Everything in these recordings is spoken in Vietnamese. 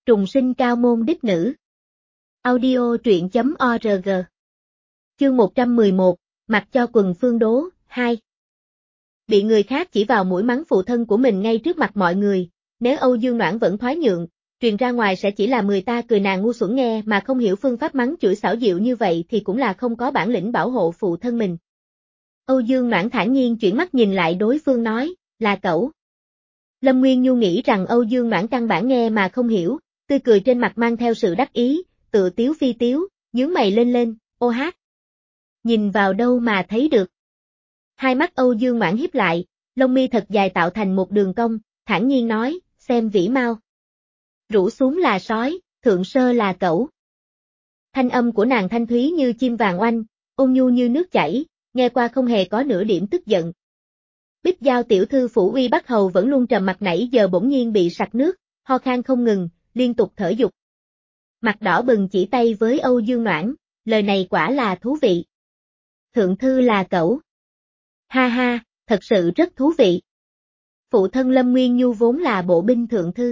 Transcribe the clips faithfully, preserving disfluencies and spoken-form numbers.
Trùng sinh cao môn đích nữ. Audio truyện chấm org. Chương một trăm mười một, mặc cho quần phương đố, hai. Bị người khác chỉ vào mũi mắng phụ thân của mình ngay trước mặt mọi người, nếu Âu Dương Noãn vẫn thoái nhượng, truyền ra ngoài sẽ chỉ là người ta cười nàng ngu xuẩn nghe mà không hiểu phương pháp mắng chửi xảo diệu như vậy thì cũng là không có bản lĩnh bảo hộ phụ thân mình. Âu Dương Noãn thản nhiên chuyển mắt nhìn lại đối phương nói, là cậu. Lâm Nguyên Nhu nghĩ rằng Âu Dương Noãn căn bản nghe mà không hiểu, tươi cười trên mặt mang theo sự đắc ý, tự tiếu phi tiếu, nhướng mày lên lên, ô hát. Nhìn vào đâu mà thấy được. Hai mắt Âu Dương Noãn híp lại, lông mi thật dài tạo thành một đường cong, thản nhiên nói, xem vĩ mau. Rũ xuống là sói, thượng sơ là cẩu. Thanh âm của nàng thanh thúy như chim vàng oanh, ôn nhu như nước chảy, nghe qua không hề có nửa điểm tức giận. Bích Giao tiểu thư phủ uy Bắc Hầu vẫn luôn trầm mặt nãy giờ bỗng nhiên bị sặc nước, ho khan không ngừng, liên tục thở dục. Mặt đỏ bừng chỉ tay với Âu Dương Noãn, lời này quả là thú vị. Thượng thư là cẩu. Ha ha, thật sự rất thú vị. Phụ thân Lâm Nguyên Nhu vốn là bộ binh thượng thư.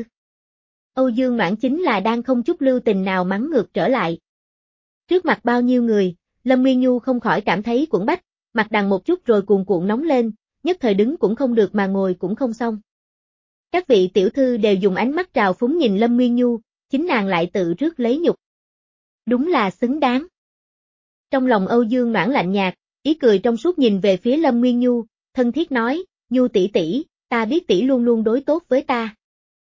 Âu Dương Noãn chính là đang không chút lưu tình nào mắng ngược trở lại. Trước mặt bao nhiêu người, Lâm Nguyên Nhu không khỏi cảm thấy cuộn bách, mặt đằng một chút rồi cuồn cuộn nóng lên, nhất thời đứng cũng không được mà ngồi cũng không xong. Các vị tiểu thư đều dùng ánh mắt trào phúng nhìn Lâm Nguyên Nhu, chính nàng lại tự rước lấy nhục. Đúng là xứng đáng. Trong lòng Âu Dương Noãn lạnh nhạt, ý cười trong suốt nhìn về phía Lâm Nguyên Nhu, thân thiết nói, Nhu tỷ tỷ, ta biết tỷ luôn luôn đối tốt với ta.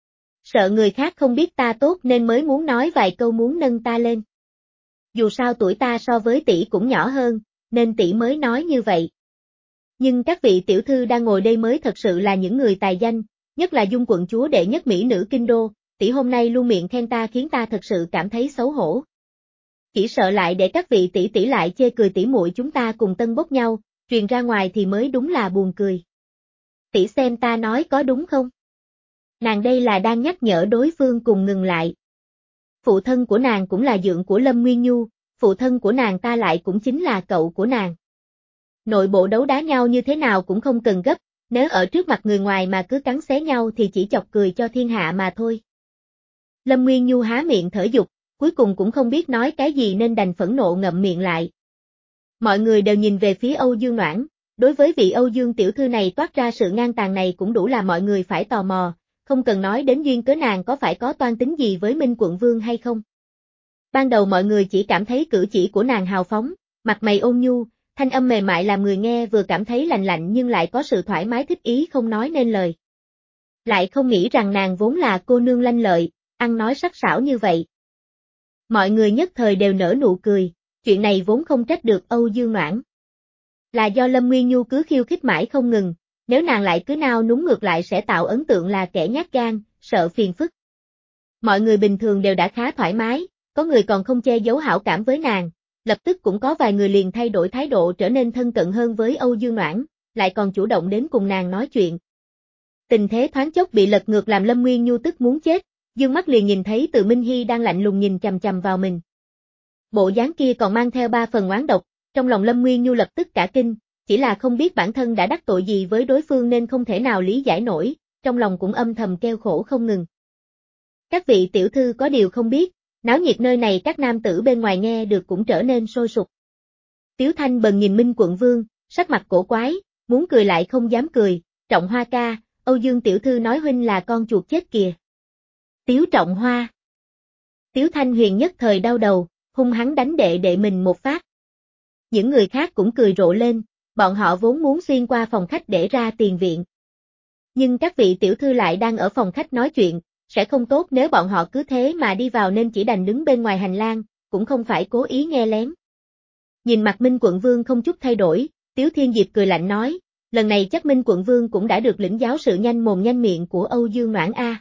Sợ người khác không biết ta tốt nên mới muốn nói vài câu muốn nâng ta lên. Dù sao tuổi ta so với tỷ cũng nhỏ hơn, nên tỷ mới nói như vậy. Nhưng các vị tiểu thư đang ngồi đây mới thật sự là những người tài danh, nhất là Dung quận chúa đệ nhất mỹ nữ kinh đô, tỷ hôm nay luôn miệng khen ta khiến ta thật sự cảm thấy xấu hổ. Chỉ sợ lại để các vị tỷ tỷ lại chê cười tỷ muội chúng ta cùng tân bốc nhau, truyền ra ngoài thì mới đúng là buồn cười. Tỷ xem ta nói có đúng không? Nàng đây là đang nhắc nhở đối phương cùng ngừng lại. Phụ thân của nàng cũng là dượng của Lâm Nguyên Nhu, phụ thân của nàng ta lại cũng chính là cậu của nàng. Nội bộ đấu đá nhau như thế nào cũng không cần gấp, nếu ở trước mặt người ngoài mà cứ cắn xé nhau thì chỉ chọc cười cho thiên hạ mà thôi. Lâm Nguyên Nhu há miệng thở dục, cuối cùng cũng không biết nói cái gì nên đành phẫn nộ ngậm miệng lại. Mọi người đều nhìn về phía Âu Dương Noãn, đối với vị Âu Dương tiểu thư này toát ra sự ngang tàn này cũng đủ là mọi người phải tò mò, không cần nói đến duyên cớ nàng có phải có toan tính gì với Minh quận vương hay không. Ban đầu mọi người chỉ cảm thấy cử chỉ của nàng hào phóng, mặt mày ôn nhu, thanh âm mềm mại làm người nghe vừa cảm thấy lạnh lạnh nhưng lại có sự thoải mái thích ý không nói nên lời. Lại không nghĩ rằng nàng vốn là cô nương lanh lợi, ăn nói sắc sảo như vậy. Mọi người nhất thời đều nở nụ cười, chuyện này vốn không trách được Âu Dương Noãn. Là do Lâm Nguyên Nhu cứ khiêu khích mãi không ngừng, nếu nàng lại cứ nao núng ngược lại sẽ tạo ấn tượng là kẻ nhát gan, sợ phiền phức. Mọi người bình thường đều đã khá thoải mái, có người còn không che giấu hảo cảm với nàng, lập tức cũng có vài người liền thay đổi thái độ trở nên thân cận hơn với Âu Dương Noãn, lại còn chủ động đến cùng nàng nói chuyện. Tình thế thoáng chốc bị lật ngược làm Lâm Nguyên Nhu tức muốn chết, dương mắt liền nhìn thấy Từ Minh Hy đang lạnh lùng nhìn chằm chằm vào mình. Bộ dáng kia còn mang theo ba phần oán độc, trong lòng Lâm Nguyên Nhu lập tức cả kinh, chỉ là không biết bản thân đã đắc tội gì với đối phương nên không thể nào lý giải nổi, trong lòng cũng âm thầm kêu khổ không ngừng. Các vị tiểu thư có điều không biết, náo nhiệt nơi này các nam tử bên ngoài nghe được cũng trở nên sôi sục. Tiếu Thanh bần nhìn Minh quận vương, sắc mặt cổ quái, muốn cười lại không dám cười, Trọng Hoa ca, Âu Dương tiểu thư nói huynh là con chuột chết kìa. Tiếu Trọng Hoa. Tiếu Thanh Huyền nhất thời đau đầu, hung hăng đánh đệ đệ mình một phát. Những người khác cũng cười rộ lên, bọn họ vốn muốn xuyên qua phòng khách để ra tiền viện. Nhưng các vị tiểu thư lại đang ở phòng khách nói chuyện, sẽ không tốt nếu bọn họ cứ thế mà đi vào nên chỉ đành đứng bên ngoài hành lang, cũng không phải cố ý nghe lén. Nhìn mặt Minh quận vương không chút thay đổi, Tiếu Thiên Diệp cười lạnh nói, lần này chắc Minh quận vương cũng đã được lĩnh giáo sự nhanh mồm nhanh miệng của Âu Dương Noãn a.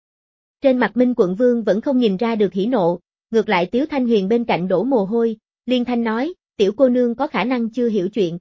Trên mặt Minh quận vương vẫn không nhìn ra được hỉ nộ, ngược lại Tiếu Thanh Huyền bên cạnh đổ mồ hôi, liên thanh nói, tiểu cô nương có khả năng chưa hiểu chuyện.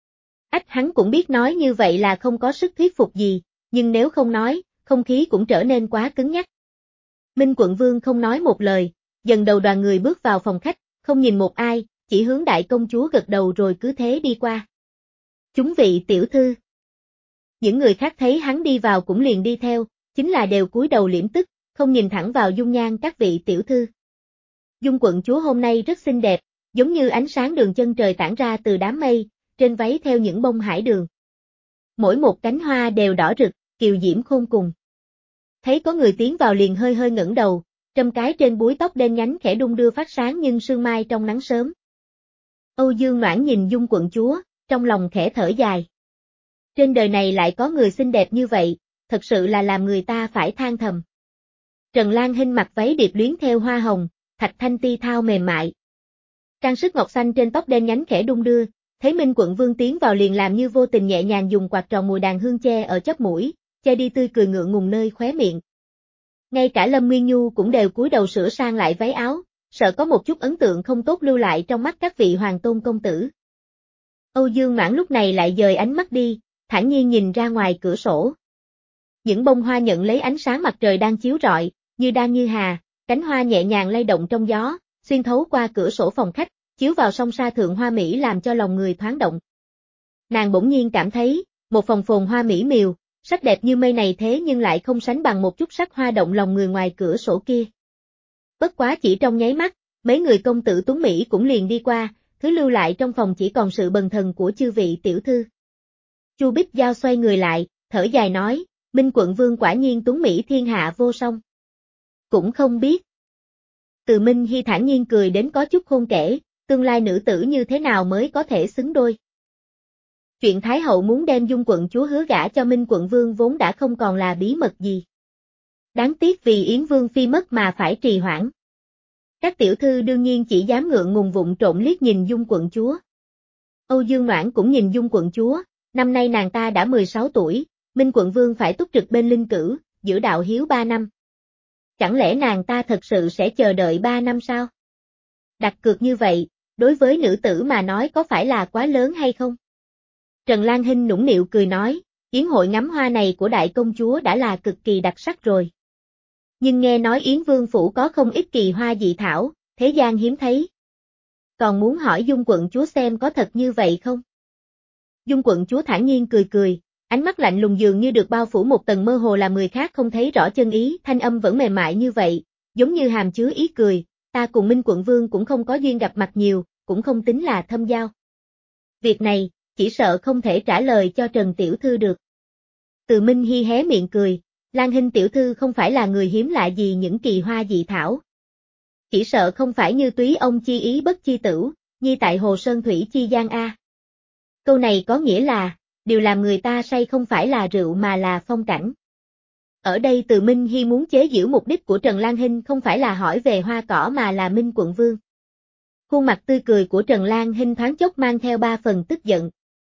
Ách hắn cũng biết nói như vậy là không có sức thuyết phục gì, nhưng nếu không nói, không khí cũng trở nên quá cứng nhắc. Minh quận vương không nói một lời, dần đầu đoàn người bước vào phòng khách, không nhìn một ai, chỉ hướng đại công chúa gật đầu rồi cứ thế đi qua. Chúng vị tiểu thư. Những người khác thấy hắn đi vào cũng liền đi theo, chính là đều cúi đầu liễm tức, không nhìn thẳng vào dung nhan các vị tiểu thư. Dung quận chúa hôm nay rất xinh đẹp, giống như ánh sáng đường chân trời tản ra từ đám mây, trên váy theo những bông hải đường. Mỗi một cánh hoa đều đỏ rực, kiều diễm khôn cùng. Thấy có người tiến vào liền hơi hơi ngẩng đầu, trâm cái trên búi tóc đen nhánh khẽ đung đưa phát sáng nhưng sương mai trong nắng sớm. Âu Dương Noãn nhìn Dung quận chúa, trong lòng khẽ thở dài. Trên đời này lại có người xinh đẹp như vậy, thật sự là làm người ta phải than thầm. Trần Lan Hinh mặc váy điệp luyến theo hoa hồng, thạch thanh ti thao mềm mại. Trang sức ngọc xanh trên tóc đen nhánh khẽ đung đưa, thấy Minh quận vương tiến vào liền làm như vô tình nhẹ nhàng dùng quạt tròn mùi đàn hương che ở chóp mũi, che đi tươi cười ngượng ngùng nơi khóe miệng. Ngay cả Lâm Nguyên Nhu cũng đều cúi đầu sửa sang lại váy áo, sợ có một chút ấn tượng không tốt lưu lại trong mắt các vị hoàng tôn công tử. Âu Dương Noãn lúc này lại dời ánh mắt đi, thản nhiên nhìn ra ngoài cửa sổ. Những bông hoa nhận lấy ánh sáng mặt trời đang chiếu rọi, như đang như hà, cánh hoa nhẹ nhàng lay động trong gió, xuyên thấu qua cửa sổ phòng khách, chiếu vào song sa thượng hoa mỹ làm cho lòng người thoáng động. Nàng bỗng nhiên cảm thấy, một phòng phồn hoa mỹ miều, sắc đẹp như mây này thế nhưng lại không sánh bằng một chút sắc hoa động lòng người ngoài cửa sổ kia. Bất quá chỉ trong nháy mắt, mấy người công tử tuấn Mỹ cũng liền đi qua, thứ lưu lại trong phòng chỉ còn sự bần thần của chư vị tiểu thư. Chu Bích Giao xoay người lại, thở dài nói, Minh quận vương quả nhiên tuấn Mỹ thiên hạ vô song. Cũng không biết. Từ Minh Hy thản nhiên cười đến có chút khôn kể, tương lai nữ tử như thế nào mới có thể xứng đôi. Chuyện Thái hậu muốn đem Dung quận chúa hứa gả cho Minh quận vương vốn đã không còn là bí mật gì. Đáng tiếc vì Yến Vương Phi mất mà phải trì hoãn. Các tiểu thư đương nhiên chỉ dám ngượng ngùng vụng trộm liếc nhìn Dung quận chúa. Âu Dương Noãn cũng nhìn Dung quận chúa, năm nay nàng ta đã mười sáu tuổi, Minh quận vương phải túc trực bên linh cữu, giữ đạo hiếu ba năm. Chẳng lẽ nàng ta thật sự sẽ chờ đợi ba năm sao? Đặt cược như vậy, đối với nữ tử mà nói có phải là quá lớn hay không? Trần Lan Hinh nũng nịu cười nói, yến hội ngắm hoa này của đại công chúa đã là cực kỳ đặc sắc rồi. Nhưng nghe nói Yến Vương Phủ có không ít kỳ hoa dị thảo, thế gian hiếm thấy. Còn muốn hỏi Dung quận chúa xem có thật như vậy không? Dung quận chúa thản nhiên cười cười, ánh mắt lạnh lùng dường như được bao phủ một tầng mơ hồ làm người khác không thấy rõ chân ý, thanh âm vẫn mềm mại như vậy, giống như hàm chứa ý cười, ta cùng Minh quận vương cũng không có duyên gặp mặt nhiều, cũng không tính là thâm giao. Việc này, chỉ sợ không thể trả lời cho Trần tiểu thư được. Từ Minh Hy hé miệng cười, Lan Hinh tiểu thư không phải là người hiếm lạ gì những kỳ hoa dị thảo. Chỉ sợ không phải như túy ông chi ý bất chi tửu, nhi tại hồ sơn thủy chi gian a. Câu này có nghĩa là, điều làm người ta say không phải là rượu mà là phong cảnh. Ở đây Từ Minh Hy muốn chế giễu mục đích của Trần Lan Hinh không phải là hỏi về hoa cỏ mà là Minh quận vương. Khuôn mặt tươi cười của Trần Lan Hinh thoáng chốc mang theo ba phần tức giận.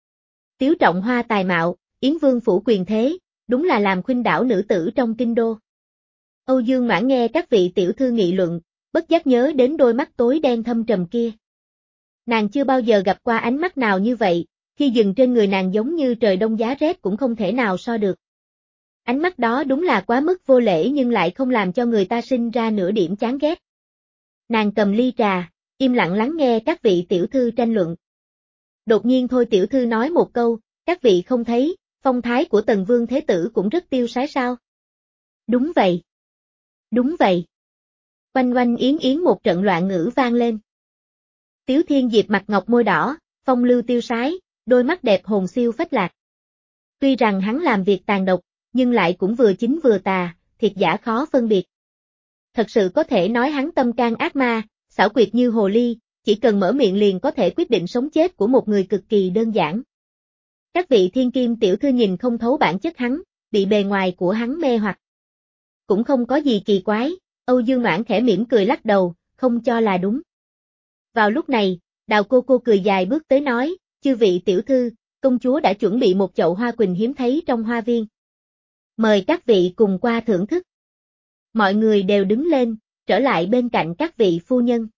Tiếu trọng hoa tài mạo, Yến Vương Phủ quyền thế, đúng là làm khuynh đảo nữ tử trong kinh đô. Âu Dương Noãn nghe các vị tiểu thư nghị luận, bất giác nhớ đến đôi mắt tối đen thâm trầm kia. Nàng chưa bao giờ gặp qua ánh mắt nào như vậy, khi dừng trên người nàng giống như trời đông giá rét cũng không thể nào so được. Ánh mắt đó đúng là quá mức vô lễ nhưng lại không làm cho người ta sinh ra nửa điểm chán ghét. Nàng cầm ly trà, im lặng lắng nghe các vị tiểu thư tranh luận. Đột nhiên thôi tiểu thư nói một câu, các vị không thấy, phong thái của Tần Vương Thế Tử cũng rất tiêu sái sao? Đúng vậy. Đúng vậy. Oanh oanh yến yến một trận loạn ngữ vang lên. Tiếu Thiên Diệp mặt ngọc môi đỏ, phong lưu tiêu sái, đôi mắt đẹp hồn siêu phách lạc. Tuy rằng hắn làm việc tàn độc, nhưng lại cũng vừa chính vừa tà, thiệt giả khó phân biệt. Thật sự có thể nói hắn tâm can ác ma, xảo quyệt như hồ ly, chỉ cần mở miệng liền có thể quyết định sống chết của một người cực kỳ đơn giản. Các vị thiên kim tiểu thư nhìn không thấu bản chất hắn, bị bề ngoài của hắn mê hoặc. Cũng không có gì kỳ quái, Âu Dương Noãn khẽ mỉm cười lắc đầu, không cho là đúng. Vào lúc này, Đào cô cô cười dài bước tới nói, chư vị tiểu thư, công chúa đã chuẩn bị một chậu hoa quỳnh hiếm thấy trong hoa viên. Mời các vị cùng qua thưởng thức. Mọi người đều đứng lên, trở lại bên cạnh các vị phu nhân.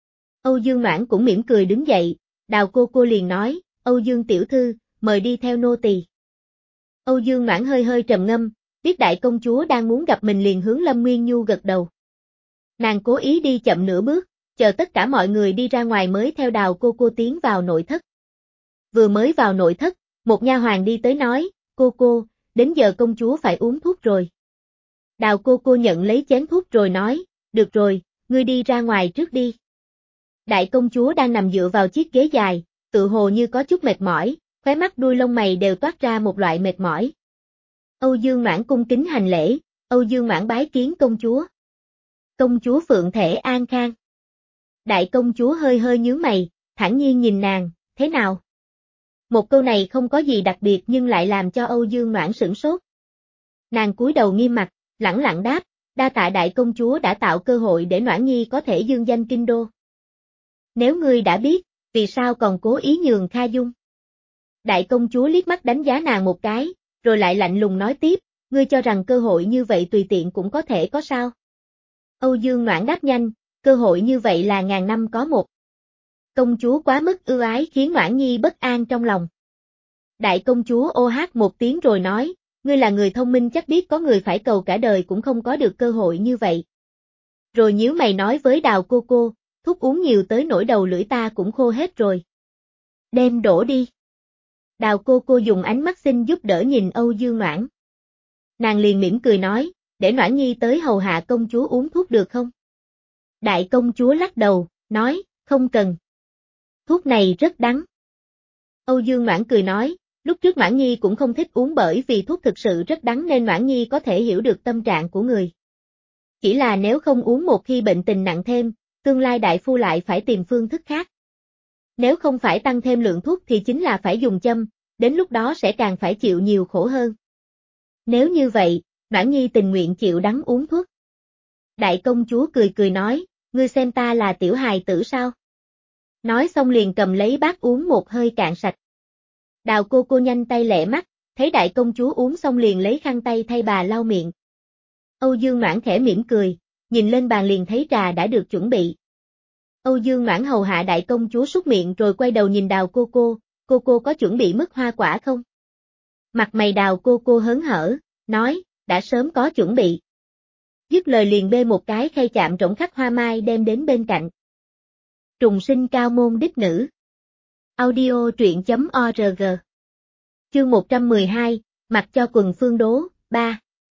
Âu Dương Noãn cũng mỉm cười đứng dậy, Đào cô cô liền nói, Âu Dương tiểu thư, mời đi theo nô tỳ. Âu Dương Noãn hơi hơi trầm ngâm, biết đại công chúa đang muốn gặp mình liền hướng Lâm Nguyên Nhu gật đầu. Nàng cố ý đi chậm nửa bước, chờ tất cả mọi người đi ra ngoài mới theo Đào cô cô tiến vào nội thất. Vừa mới vào nội thất, một nha hoàn đi tới nói, cô cô, đến giờ công chúa phải uống thuốc rồi. Đào cô cô nhận lấy chén thuốc rồi nói, được rồi, ngươi đi ra ngoài trước đi. Đại công chúa đang nằm dựa vào chiếc ghế dài, tự hồ như có chút mệt mỏi, khóe mắt đuôi lông mày đều toát ra một loại mệt mỏi. Âu Dương Noãn cung kính hành lễ, Âu Dương Noãn bái kiến công chúa. Công chúa Phượng Thể an khang. Đại công chúa hơi hơi nhướng mày, thản nhiên nhìn nàng, thế nào? Một câu này không có gì đặc biệt nhưng lại làm cho Âu Dương Noãn sửng sốt. Nàng cúi đầu nghiêm mặt, lẳng lặng đáp, đa tạ đại công chúa đã tạo cơ hội để Noãn Nhi có thể dương danh kinh đô. Nếu ngươi đã biết, vì sao còn cố ý nhường Kha Dung? Đại công chúa liếc mắt đánh giá nàng một cái, rồi lại lạnh lùng nói tiếp, ngươi cho rằng cơ hội như vậy tùy tiện cũng có thể có sao? Âu Dương Noãn đáp nhanh, cơ hội như vậy là ngàn năm có một. Công chúa quá mức ưu ái khiến Noãn Nhi bất an trong lòng. Đại công chúa ô hát một tiếng rồi nói, ngươi là người thông minh chắc biết có người phải cầu cả đời cũng không có được cơ hội như vậy. Rồi nhíu mày nói với Đào cô cô, thuốc uống nhiều tới nỗi đầu lưỡi ta cũng khô hết rồi. Đem đổ đi. Đào cô cô dùng ánh mắt xin giúp đỡ nhìn Âu Dương Noãn. Nàng liền mỉm cười nói, để Noãn Nhi tới hầu hạ công chúa uống thuốc được không? Đại công chúa lắc đầu, nói, không cần. Thuốc này rất đắng. Âu Dương Noãn cười nói, lúc trước Noãn Nhi cũng không thích uống bởi vì thuốc thực sự rất đắng nên Noãn Nhi có thể hiểu được tâm trạng của người. Chỉ là nếu không uống một khi bệnh tình nặng thêm, tương lai đại phu lại phải tìm phương thức khác. Nếu không phải tăng thêm lượng thuốc thì chính là phải dùng châm, đến lúc đó sẽ càng phải chịu nhiều khổ hơn. Nếu như vậy, Noãn Nhi tình nguyện chịu đắng uống thuốc. Đại công chúa cười cười nói, ngươi xem ta là tiểu hài tử sao? Nói xong liền cầm lấy bát uống một hơi cạn sạch. Đào cô cô nhanh tay lẹ mắt, thấy đại công chúa uống xong liền lấy khăn tay thay bà lau miệng. Âu Dương Noãn khẽ mỉm cười, nhìn lên bàn liền thấy trà đã được chuẩn bị. Âu Dương Noãn hầu hạ đại công chúa súc miệng rồi quay đầu nhìn Đào cô cô, cô cô có chuẩn bị mứt hoa quả không? Mặt mày Đào cô cô hớn hở, nói, đã sớm có chuẩn bị. Dứt lời liền bê một cái khay chạm trổng khắc hoa mai đem đến bên cạnh. Trùng sinh cao môn đích nữ. Audio truyện chấm org. Chương một trăm mười hai, mặc cho quần phương đố, ba.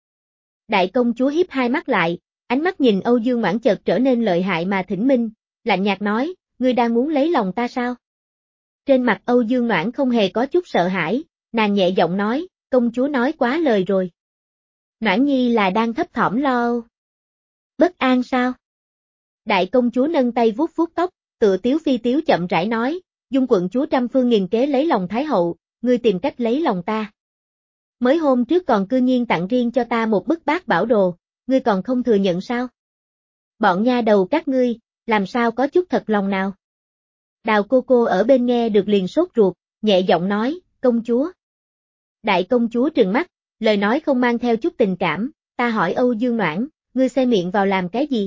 Đại công chúa hiếp hai mắt lại, ánh mắt nhìn Âu Dương Noãn chợt trở nên lợi hại mà thỉnh minh, lạnh nhạt nói, ngươi đang muốn lấy lòng ta sao? Trên mặt Âu Dương Noãn không hề có chút sợ hãi, nàng nhẹ giọng nói, công chúa nói quá lời rồi. Noãn Nhi là đang thấp thỏm lo bất an sao? Đại công chúa nâng tay vuốt vuốt tóc, tựa tiếu phi tiếu chậm rãi nói, Dung quận chúa trăm phương nghìn kế lấy lòng Thái hậu, ngươi tìm cách lấy lòng ta. Mới hôm trước còn cư nhiên tặng riêng cho ta một bức bát bảo đồ, ngươi còn không thừa nhận sao? Bọn nha đầu các ngươi, làm sao có chút thật lòng nào? Đào cô cô ở bên nghe được liền sốt ruột, nhẹ giọng nói, công chúa. Đại công chúa trừng mắt, lời nói không mang theo chút tình cảm, ta hỏi Âu Dương Noãn, ngươi xe miệng vào làm cái gì?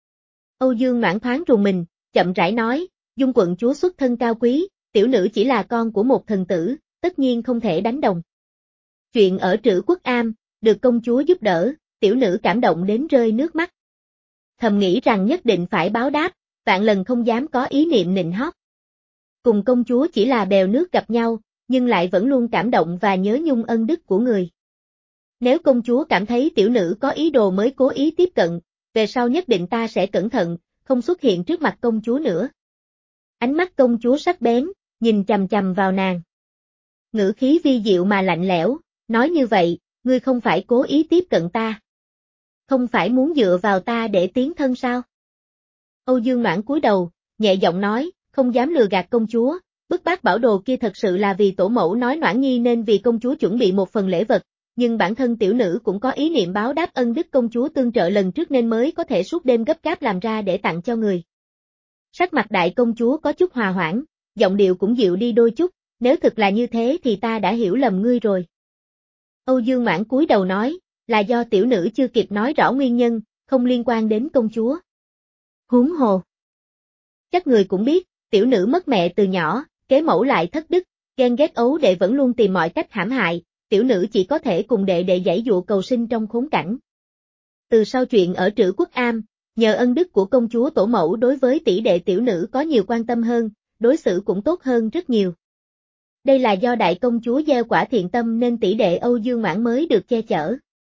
Âu Dương Noãn thoáng rùng mình, chậm rãi nói, Dung quận chúa xuất thân cao quý, tiểu nữ chỉ là con của một thần tử, tất nhiên không thể đánh đồng. Chuyện ở Trữ Quốc Am, được công chúa giúp đỡ, tiểu nữ cảm động đến rơi nước mắt. Thầm nghĩ rằng nhất định phải báo đáp, vạn lần không dám có ý niệm nịnh hót. Cùng công chúa chỉ là bèo nước gặp nhau, nhưng lại vẫn luôn cảm động và nhớ nhung ân đức của người. Nếu công chúa cảm thấy tiểu nữ có ý đồ mới cố ý tiếp cận, về sau nhất định ta sẽ cẩn thận, không xuất hiện trước mặt công chúa nữa. Ánh mắt công chúa sắc bén, nhìn chằm chằm vào nàng. Ngữ khí vi diệu mà lạnh lẽo, nói như vậy, ngươi không phải cố ý tiếp cận ta. Không phải muốn dựa vào ta để tiến thân sao? Âu Dương Noãn cúi đầu, nhẹ giọng nói, không dám lừa gạt công chúa, bức bát bảo đồ kia thật sự là vì tổ mẫu nói Noãn Nhi nên vì công chúa chuẩn bị một phần lễ vật, nhưng bản thân tiểu nữ cũng có ý niệm báo đáp ân đức công chúa tương trợ lần trước nên mới có thể suốt đêm gấp gáp làm ra để tặng cho người. Sắc mặt đại công chúa có chút hòa hoãn, giọng điệu cũng dịu đi đôi chút, nếu thực là như thế thì ta đã hiểu lầm ngươi rồi. Âu Dương Noãn cúi đầu nói, là do tiểu nữ chưa kịp nói rõ nguyên nhân, không liên quan đến công chúa. Huống hồ. Chắc người cũng biết, tiểu nữ mất mẹ từ nhỏ, kế mẫu lại thất đức, ghen ghét ấu đệ vẫn luôn tìm mọi cách hãm hại, tiểu nữ chỉ có thể cùng đệ đệ giãy dụa cầu sinh trong khốn cảnh. Từ sau chuyện ở Trữ Quốc Am, nhờ ân đức của công chúa tổ mẫu đối với tỷ đệ tiểu nữ có nhiều quan tâm hơn, đối xử cũng tốt hơn rất nhiều. Đây là do đại công chúa gieo quả thiện tâm nên tỷ đệ Âu Dương Noãn mới được che chở.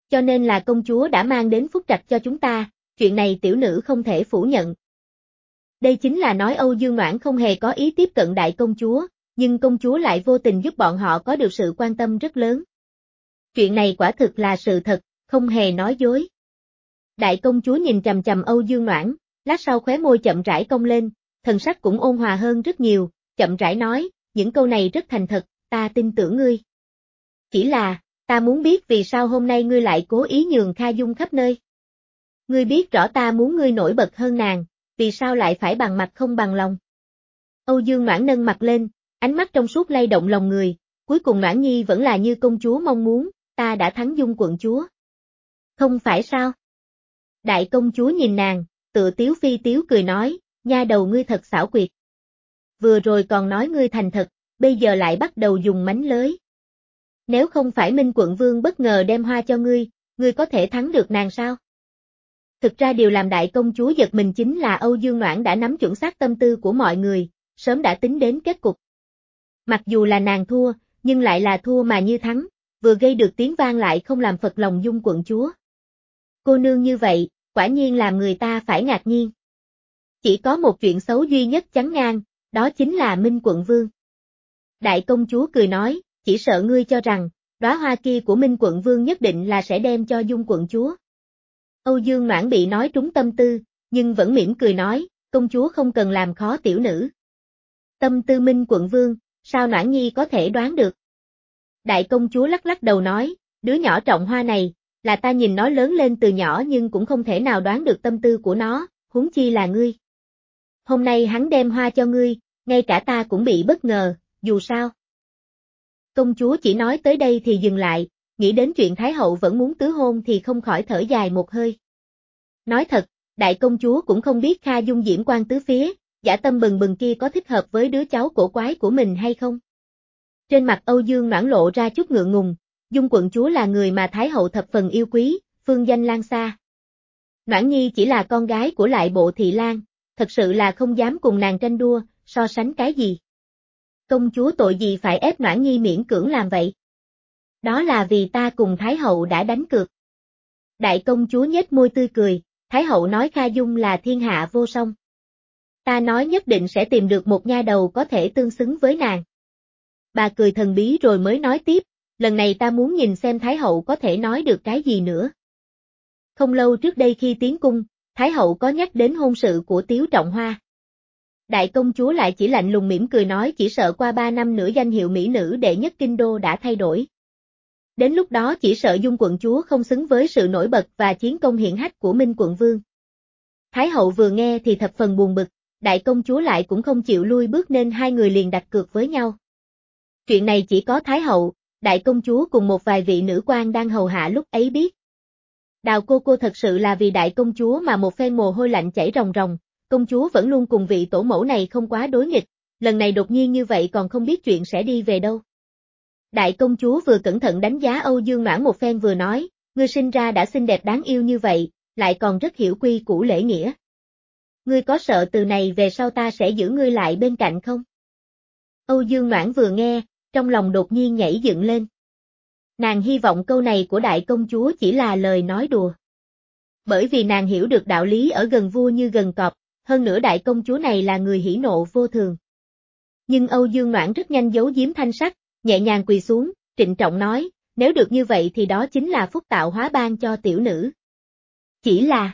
Cho nên là công chúa đã mang đến phúc trạch cho chúng ta, chuyện này tiểu nữ không thể phủ nhận. Đây chính là nói Âu Dương Noãn không hề có ý tiếp cận đại công chúa, nhưng công chúa lại vô tình giúp bọn họ có được sự quan tâm rất lớn. Chuyện này quả thực là sự thật, không hề nói dối. Đại công chúa nhìn chằm chằm Âu Dương Noãn, lát sau khóe môi chậm rãi cong lên, thần sắc cũng ôn hòa hơn rất nhiều, chậm rãi nói, những câu này rất thành thật, ta tin tưởng ngươi. Chỉ là, ta muốn biết vì sao hôm nay ngươi lại cố ý nhường Kha Dung khắp nơi. Ngươi biết rõ ta muốn ngươi nổi bật hơn nàng, vì sao lại phải bằng mặt không bằng lòng. Âu Dương Noãn nâng mặt lên, ánh mắt trong suốt lay động lòng người, cuối cùng Noãn Nhi vẫn là như công chúa mong muốn, ta đã thắng Dung quận chúa. Không phải sao? Đại công chúa nhìn nàng, tự tiếu phi tiếu cười nói, nha đầu ngươi thật xảo quyệt. Vừa rồi còn nói ngươi thành thật, bây giờ lại bắt đầu dùng mánh lới. Nếu không phải Minh quận vương bất ngờ đem hoa cho ngươi, ngươi có thể thắng được nàng sao? Thực ra điều làm đại công chúa giật mình chính là Âu Dương Noãn đã nắm chuẩn xác tâm tư của mọi người, sớm đã tính đến kết cục. Mặc dù là nàng thua, nhưng lại là thua mà như thắng, vừa gây được tiếng vang lại không làm phật lòng Dung quận chúa. Cô nương như vậy, quả nhiên làm người ta phải ngạc nhiên. Chỉ có một chuyện xấu duy nhất chắn ngang, đó chính là Minh quận vương. Đại công chúa cười nói, chỉ sợ ngươi cho rằng, đóa hoa kia của Minh quận vương nhất định là sẽ đem cho Dung quận chúa. Âu Dương Noãn bị nói trúng tâm tư, nhưng vẫn mỉm cười nói, công chúa không cần làm khó tiểu nữ. Tâm tư Minh quận vương, sao Noãn Nhi có thể đoán được? Đại công chúa lắc lắc đầu nói, đứa nhỏ trọng hoa này, là ta nhìn nó lớn lên từ nhỏ nhưng cũng không thể nào đoán được tâm tư của nó, huống chi là ngươi. Hôm nay hắn đem hoa cho ngươi, ngay cả ta cũng bị bất ngờ, dù sao. Công chúa chỉ nói tới đây thì dừng lại, nghĩ đến chuyện Thái hậu vẫn muốn tứ hôn thì không khỏi thở dài một hơi. Nói thật, đại công chúa cũng không biết Kha Dung diễm quan tứ phía, dã tâm bừng bừng kia có thích hợp với đứa cháu cổ quái của mình hay không. Trên mặt Âu Dương Noãn lộ ra chút ngượng ngùng, Dung quận chúa là người mà Thái hậu thập phần yêu quý, phương danh lan xa. Noãn Nhi chỉ là con gái của lại bộ thị lang, thật sự là không dám cùng nàng tranh đua, so sánh cái gì. Công chúa tội gì phải ép Noãn Nhi miễn cưỡng làm vậy? Đó là vì ta cùng Thái hậu đã đánh cược. Đại công chúa nhếch môi tươi cười, Thái hậu nói Kha Dung là thiên hạ vô song. Ta nói nhất định sẽ tìm được một nha đầu có thể tương xứng với nàng. Bà cười thần bí rồi mới nói tiếp, lần này ta muốn nhìn xem Thái hậu có thể nói được cái gì nữa. Không lâu trước đây khi tiến cung, Thái hậu có nhắc đến hôn sự của Tiếu Trọng Hoa. Đại công chúa lại chỉ lạnh lùng mỉm cười nói chỉ sợ qua ba năm nữa danh hiệu mỹ nữ đệ nhất kinh đô đã thay đổi. Đến lúc đó chỉ sợ Dung quận chúa không xứng với sự nổi bật và chiến công hiển hách của Minh quận vương. Thái hậu vừa nghe thì thập phần buồn bực, đại công chúa lại cũng không chịu lui bước nên hai người liền đặt cược với nhau. Chuyện này chỉ có Thái hậu, đại công chúa cùng một vài vị nữ quan đang hầu hạ lúc ấy biết. Đào cô cô thật sự là vì đại công chúa mà một phen mồ hôi lạnh chảy ròng ròng, công chúa vẫn luôn cùng vị tổ mẫu này không quá đối nghịch, lần này đột nhiên như vậy còn không biết chuyện sẽ đi về đâu. Đại công chúa vừa cẩn thận đánh giá Âu Dương Noãn một phen vừa nói, ngươi sinh ra đã xinh đẹp đáng yêu như vậy, lại còn rất hiểu quy củ lễ nghĩa. Ngươi có sợ từ này về sau ta sẽ giữ ngươi lại bên cạnh không? Âu Dương Noãn vừa nghe, trong lòng đột nhiên nhảy dựng lên. Nàng hy vọng câu này của đại công chúa chỉ là lời nói đùa. Bởi vì nàng hiểu được đạo lý ở gần vua như gần cọp, hơn nữa đại công chúa này là người hỉ nộ vô thường. Nhưng Âu Dương Noãn rất nhanh giấu giếm thanh sắc, nhẹ nhàng quỳ xuống, trịnh trọng nói, nếu được như vậy thì đó chính là phúc tạo hóa ban cho tiểu nữ. Chỉ là...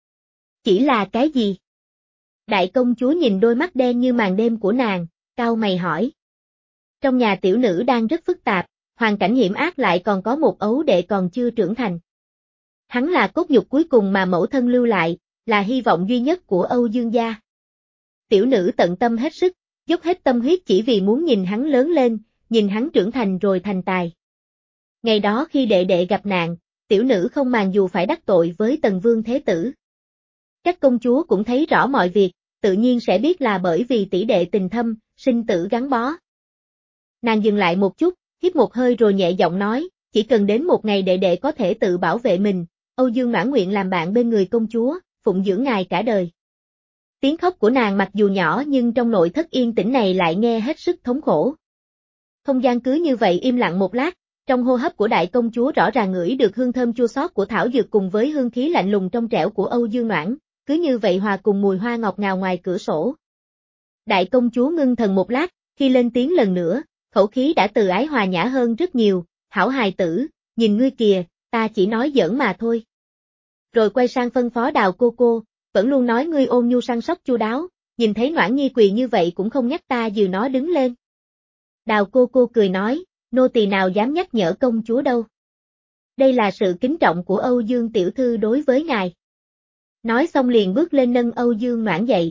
Chỉ là cái gì? Đại công chúa nhìn đôi mắt đen như màn đêm của nàng, cau mày hỏi. Trong nhà tiểu nữ đang rất phức tạp, hoàn cảnh hiểm ác lại còn có một ấu đệ còn chưa trưởng thành. Hắn là cốt nhục cuối cùng mà mẫu thân lưu lại, là hy vọng duy nhất của Âu Dương gia. Tiểu nữ tận tâm hết sức, dốc hết tâm huyết chỉ vì muốn nhìn hắn lớn lên, nhìn hắn trưởng thành rồi thành tài. Ngày đó khi đệ đệ gặp nạn, tiểu nữ không màng dù phải đắc tội với Tần Vương Thế Tử. Các công chúa cũng thấy rõ mọi việc, tự nhiên sẽ biết là bởi vì tỷ đệ tình thâm, sinh tử gắn bó. Nàng dừng lại một chút, hít một hơi rồi nhẹ giọng nói, chỉ cần đến một ngày đệ đệ có thể tự bảo vệ mình, Âu Dương Noãn nguyện làm bạn bên người công chúa, phụng dưỡng ngài cả đời. Tiếng khóc của nàng mặc dù nhỏ nhưng trong nội thất yên tĩnh này lại nghe hết sức thống khổ. Không gian cứ như vậy im lặng một lát, Trong hô hấp của đại công chúa rõ ràng ngửi được hương thơm chua xót của thảo dược cùng với hương khí lạnh lùng trong trẻo của Âu Dương Noãn, cứ như vậy hòa cùng mùi hoa ngọt ngào ngoài cửa sổ. Đại công chúa ngưng thần một lát, khi lên tiếng lần nữa, khẩu khí đã từ ái hòa nhã hơn rất nhiều, hảo hài tử, nhìn ngươi kìa, ta chỉ nói giỡn mà thôi. Rồi quay sang phân phó Đào cô cô, vẫn luôn nói ngươi ôn nhu săn sóc chu đáo, nhìn thấy Noãn Nhi quỳ như vậy cũng không nhắc ta dìu nó đứng lên. Đào cô cô cười nói, nô tỳ nào dám nhắc nhở công chúa đâu. Đây là sự kính trọng của Âu Dương tiểu thư đối với ngài. Nói xong liền bước lên nâng Âu Dương Noãn dậy.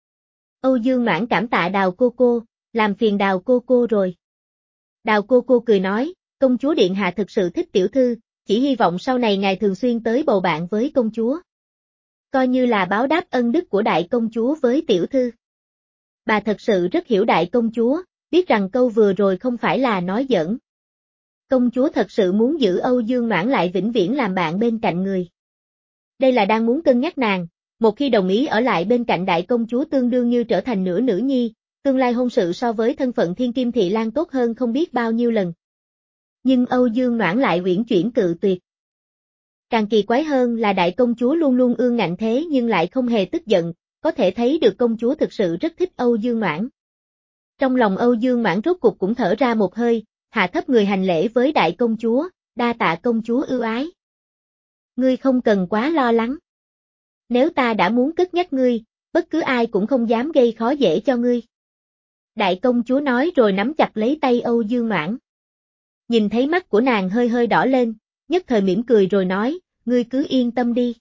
Âu Dương Noãn cảm tạ Đào cô cô, làm phiền Đào cô cô rồi. Đào cô cô cười nói, công chúa điện hạ thực sự thích tiểu thư, chỉ hy vọng sau này ngài thường xuyên tới bầu bạn với công chúa. Coi như là báo đáp ân đức của đại công chúa với tiểu thư. Bà thật sự rất hiểu đại công chúa, biết rằng câu vừa rồi không phải là nói giỡn. Công chúa thật sự muốn giữ Âu Dương Noãn lại vĩnh viễn làm bạn bên cạnh người. Đây là đang muốn cân nhắc nàng, một khi đồng ý ở lại bên cạnh đại công chúa tương đương như trở thành nửa nữ nhi, tương lai hôn sự so với thân phận thiên kim thị lang tốt hơn không biết bao nhiêu lần. Nhưng Âu Dương Noãn lại uyển chuyển cự tuyệt. Càng kỳ quái hơn là đại công chúa luôn luôn ương ngạnh thế nhưng lại không hề tức giận, có thể thấy được công chúa thực sự rất thích Âu Dương Noãn. Trong lòng Âu Dương Noãn rốt cục cũng thở ra một hơi, hạ thấp người hành lễ với đại công chúa, đa tạ công chúa ưu ái. Ngươi không cần quá lo lắng. Nếu ta đã muốn cất nhắc ngươi, bất cứ ai cũng không dám gây khó dễ cho ngươi. Đại công chúa nói rồi nắm chặt lấy tay Âu Dương Noãn. Nhìn thấy mắt của nàng hơi hơi đỏ lên, nhất thời mỉm cười rồi nói, ngươi cứ yên tâm đi.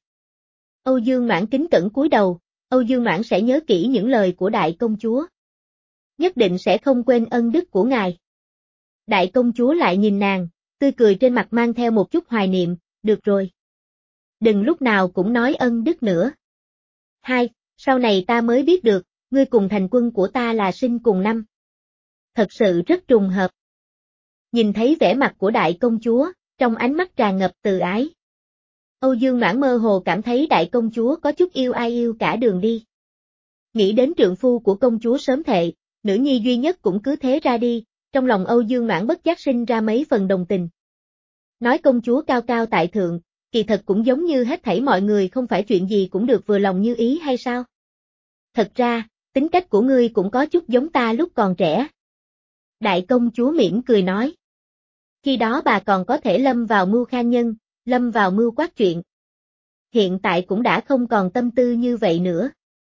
Âu Dương Noãn kính cẩn cúi đầu, Âu Dương Noãn sẽ nhớ kỹ những lời của đại công chúa. Nhất định sẽ không quên ân đức của ngài. Đại công chúa lại nhìn nàng, tươi cười trên mặt mang theo một chút hoài niệm, được rồi. Đừng lúc nào cũng nói ân đức nữa. Hai, sau này ta mới biết được, ngươi cùng thành quân của ta là sinh cùng năm. Thật sự rất trùng hợp. Nhìn thấy vẻ mặt của đại công chúa, trong ánh mắt tràn ngập từ ái. Âu Dương Noãn mơ hồ cảm thấy đại công chúa có chút yêu ai yêu cả đường đi. Nghĩ đến trượng phu của công chúa sớm thệ, nữ nhi duy nhất cũng cứ thế ra đi, trong lòng Âu Dương Noãn bất giác sinh ra mấy phần đồng tình. Nói công chúa cao cao tại thượng, kỳ thật cũng giống như hết thảy mọi người không phải chuyện gì cũng được vừa lòng như ý hay sao? Thật ra, tính cách của ngươi cũng có chút giống ta lúc còn trẻ. Đại công chúa mỉm cười nói. Khi đó bà còn có thể lâm vào mưu khan nhân, lâm vào mưu quát chuyện. Hiện tại cũng đã không còn tâm tư như vậy nữa.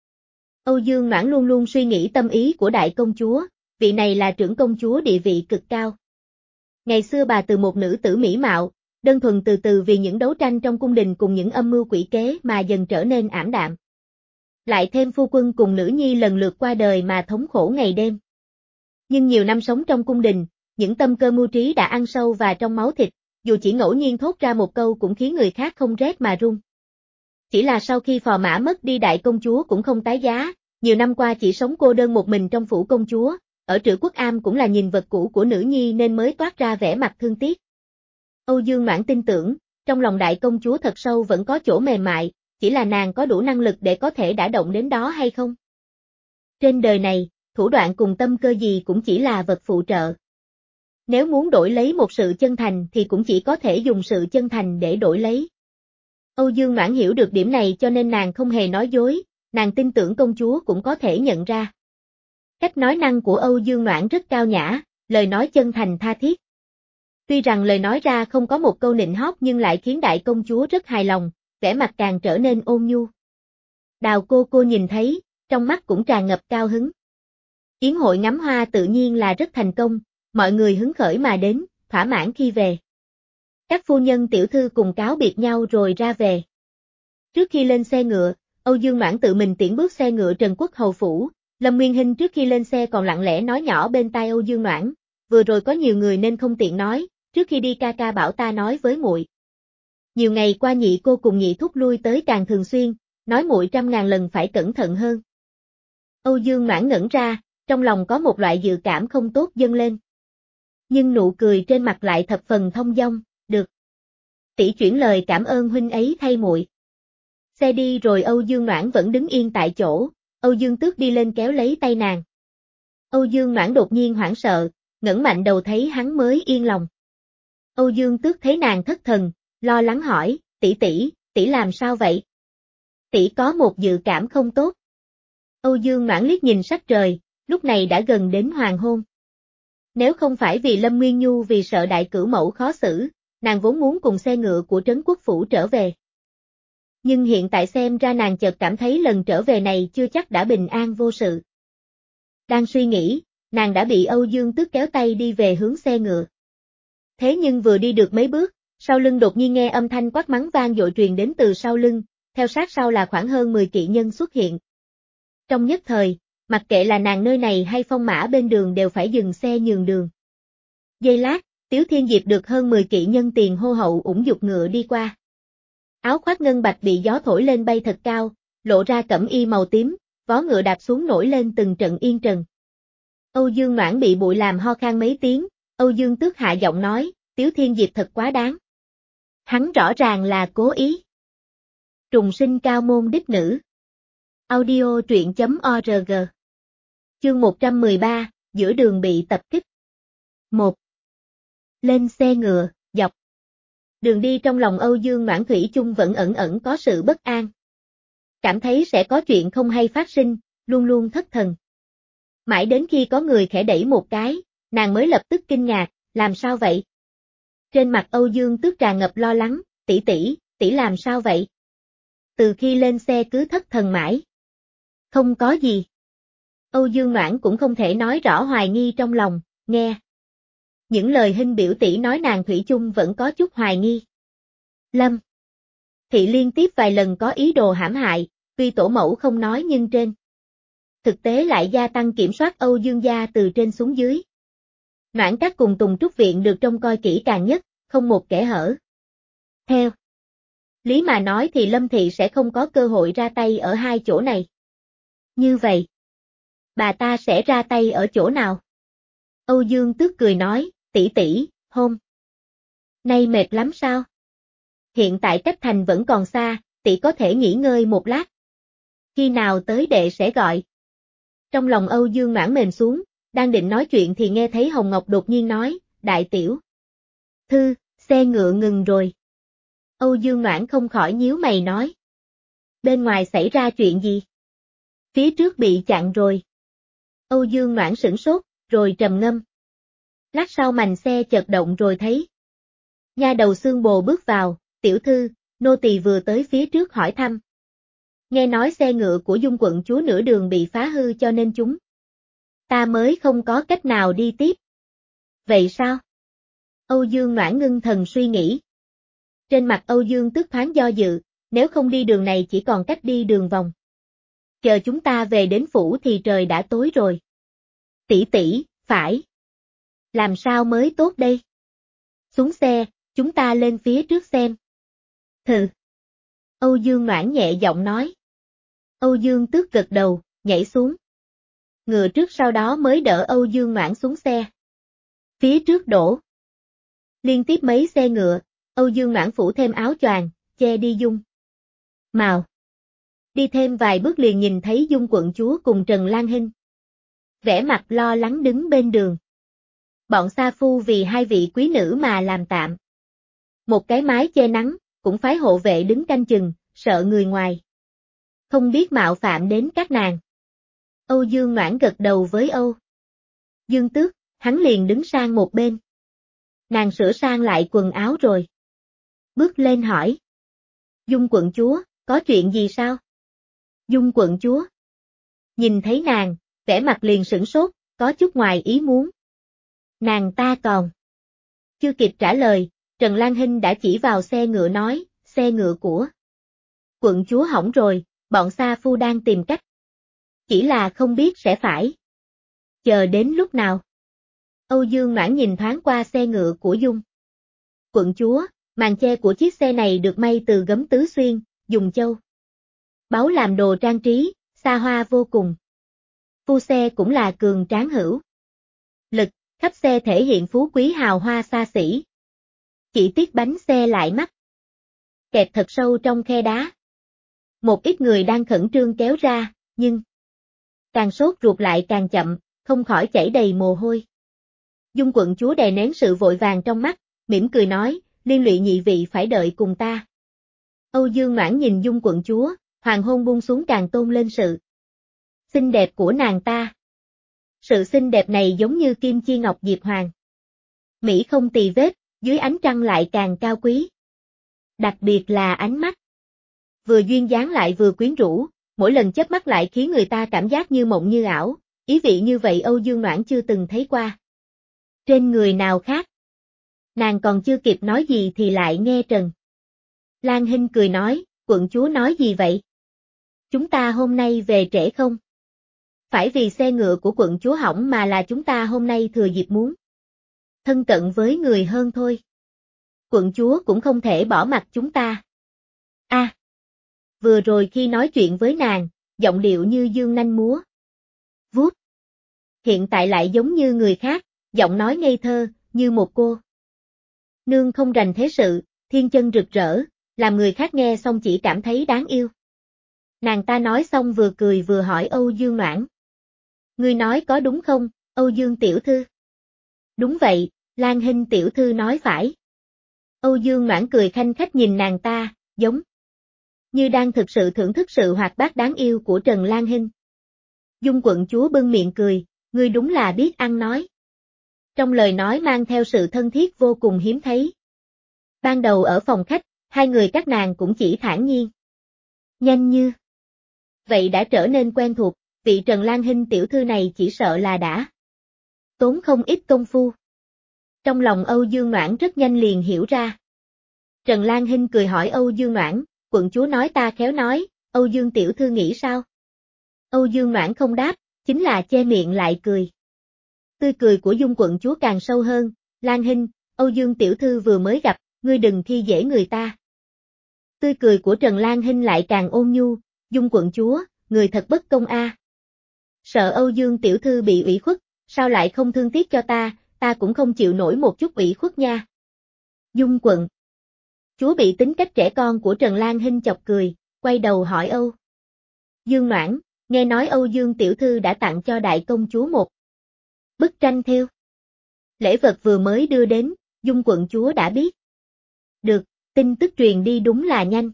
Âu Dương Noãn luôn luôn suy nghĩ tâm ý của đại công chúa, vị này là trưởng công chúa địa vị cực cao. Ngày xưa bà từ một nữ tử mỹ mạo, đơn thuần từ từ vì những đấu tranh trong cung đình cùng những âm mưu quỷ kế mà dần trở nên ảm đạm. Lại thêm phu quân cùng nữ nhi lần lượt qua đời mà thống khổ ngày đêm. Nhưng nhiều năm sống trong cung đình, những tâm cơ mưu trí đã ăn sâu và trong máu thịt, dù chỉ ngẫu nhiên thốt ra một câu cũng khiến người khác không rét mà run. Chỉ là sau khi phò mã mất đi đại công chúa cũng không tái giá, nhiều năm qua chỉ sống cô đơn một mình trong phủ công chúa, ở Trữ Quốc Am cũng là nhìn vật cũ của nữ nhi nên mới toát ra vẻ mặt thương tiếc. Âu Dương Noãn tin tưởng, trong lòng đại công chúa thật sâu vẫn có chỗ mềm mại, chỉ là nàng có đủ năng lực để có thể đả động đến đó hay không. Trên đời này, thủ đoạn cùng tâm cơ gì cũng chỉ là vật phụ trợ. Nếu muốn đổi lấy một sự chân thành thì cũng chỉ có thể dùng sự chân thành để đổi lấy. Âu Dương Noãn hiểu được điểm này cho nên nàng không hề nói dối, nàng tin tưởng công chúa cũng có thể nhận ra. Cách nói năng của Âu Dương Noãn rất cao nhã, lời nói chân thành tha thiết. Tuy rằng lời nói ra không có một câu nịnh hót nhưng lại khiến đại công chúa rất hài lòng, vẻ mặt càng trở nên ôn nhu. Đào cô cô nhìn thấy, trong mắt cũng tràn ngập cao hứng. Yến hội ngắm hoa tự nhiên là rất thành công, mọi người hứng khởi mà đến, thỏa mãn khi về. Các phu nhân tiểu thư cùng cáo biệt nhau rồi ra về. Trước khi lên xe ngựa, Âu Dương Noãn tự mình tiễn bước xe ngựa Trần Quốc Hầu Phủ, Lâm Nguyên Hinh trước khi lên xe còn lặng lẽ nói nhỏ bên tai Âu Dương Noãn, vừa rồi có nhiều người nên không tiện nói, trước khi đi ca ca bảo ta nói với muội. Nhiều ngày qua nhị cô cùng nhị thúc lui tới càng thường xuyên, nói muội trăm ngàn lần phải cẩn thận hơn. Âu Dương Noãn ngẩn ra, trong lòng có một loại dự cảm không tốt dâng lên. Nhưng nụ cười trên mặt lại thập phần thông dong, được. Tỷ chuyển lời cảm ơn huynh ấy thay muội. Xe đi rồi Âu Dương Noãn vẫn đứng yên tại chỗ, Âu Dương Tước đi lên kéo lấy tay nàng. Âu Dương Noãn đột nhiên hoảng sợ, ngẩng mạnh đầu thấy hắn mới yên lòng. Âu Dương Tước thấy nàng thất thần, lo lắng hỏi, tỷ tỷ, tỷ làm sao vậy? Tỷ có một dự cảm không tốt. Âu Dương Noãn liếc nhìn sắc trời, lúc này đã gần đến hoàng hôn. Nếu không phải vì Lâm Nguyên Nhu vì sợ đại cửu mẫu khó xử, nàng vốn muốn cùng xe ngựa của Trấn Quốc Phủ trở về. Nhưng hiện tại xem ra nàng chợt cảm thấy lần trở về này chưa chắc đã bình an vô sự. Đang suy nghĩ, nàng đã bị Âu Dương Tước kéo tay đi về hướng xe ngựa. Thế nhưng vừa đi được mấy bước, sau lưng đột nhiên nghe âm thanh quát mắng vang dội truyền đến từ sau lưng, theo sát sau là khoảng hơn mười kỵ nhân xuất hiện. Trong nhất thời, mặc kệ là nàng nơi này hay phong mã bên đường đều phải dừng xe nhường đường. Giây lát, Tiếu Thiên Diệp được hơn mười kỵ nhân tiền hô hậu ủng dục ngựa đi qua. Áo khoác ngân bạch bị gió thổi lên bay thật cao, lộ ra cẩm y màu tím, vó ngựa đạp xuống nổi lên từng trận yên trần. Âu Dương Noãn bị bụi làm ho khan mấy tiếng, Âu Dương Tước hạ giọng nói, Tiếu Thiên Diệp thật quá đáng. Hắn rõ ràng là cố ý. Trùng sinh cao môn đích nữ. Audio truyện chấm org. Chương một trăm mười ba, giữa đường bị tập kích. một. Lên xe ngựa, dọc. Đường đi trong lòng Âu Dương Noãn thủy chung vẫn ẩn ẩn có sự bất an. Cảm thấy sẽ có chuyện không hay phát sinh, luôn luôn thất thần. Mãi đến khi có người khẽ đẩy một cái, nàng mới lập tức kinh ngạc, làm sao vậy? Trên mặt Âu Dương Tước tràn ngập lo lắng, tỷ tỷ, tỷ làm sao vậy? Từ khi lên xe cứ thất thần mãi. Không có gì. Âu Dương Noãn cũng không thể nói rõ hoài nghi trong lòng, nghe. Những lời hình biểu tỷ nói nàng thủy chung vẫn có chút hoài nghi. Lâm Thị liên tiếp vài lần có ý đồ hãm hại, tuy tổ mẫu không nói nhưng trên thực tế lại gia tăng kiểm soát Âu Dương gia từ trên xuống dưới. Noãn Các cùng Tùng Trúc Viện được trông coi kỹ càng nhất, không một kẽ hở. Theo lý mà nói thì Lâm Thị sẽ không có cơ hội ra tay ở hai chỗ này. Như vậy, bà ta sẽ ra tay ở chỗ nào? Âu Dương Tước cười nói, tỷ tỷ, hôm nay mệt lắm sao? Hiện tại cách thành vẫn còn xa, tỷ có thể nghỉ ngơi một lát. Khi nào tới đệ sẽ gọi. Trong lòng Âu Dương Noãn mềm xuống, đang định nói chuyện thì nghe thấy Hồng Ngọc đột nhiên nói, đại tiểu thư, xe ngựa ngừng rồi. Âu Dương Noãn không khỏi nhíu mày nói. Bên ngoài xảy ra chuyện gì? Phía trước bị chặn rồi. Âu Dương Noãn sửng sốt, rồi trầm ngâm. Lát sau mành xe chợt động rồi thấy. Nha đầu Xương Bồ bước vào, tiểu thư, nô tỳ vừa tới phía trước hỏi thăm. Nghe nói xe ngựa của Dung quận chúa nửa đường bị phá hư cho nên chúng ta mới không có cách nào đi tiếp. Vậy sao? Âu Dương Noãn ngưng thần suy nghĩ. Trên mặt Âu Dương Tước thoáng do dự, nếu không đi đường này chỉ còn cách đi đường vòng. Chờ chúng ta về đến phủ thì trời đã tối rồi. Tỷ tỷ, phải. Làm sao mới tốt đây? Xuống xe, chúng ta lên phía trước xem. Thừ. Âu Dương Noãn nhẹ giọng nói. Âu Dương Tước gật đầu, nhảy xuống. Ngựa trước sau đó mới đỡ Âu Dương Noãn xuống xe. Phía trước đổ. Liên tiếp mấy xe ngựa, Âu Dương Noãn phủ thêm áo choàng, che đi Dung màu. Đi thêm vài bước liền nhìn thấy Dung quận chúa cùng Trần Lan Hinh. Vẻ mặt lo lắng đứng bên đường. Bọn sa phu vì hai vị quý nữ mà làm tạm. Một cái mái che nắng, cũng phái hộ vệ đứng canh chừng, sợ người ngoài không biết mạo phạm đến các nàng. Âu Dương Noãn gật đầu với Âu Dương Tước, hắn liền đứng sang một bên. Nàng sửa sang lại quần áo rồi. Bước lên hỏi. Dung quận chúa, có chuyện gì sao? Dung quận chúa. Nhìn thấy nàng, vẻ mặt liền sửng sốt, có chút ngoài ý muốn. Nàng ta còn chưa kịp trả lời, Trần Lan Hinh đã chỉ vào xe ngựa nói, xe ngựa của quận chúa hỏng rồi, bọn sa phu đang tìm cách. Chỉ là không biết sẽ phải chờ đến lúc nào. Âu Dương Noãn nhìn thoáng qua xe ngựa của Dung quận chúa, màn che của chiếc xe này được may từ gấm tứ xuyên, dùng châu báu làm đồ trang trí, xa hoa vô cùng. Phu xe cũng là cường tráng hữu lực, khắp xe thể hiện phú quý hào hoa xa xỉ. Chỉ tiếc bánh xe lại mắc kẹt thật sâu trong khe đá. Một ít người đang khẩn trương kéo ra, nhưng càng sốt ruột lại càng chậm, không khỏi chảy đầy mồ hôi. Dung quận chúa đè nén sự vội vàng trong mắt, mỉm cười nói, liên lụy nhị vị phải đợi cùng ta. Âu Dương Noãn nhìn Dung quận chúa, hoàng hôn buông xuống càng tôn lên sự xinh đẹp của nàng ta. Sự xinh đẹp này giống như kim chi ngọc diệp hoàng. Mỹ không tì vết, dưới ánh trăng lại càng cao quý. Đặc biệt là ánh mắt. Vừa duyên dáng lại vừa quyến rũ, mỗi lần chớp mắt lại khiến người ta cảm giác như mộng như ảo, ý vị như vậy Âu Dương Noãn chưa từng thấy qua. Trên người nào khác. Nàng còn chưa kịp nói gì thì lại nghe Trần Lan Hinh cười nói, quận chúa nói gì vậy? Chúng ta hôm nay về trễ không? Phải vì xe ngựa của quận chúa hỏng mà là chúng ta hôm nay thừa dịp muốn thân cận với người hơn thôi. Quận chúa cũng không thể bỏ mặc chúng ta. A, à, vừa rồi khi nói chuyện với nàng, giọng điệu như dương nanh múa vuốt. Hiện tại lại giống như người khác, giọng nói ngây thơ, như một cô nương không rành thế sự, thiên chân rực rỡ, làm người khác nghe xong chỉ cảm thấy đáng yêu. Nàng ta nói xong vừa cười vừa hỏi Âu Dương Noãn. Ngươi nói có đúng không, Âu Dương tiểu thư? Đúng vậy, Lan Hinh tiểu thư nói phải. Âu Dương Noãn cười khanh khách nhìn nàng ta, giống như đang thực sự thưởng thức sự hoạt bát đáng yêu của Trần Lan Hinh. Dung quận chúa bưng miệng cười, ngươi đúng là biết ăn nói. Trong lời nói mang theo sự thân thiết vô cùng hiếm thấy. Ban đầu ở phòng khách, hai người các nàng cũng chỉ thản nhiên. Nhanh như vậy đã trở nên quen thuộc, vị Trần Lan Hinh tiểu thư này chỉ sợ là đã tốn không ít công phu. Trong lòng Âu Dương Noãn rất nhanh liền hiểu ra. Trần Lan Hinh cười hỏi Âu Dương Noãn, quận chúa nói ta khéo nói, Âu Dương tiểu thư nghĩ sao? Âu Dương Noãn không đáp, chính là che miệng lại cười. Tươi cười của Dung quận chúa càng sâu hơn, Lan Hinh, Âu Dương tiểu thư vừa mới gặp, ngươi đừng khi dễ người ta. Tươi cười của Trần Lan Hinh lại càng ôn nhu, Dung quận chúa, người thật bất công a. Sợ Âu Dương tiểu thư bị ủy khuất, sao lại không thương tiếc cho ta, ta cũng không chịu nổi một chút ủy khuất nha. Dung quận chúa bị tính cách trẻ con của Trần Lan Hinh chọc cười, quay đầu hỏi Âu Dương Noãn, nghe nói Âu Dương tiểu thư đã tặng cho đại công chúa một bức tranh thêu. Lễ vật vừa mới đưa đến, Dung quận chúa đã biết. Được, tin tức truyền đi đúng là nhanh.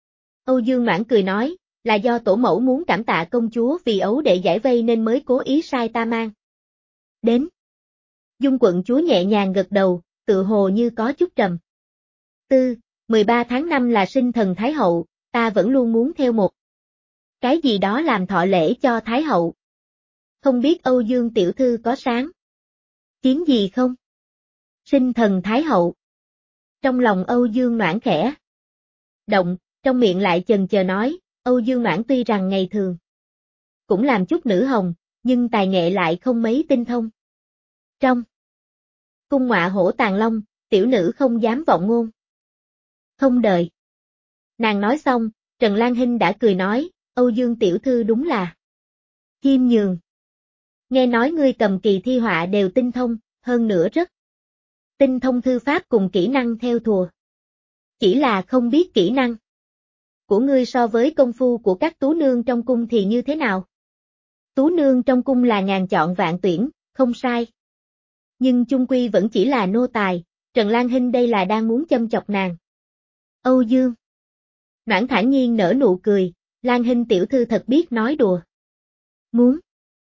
Âu Dương Noãn cười nói, là do tổ mẫu muốn cảm tạ công chúa vì ấu đệ giải vây nên mới cố ý sai ta mang đến. Dung quận chúa nhẹ nhàng gật đầu, tự hồ như có chút trầm tư, mười ba tháng năm là sinh thần Thái hậu, ta vẫn luôn muốn theo một cái gì đó làm thọ lễ cho Thái hậu. Không biết Âu Dương tiểu thư có sáng kiến gì không? Sinh thần Thái hậu. Trong lòng Âu Dương Noãn khẽ động, trong miệng lại chần chờ nói, Âu Dương Noãn tuy rằng ngày thường cũng làm chút nữ hồng, nhưng tài nghệ lại không mấy tinh thông. Trong cung ngọa hổ tàng long, tiểu nữ không dám vọng ngôn. Không đợi nàng nói xong, Trần Lan Hinh đã cười nói, Âu Dương tiểu thư đúng là khiêm nhường. Nghe nói ngươi cầm kỳ thi họa đều tinh thông, hơn nữa rất tinh thông thư pháp cùng kỹ năng theo thùa. Chỉ là không biết kỹ năng của ngươi so với công phu của các tú nương trong cung thì như thế nào? Tú nương trong cung là ngàn chọn vạn tuyển, không sai. Nhưng chung quy vẫn chỉ là nô tài, Trần Lan Hinh đây là đang muốn châm chọc nàng. Âu Dương Noãn thản nhiên nở nụ cười, Lan Hinh tiểu thư thật biết nói đùa. Muốn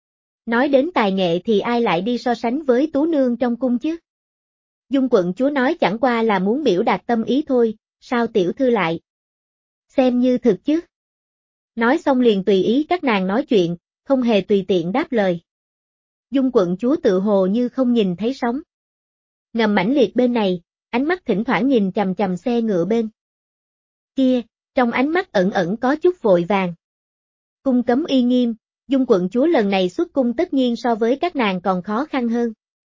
nói đến tài nghệ thì ai lại đi so sánh với tú nương trong cung chứ? Dung quận chúa nói chẳng qua là muốn biểu đạt tâm ý thôi, sao tiểu thư lại xem như thực chứ? Nói xong liền tùy ý các nàng nói chuyện, không hề tùy tiện đáp lời. Dung quận chúa tự hồ như không nhìn thấy sóng ngầm mãnh liệt bên này, ánh mắt thỉnh thoảng nhìn chằm chằm xe ngựa bên kia, trong ánh mắt ẩn ẩn có chút vội vàng. Cung cấm uy nghiêm, Dung quận chúa lần này xuất cung tất nhiên so với các nàng còn khó khăn hơn.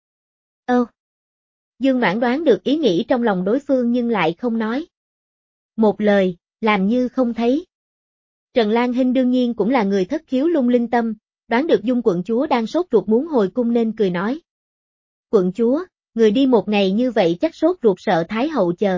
Ơ! Dương Noãn đoán được ý nghĩ trong lòng đối phương nhưng lại không nói một lời, làm như không thấy. Trần Lan Hinh đương nhiên cũng là người thất khiếu lung linh tâm, đoán được Dung quận chúa đang sốt ruột muốn hồi cung nên cười nói. Quận chúa, người đi một ngày như vậy chắc sốt ruột sợ Thái hậu chờ.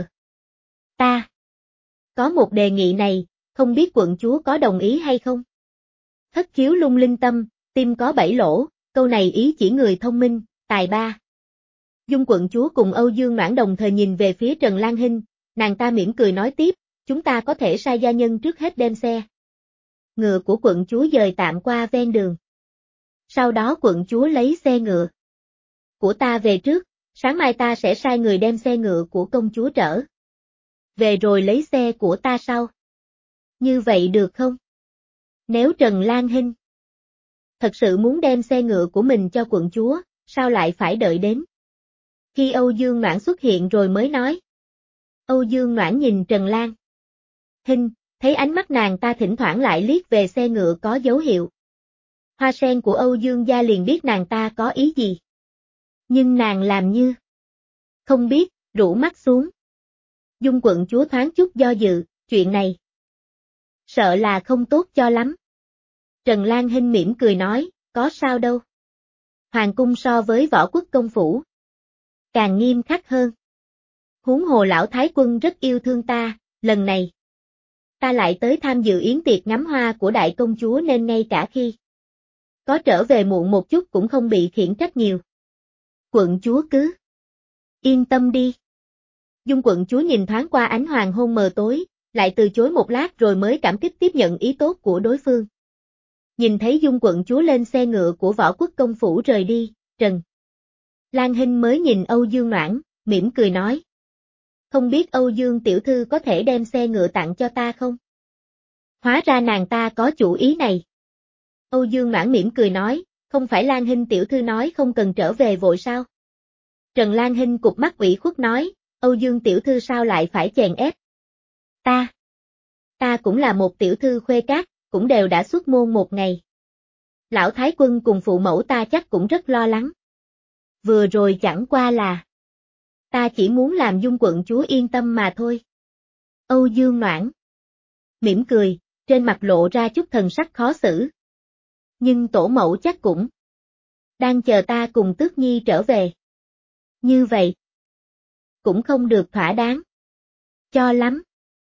Ta có một đề nghị này, không biết quận chúa có đồng ý hay không? Thất khiếu lung linh tâm, tim có bảy lỗ, câu này ý chỉ người thông minh, tài ba. Dung quận chúa cùng Âu Dương Noãn đồng thời nhìn về phía Trần Lan Hinh, nàng ta mỉm cười nói tiếp, chúng ta có thể sai gia nhân trước hết đem xe ngựa của quận chúa dời tạm qua ven đường. Sau đó quận chúa lấy xe ngựa của ta về trước, sáng mai ta sẽ sai người đem xe ngựa của công chúa trở về rồi lấy xe của ta sau. Như vậy được không? Nếu Trần Lan Hinh thật sự muốn đem xe ngựa của mình cho quận chúa, sao lại phải đợi đến khi Âu Dương Noãn xuất hiện rồi mới nói? Âu Dương Noãn nhìn Trần Lan Hinh, thấy ánh mắt nàng ta thỉnh thoảng lại liếc về xe ngựa có dấu hiệu hoa sen của Âu Dương gia liền biết nàng ta có ý gì. Nhưng nàng làm như không biết, rũ mắt xuống. Dung quận chúa thoáng chút do dự, chuyện này sợ là không tốt cho lắm. Trần Lan Hinh mỉm cười nói, có sao đâu. Hoàng cung so với võ quốc công phủ càng nghiêm khắc hơn. Huống hồ lão thái quân rất yêu thương ta, lần này ta lại tới tham dự yến tiệc ngắm hoa của đại công chúa nên ngay cả khi có trở về muộn một chút cũng không bị khiển trách nhiều. Quận chúa cứ yên tâm đi. Dung quận chúa nhìn thoáng qua ánh hoàng hôn mờ tối, lại từ chối một lát rồi mới cảm kích tiếp nhận ý tốt của đối phương. Nhìn thấy Dung quận chúa lên xe ngựa của võ quốc công phủ rời đi, Trần Lan Hinh mới nhìn Âu Dương Noãn, mỉm cười nói. Không biết Âu Dương tiểu thư có thể đem xe ngựa tặng cho ta không? Hóa ra nàng ta có chủ ý này. Âu Dương Noãn mỉm cười nói, không phải Lan Hinh tiểu thư nói không cần trở về vội sao? Trần Lan Hinh cụp mắt ủy khuất nói, Âu Dương tiểu thư sao lại phải chèn ép? Ta, ta cũng là một tiểu thư khuê các, cũng đều đã xuất môn một ngày. Lão thái quân cùng phụ mẫu ta chắc cũng rất lo lắng. Vừa rồi chẳng qua là ta chỉ muốn làm Dung quận chúa yên tâm mà thôi. Âu Dương Noãn mỉm cười, trên mặt lộ ra chút thần sắc khó xử. Nhưng tổ mẫu chắc cũng đang chờ ta cùng Tước Nhi trở về. Như vậy cũng không được thỏa đáng cho lắm.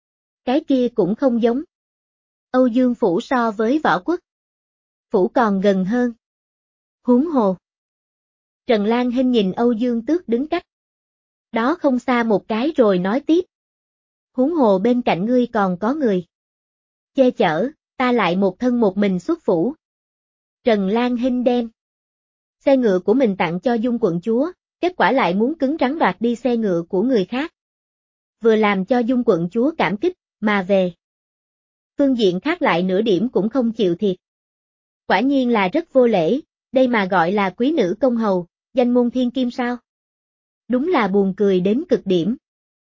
Cái kia cũng không giống. Âu Dương phủ so với võ quốc phủ còn gần hơn. Huống hồ. Trần Lan Hinh nhìn Âu Dương Tước đứng cách đó không xa một cái rồi nói tiếp. Huống hồ bên cạnh ngươi còn có người che chở, ta lại một thân một mình xuất phủ. Trần Lan Hinh đem xe ngựa của mình tặng cho Dung quận chúa, kết quả lại muốn cứng rắn đoạt đi xe ngựa của người khác. Vừa làm cho Dung quận chúa cảm kích, mà về phương diện khác lại nửa điểm cũng không chịu thiệt. Quả nhiên là rất vô lễ, đây mà gọi là quý nữ công hầu, danh môn thiên kim sao? Đúng là buồn cười đến cực điểm.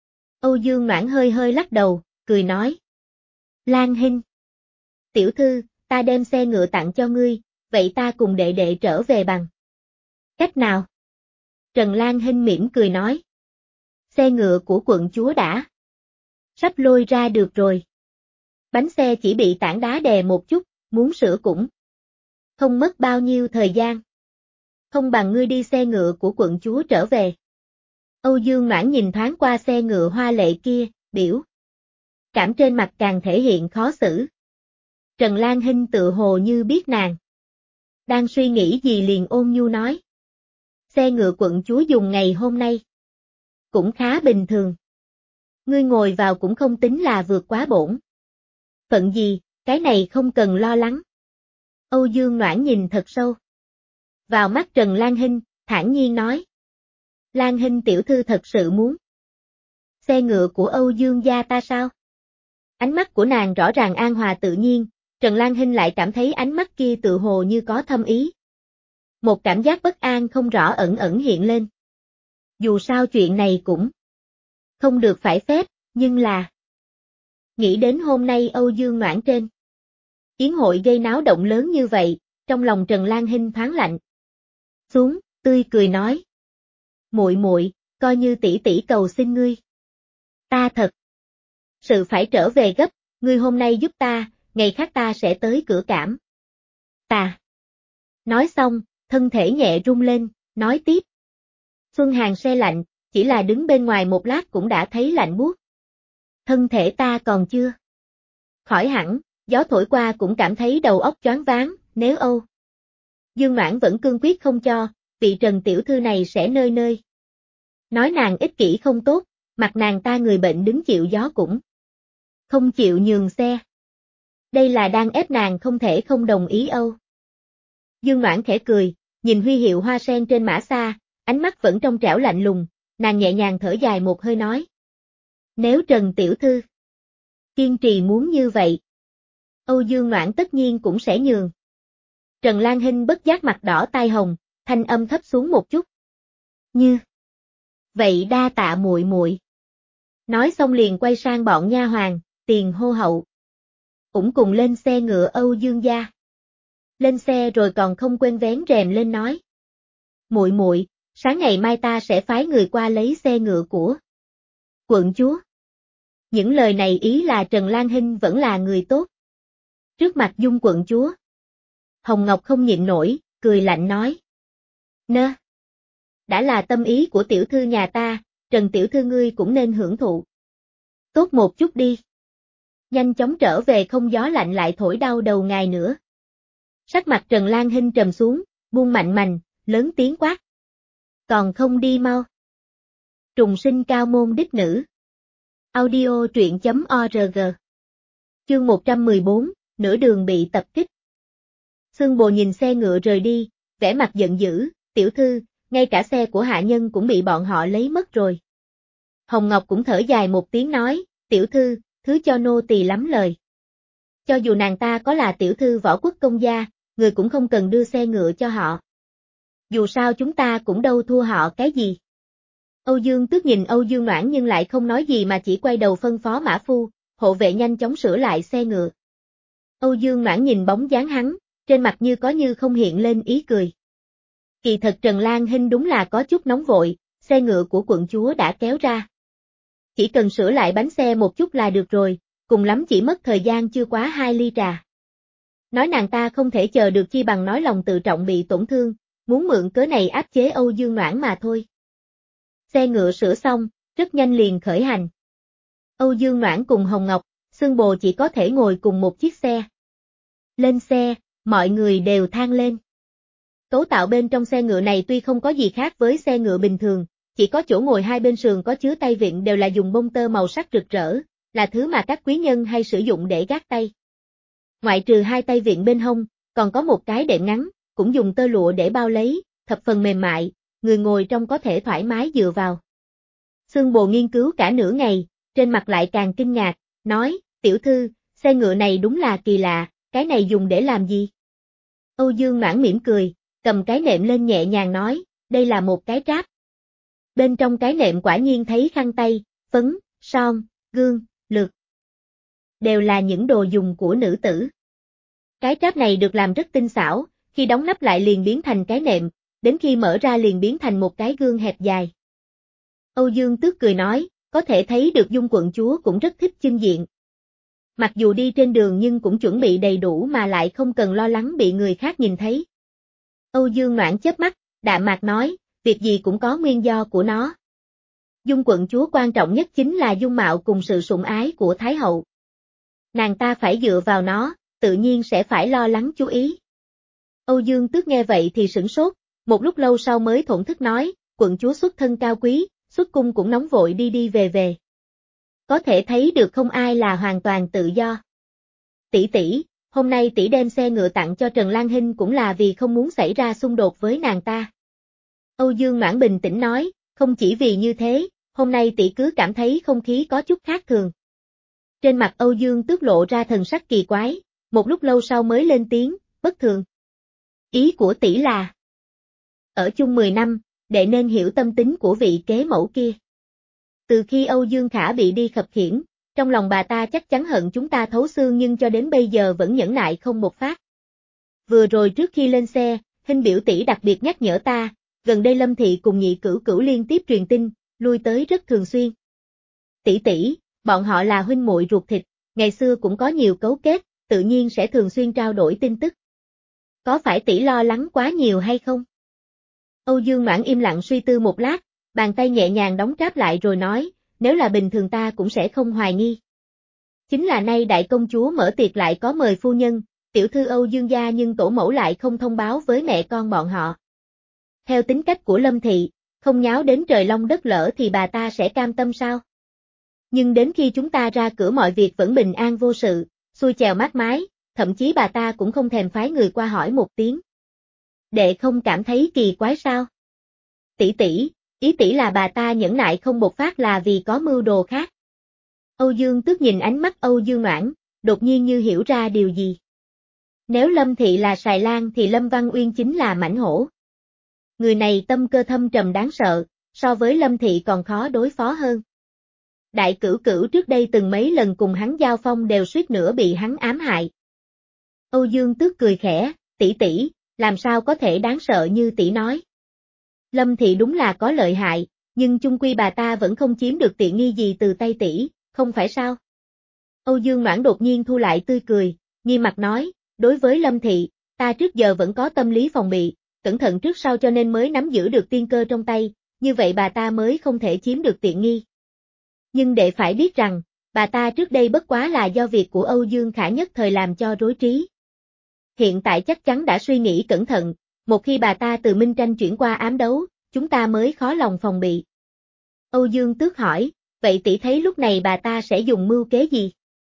Âu Dương Noãn hơi hơi lắc đầu, cười nói. Lan Hinh tiểu thư, ta đem xe ngựa tặng cho ngươi, vậy ta cùng đệ đệ trở về bằng cách nào? Trần Lan Hinh mỉm cười nói. Xe ngựa của quận chúa đã sắp lôi ra được rồi. Bánh xe chỉ bị tảng đá đè một chút, muốn sửa cũng không mất bao nhiêu thời gian. Không bằng ngươi đi xe ngựa của quận chúa trở về. Âu Dương Noãn nhìn thoáng qua xe ngựa hoa lệ kia, biểu cảm trên mặt càng thể hiện khó xử. Trần Lan Hinh tự hồ như biết nàng đang suy nghĩ gì liền ôn nhu nói. Xe ngựa quận chúa dùng ngày hôm nay cũng khá bình thường. Ngươi ngồi vào cũng không tính là vượt quá bổn phận gì, cái này không cần lo lắng. Âu Dương Noãn nhìn thật sâu vào mắt Trần Lan Hinh, thản nhiên nói. Lan Hinh tiểu thư thật sự muốn xe ngựa của Âu Dương gia ta sao? Ánh mắt của nàng rõ ràng an hòa tự nhiên, Trần Lan Hinh lại cảm thấy ánh mắt kia tự hồ như có thâm ý. Một cảm giác bất an không rõ ẩn ẩn hiện lên. Dù sao chuyện này cũng không được phải phép, nhưng là nghĩ đến hôm nay Âu Dương Noãn trên yến hội gây náo động lớn như vậy, trong lòng Trần Lan Hinh thoáng lạnh xuống, tươi cười nói. Muội muội, coi như tỷ tỷ cầu xin ngươi. Ta thật sự phải trở về gấp, ngươi hôm nay giúp ta, ngày khác ta sẽ tới cửa cảm. Ta. Nói xong, thân thể nhẹ rung lên, nói tiếp. Xuân Hàn se lạnh, chỉ là đứng bên ngoài một lát cũng đã thấy lạnh buốt. Thân thể ta còn chưa khỏi hẳn, gió thổi qua cũng cảm thấy đầu óc choáng váng, nếu Âu Dương Noãn vẫn cương quyết không cho, vị Trần tiểu thư này sẽ nơi nơi Nói nàng ích kỷ không tốt, mặt nàng ta người bệnh đứng chịu gió cũng không chịu nhường xe. Đây là đang ép nàng không thể không đồng ý Âu. Dương Noãn khẽ cười, nhìn huy hiệu hoa sen trên mã xa, ánh mắt vẫn trong trẻo lạnh lùng, nàng nhẹ nhàng thở dài một hơi nói. Nếu Trần Tiểu Thư kiên trì muốn như vậy, Âu Dương Noãn tất nhiên cũng sẽ nhường. Trần Lan Hinh bất giác mặt đỏ tai hồng, thanh âm thấp xuống một chút. Như vậy đa tạ muội muội. Nói xong liền quay sang bọn nha hoàn, tiền hô hậu. Cũng cùng lên xe ngựa Âu Dương gia. Lên xe rồi còn không quên vén rèm lên nói. Muội muội, sáng ngày mai ta sẽ phái người qua lấy xe ngựa của quận chúa. Những lời này ý là Trần Lan Hinh vẫn là người tốt. Trước mặt Dung quận chúa, Hồng Ngọc không nhịn nổi, cười lạnh nói. Nơ! Đã là tâm ý của tiểu thư nhà ta, Trần tiểu thư ngươi cũng nên hưởng thụ. Tốt một chút đi. Nhanh chóng trở về không gió lạnh lại thổi đau đầu ngài nữa. Sắc mặt Trần Lan Hinh trầm xuống, buông mạnh mành, lớn tiếng quát. Còn không đi mau. Trùng sinh cao môn đích nữ. Audio truyện chấm org. Chương một trăm mười bốn, nửa đường bị tập kích. Xương Bồ nhìn xe ngựa rời đi, vẻ mặt giận dữ, tiểu thư, ngay cả xe của hạ nhân cũng bị bọn họ lấy mất rồi. Hồng Ngọc cũng thở dài một tiếng nói, tiểu thư, thứ cho nô tỳ lắm lời. Cho dù nàng ta có là tiểu thư võ quốc công gia, người cũng không cần đưa xe ngựa cho họ. Dù sao chúng ta cũng đâu thua họ cái gì. Âu Dương Tước nhìn Âu Dương Noãn nhưng lại không nói gì mà chỉ quay đầu phân phó mã phu, hộ vệ nhanh chóng sửa lại xe ngựa. Âu Dương Noãn nhìn bóng dáng hắn, trên mặt như có như không hiện lên ý cười. Kỳ thật Trần Lan Hinh đúng là có chút nóng vội, xe ngựa của quận chúa đã kéo ra. Chỉ cần sửa lại bánh xe một chút là được rồi, cùng lắm chỉ mất thời gian chưa quá hai ly trà. Nói nàng ta không thể chờ được chi bằng nói lòng tự trọng bị tổn thương, muốn mượn cớ này áp chế Âu Dương Noãn mà thôi. Xe ngựa sửa xong, rất nhanh liền khởi hành. Âu Dương Noãn cùng Hồng Ngọc, Xương Bồ chỉ có thể ngồi cùng một chiếc xe. Lên xe, mọi người đều than lên. Cấu tạo bên trong xe ngựa này tuy không có gì khác với xe ngựa bình thường, chỉ có chỗ ngồi hai bên sườn có chứa tay vịn đều là dùng bông tơ màu sắc rực rỡ, là thứ mà các quý nhân hay sử dụng để gác tay. Ngoại trừ hai tay vịn bên hông, còn có một cái đệm ngắn, cũng dùng tơ lụa để bao lấy, thập phần mềm mại, người ngồi trong có thể thoải mái dựa vào. Xương Bồ nghiên cứu cả nửa ngày, trên mặt lại càng kinh ngạc, nói, tiểu thư, xe ngựa này đúng là kỳ lạ, cái này dùng để làm gì? Âu Dương Noãn mỉm cười, cầm cái nệm lên nhẹ nhàng nói, đây là một cái tráp. Bên trong cái nệm quả nhiên thấy khăn tay, phấn, son, gương, lược. Đều là những đồ dùng của nữ tử. Cái tráp này được làm rất tinh xảo, khi đóng nắp lại liền biến thành cái nệm, đến khi mở ra liền biến thành một cái gương hẹp dài. Âu Dương Tước cười nói, có thể thấy được Dung quận chúa cũng rất thích chưng diện. Mặc dù đi trên đường nhưng cũng chuẩn bị đầy đủ mà lại không cần lo lắng bị người khác nhìn thấy. Âu Dương Noãn chớp mắt, đạm mạc nói, việc gì cũng có nguyên do của nó. Dung quận chúa quan trọng nhất chính là dung mạo cùng sự sủng ái của Thái hậu. Nàng ta phải dựa vào nó, tự nhiên sẽ phải lo lắng chú ý. Âu Dương Tước nghe vậy thì sửng sốt, một lúc lâu sau mới thổn thức nói, quận chúa xuất thân cao quý, xuất cung cũng nóng vội đi đi về về. Có thể thấy được không ai là hoàn toàn tự do. Tỷ tỷ, hôm nay tỷ đem xe ngựa tặng cho Trần Lan Hinh cũng là vì không muốn xảy ra xung đột với nàng ta. Âu Dương Noãn bình tĩnh nói, không chỉ vì như thế, hôm nay tỷ cứ cảm thấy không khí có chút khác thường. Trên mặt Âu Dương Tước lộ ra thần sắc kỳ quái, một lúc lâu sau mới lên tiếng, bất thường. Ý của tỷ là, ở chung mười năm, đệ nên hiểu tâm tính của vị kế mẫu kia. Từ khi Âu Dương Khả bị đi khập khiễng, trong lòng bà ta chắc chắn hận chúng ta thấu xương nhưng cho đến bây giờ vẫn nhẫn nại không một phát. Vừa rồi trước khi lên xe, Hinh biểu tỷ đặc biệt nhắc nhở ta, gần đây Lâm Thị cùng nhị cửu cửu liên tiếp truyền tin, lui tới rất thường xuyên. Tỷ tỷ, bọn họ là huynh muội ruột thịt, ngày xưa cũng có nhiều cấu kết, tự nhiên sẽ thường xuyên trao đổi tin tức. Có phải tỷ lo lắng quá nhiều hay không? Âu Dương Noãn im lặng suy tư một lát, bàn tay nhẹ nhàng đóng tráp lại rồi nói, nếu là bình thường ta cũng sẽ không hoài nghi. Chính là nay đại công chúa mở tiệc lại có mời phu nhân, tiểu thư Âu Dương gia nhưng tổ mẫu lại không thông báo với mẹ con bọn họ. Theo tính cách của Lâm Thị, không nháo đến trời long đất lở thì bà ta sẽ cam tâm sao? Nhưng đến khi chúng ta ra cửa mọi việc vẫn bình an vô sự, xuôi chèo mát mái, thậm chí bà ta cũng không thèm phái người qua hỏi một tiếng. Đệ không cảm thấy kỳ quái sao? Tỷ tỷ, ý tỷ là bà ta nhẫn nại không bộc phát là vì có mưu đồ khác. Âu Dương Tước nhìn ánh mắt Âu Dương Noãn, đột nhiên như hiểu ra điều gì. Nếu Lâm Thị là Sài Lan thì Lâm Văn Uyên chính là mãnh hổ. Người này tâm cơ thâm trầm đáng sợ, so với Lâm Thị còn khó đối phó hơn. Đại Cửu Cửu trước đây từng mấy lần cùng hắn giao phong đều suýt nữa bị hắn ám hại. Âu Dương Tước cười khẽ, tỷ tỷ, làm sao có thể đáng sợ như tỷ nói. Lâm Thị đúng là có lợi hại, nhưng chung quy bà ta vẫn không chiếm được tiện nghi gì từ tay tỷ, không phải sao? Âu Dương Noãn đột nhiên thu lại tươi cười, nghiêm mặt nói, đối với Lâm Thị, ta trước giờ vẫn có tâm lý phòng bị, cẩn thận trước sau cho nên mới nắm giữ được tiên cơ trong tay, như vậy bà ta mới không thể chiếm được tiện nghi. Nhưng đệ phải biết rằng, bà ta trước đây bất quá là do việc của Âu Dương Khả nhất thời làm cho rối trí. Hiện tại chắc chắn đã suy nghĩ cẩn thận, một khi bà ta từ minh tranh chuyển qua ám đấu, chúng ta mới khó lòng phòng bị. Âu Dương Tước hỏi, vậy tỷ thấy lúc này bà ta sẽ dùng mưu kế gì?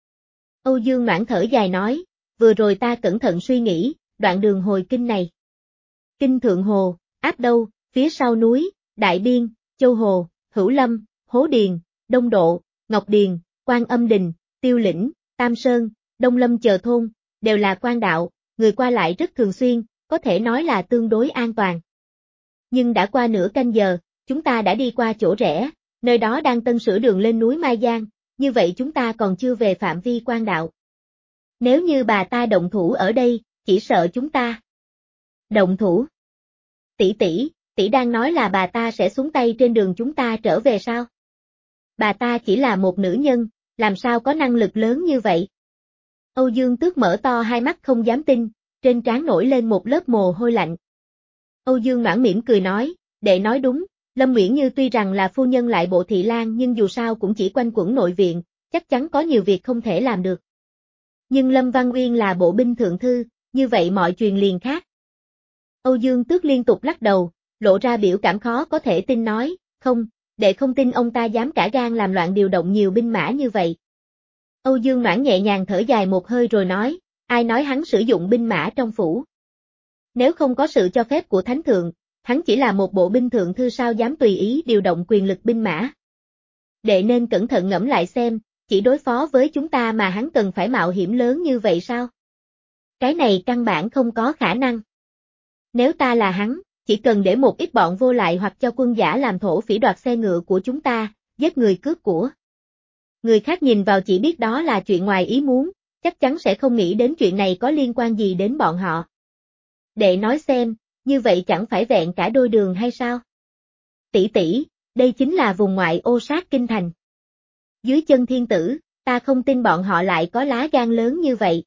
Âu Dương Noãn thở dài nói, vừa rồi ta cẩn thận suy nghĩ, đoạn đường hồi kinh này. Kinh Thượng Hồ, Áp Đâu, phía sau núi, Đại Biên, Châu Hồ, Hữu Lâm, Hố Điền, Đông Độ, Ngọc Điền, Quan Âm Đình, Tiêu Lĩnh, Tam Sơn, Đông Lâm chờ thôn, đều là quan đạo, người qua lại rất thường xuyên, có thể nói là tương đối an toàn. Nhưng đã qua nửa canh giờ, chúng ta đã đi qua chỗ rẽ, nơi đó đang tân sửa đường lên núi Mai Giang, như vậy chúng ta còn chưa về phạm vi quan đạo. Nếu như bà ta động thủ ở đây, chỉ sợ chúng ta. Động thủ? Tỷ tỷ, tỷ đang nói là bà ta sẽ xuống tay trên đường chúng ta trở về sao? Bà ta chỉ là một nữ nhân, làm sao có năng lực lớn như vậy? Âu Dương Tước mở to hai mắt không dám tin, trên trán nổi lên một lớp mồ hôi lạnh. Âu Dương Noãn mỉm cười nói, đệ nói đúng, Lâm Uyển Như tuy rằng là phu nhân lại bộ thị lang nhưng dù sao cũng chỉ quanh quẩn nội viện, chắc chắn có nhiều việc không thể làm được. Nhưng Lâm Văn Uyên là bộ binh thượng thư, như vậy mọi chuyện liền khác. Âu Dương Tước liên tục lắc đầu, lộ ra biểu cảm khó có thể tin nói, không, đệ không tin ông ta dám cả gan làm loạn điều động nhiều binh mã như vậy. Âu Dương Noãn nhẹ nhàng thở dài một hơi rồi nói, ai nói hắn sử dụng binh mã trong phủ. Nếu không có sự cho phép của Thánh Thượng, hắn chỉ là một bộ binh thượng thư sao dám tùy ý điều động quyền lực binh mã. Đệ nên cẩn thận ngẫm lại xem, chỉ đối phó với chúng ta mà hắn cần phải mạo hiểm lớn như vậy sao? Cái này căn bản không có khả năng. Nếu ta là hắn, chỉ cần để một ít bọn vô lại hoặc cho quân giả làm thổ phỉ đoạt xe ngựa của chúng ta, giết người cướp của. Người khác nhìn vào chỉ biết đó là chuyện ngoài ý muốn, chắc chắn sẽ không nghĩ đến chuyện này có liên quan gì đến bọn họ. Đệ nói xem, như vậy chẳng phải vẹn cả đôi đường hay sao? Tỷ tỷ, đây chính là vùng ngoại ô sát kinh thành. Dưới chân thiên tử, ta không tin bọn họ lại có lá gan lớn như vậy.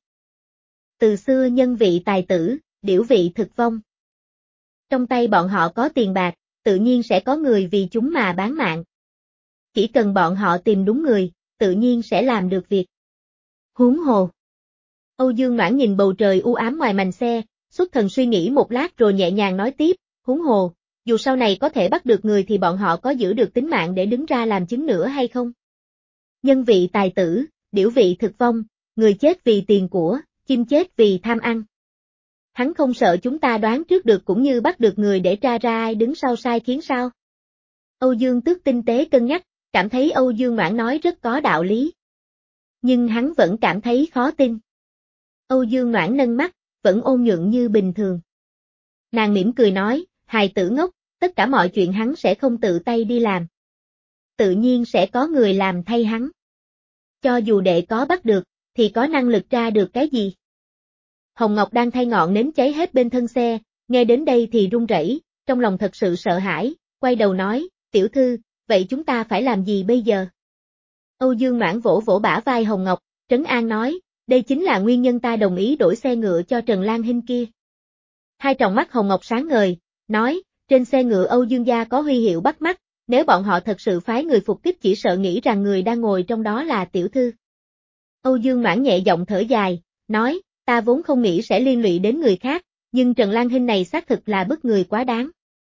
Từ xưa nhân vị tài tử, điểu vị thực vong. Trong tay bọn họ có tiền bạc, tự nhiên sẽ có người vì chúng mà bán mạng. Chỉ cần bọn họ tìm đúng người, tự nhiên sẽ làm được việc. Huống hồ. Âu Dương Noãn nhìn bầu trời u ám ngoài mành xe, xuất thần suy nghĩ một lát rồi nhẹ nhàng nói tiếp, huống hồ, dù sau này có thể bắt được người thì bọn họ có giữ được tính mạng để đứng ra làm chứng nữa hay không? Nhân vị tài tử, điểu vị thực vong, người chết vì tiền của, chim chết vì tham ăn. Hắn không sợ chúng ta đoán trước được cũng như bắt được người để tra ra ai đứng sau sai khiến sao? Âu Dương Tước tinh tế cân nhắc, cảm thấy Âu Dương Noãn nói rất có đạo lý. Nhưng hắn vẫn cảm thấy khó tin. Âu Dương Noãn nâng mắt, vẫn ôn nhuận như bình thường. Nàng mỉm cười nói, hài tử ngốc, tất cả mọi chuyện hắn sẽ không tự tay đi làm. Tự nhiên sẽ có người làm thay hắn. Cho dù đệ có bắt được, thì có năng lực tra được cái gì? Hồng Ngọc đang thay ngọn nến cháy hết bên thân xe, nghe đến đây thì run rẩy, trong lòng thật sự sợ hãi, quay đầu nói, tiểu thư, vậy chúng ta phải làm gì bây giờ? Âu Dương Noãn vỗ vỗ bả vai Hồng Ngọc, trấn an nói, đây chính là nguyên nhân ta đồng ý đổi xe ngựa cho Trần Lan Hinh kia. Hai tròng mắt Hồng Ngọc sáng ngời, nói, trên xe ngựa Âu Dương gia có huy hiệu bắt mắt, nếu bọn họ thật sự phái người phục kích chỉ sợ nghĩ rằng người đang ngồi trong đó là tiểu thư. Âu Dương Noãn nhẹ giọng thở dài, nói, ta vốn không nghĩ sẽ liên lụy đến người khác, nhưng Trần Lan Hinh này xác thực là bức người quá đáng.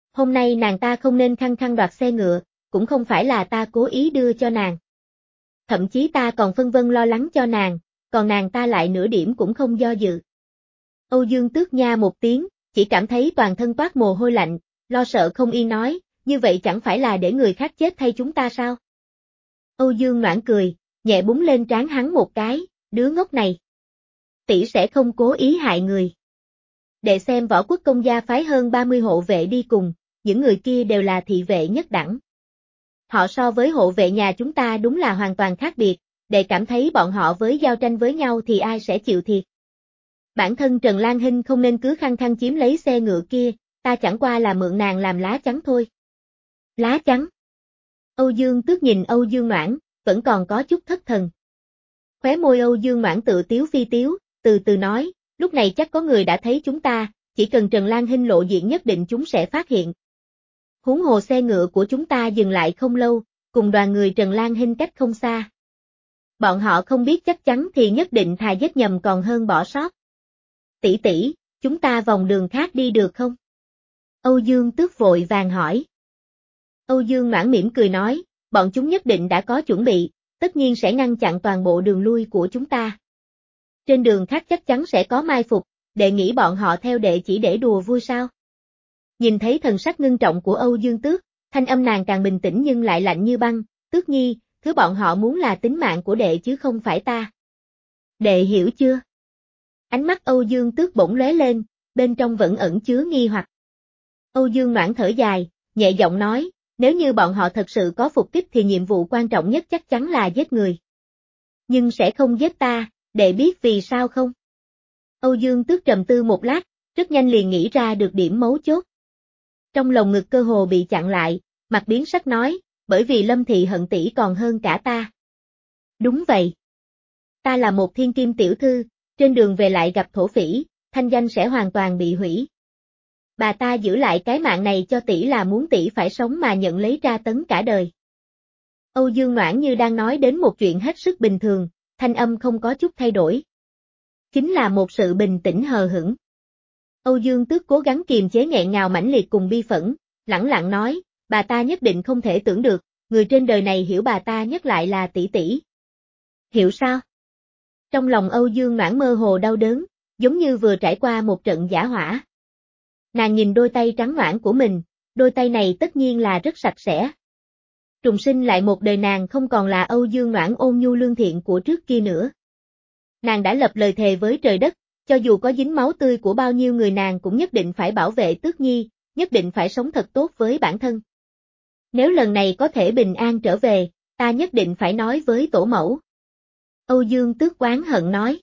Hôm nay nàng ta không nên khăng khăng đoạt xe ngựa, cũng không phải là ta cố ý đưa cho nàng. Thậm chí ta còn phân vân lo lắng cho nàng, còn nàng ta lại nửa điểm cũng không do dự. Âu Dương Tước nha một tiếng, chỉ cảm thấy toàn thân toát mồ hôi lạnh, lo sợ không yên nói, như vậy chẳng phải là để người khác chết thay chúng ta sao? Âu Dương Noãn cười, nhẹ búng lên trán hắn một cái, đứa ngốc này. Tỷ sẽ không cố ý hại người. Để xem Võ Quốc công gia phái hơn ba mươi hộ vệ đi cùng, những người kia đều là thị vệ nhất đẳng. Họ so với hộ vệ nhà chúng ta đúng là hoàn toàn khác biệt, để cảm thấy bọn họ với giao tranh với nhau thì ai sẽ chịu thiệt. Bản thân Trần Lan Hinh không nên cứ khăng khăng chiếm lấy xe ngựa kia, ta chẳng qua là mượn nàng làm lá chắn thôi. Lá chắn? Âu Dương Tước nhìn Âu Dương Noãn, vẫn còn có chút thất thần. Khóe môi Âu Dương Noãn tự tiếu phi tiếu, từ từ nói, lúc này chắc có người đã thấy chúng ta, chỉ cần Trần Lan Hinh lộ diện nhất định chúng sẽ phát hiện. Huống hồ xe ngựa của chúng ta dừng lại không lâu, cùng đoàn người Trần Lan Hinh cách không xa. Bọn họ không biết chắc chắn thì nhất định thà giết nhầm còn hơn bỏ sót. Tỷ tỷ, chúng ta vòng đường khác đi được không? Âu Dương Tước vội vàng hỏi. Âu Dương Noãn mỉm cười nói, bọn chúng nhất định đã có chuẩn bị, tất nhiên sẽ ngăn chặn toàn bộ đường lui của chúng ta. Trên đường khác chắc chắn sẽ có mai phục, đệ nghĩ bọn họ theo đệ chỉ để đùa vui sao? Nhìn thấy thần sắc ngưng trọng của Âu Dương Tước, thanh âm nàng càng bình tĩnh nhưng lại lạnh như băng, Tước Nhi, thứ bọn họ muốn là tính mạng của đệ chứ không phải ta. Đệ hiểu chưa? Ánh mắt Âu Dương Tước bỗng lóe lên, bên trong vẫn ẩn chứa nghi hoặc. Âu Dương Noãn thở dài, nhẹ giọng nói, nếu như bọn họ thật sự có phục kích thì nhiệm vụ quan trọng nhất chắc chắn là giết người. Nhưng sẽ không giết ta, đệ biết vì sao không? Âu Dương Tước trầm tư một lát, rất nhanh liền nghĩ ra được điểm mấu chốt. Trong lồng ngực cơ hồ bị chặn lại, mặt biến sắc nói, bởi vì Lâm Thị hận tỷ còn hơn cả ta. Đúng vậy. Ta là một thiên kim tiểu thư, trên đường về lại gặp thổ phỉ, thanh danh sẽ hoàn toàn bị hủy. Bà ta giữ lại cái mạng này cho tỷ là muốn tỷ phải sống mà nhận lấy tra tấn cả đời. Âu Dương Noãn như đang nói đến một chuyện hết sức bình thường, thanh âm không có chút thay đổi. Chính là một sự bình tĩnh hờ hững. Âu Dương Tước cố gắng kiềm chế nghẹn ngào mãnh liệt cùng bi phẫn, lẳng lặng nói, bà ta nhất định không thể tưởng được, người trên đời này hiểu bà ta nhất lại là tỷ tỷ. Hiểu sao? Trong lòng Âu Dương Noãn mơ hồ đau đớn, giống như vừa trải qua một trận dã hỏa. Nàng nhìn đôi tay trắng ноãn của mình, đôi tay này tất nhiên là rất sạch sẽ. Trùng sinh lại một đời nàng không còn là Âu Dương Noãn ôn nhu lương thiện của trước kia nữa. Nàng đã lập lời thề với trời đất, cho dù có dính máu tươi của bao nhiêu người nàng cũng nhất định phải bảo vệ Tước Nhi, nhất định phải sống thật tốt với bản thân. Nếu lần này có thể bình an trở về, ta nhất định phải nói với tổ mẫu. Âu Dương Tước oán hận nói.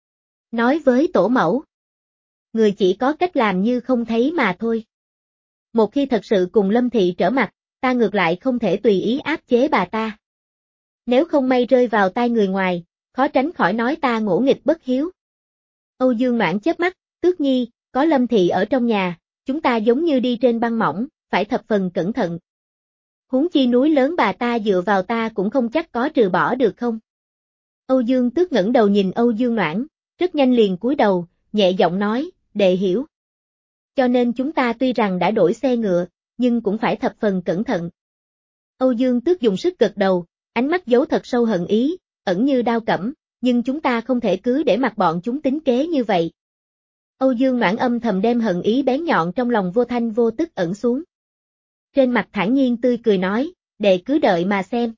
Nói với tổ mẫu. Người chỉ có cách làm như không thấy mà thôi. Một khi thật sự cùng Lâm Thị trở mặt, ta ngược lại không thể tùy ý áp chế bà ta. Nếu không may rơi vào tay người ngoài, khó tránh khỏi nói ta ngỗ nghịch bất hiếu. Âu Dương Noãn chớp mắt, Tước Nhi, có Lâm Thị ở trong nhà, chúng ta giống như đi trên băng mỏng, phải thập phần cẩn thận. Huống chi núi lớn bà ta dựa vào ta cũng không chắc có trừ bỏ được không. Âu Dương Tước ngẩng đầu nhìn Âu Dương Noãn, rất nhanh liền cúi đầu, nhẹ giọng nói, đệ hiểu. Cho nên chúng ta tuy rằng đã đổi xe ngựa, nhưng cũng phải thập phần cẩn thận. Âu Dương Tước dùng sức gật đầu, ánh mắt giấu thật sâu hận ý, ẩn như đao cẩm, nhưng chúng ta không thể cứ để mặc bọn chúng tính kế như vậy. Âu Dương Noãn âm thầm đem hận ý bén nhọn trong lòng vô thanh vô tức ẩn xuống. Trên mặt thản nhiên tươi cười nói, đệ cứ đợi mà xem.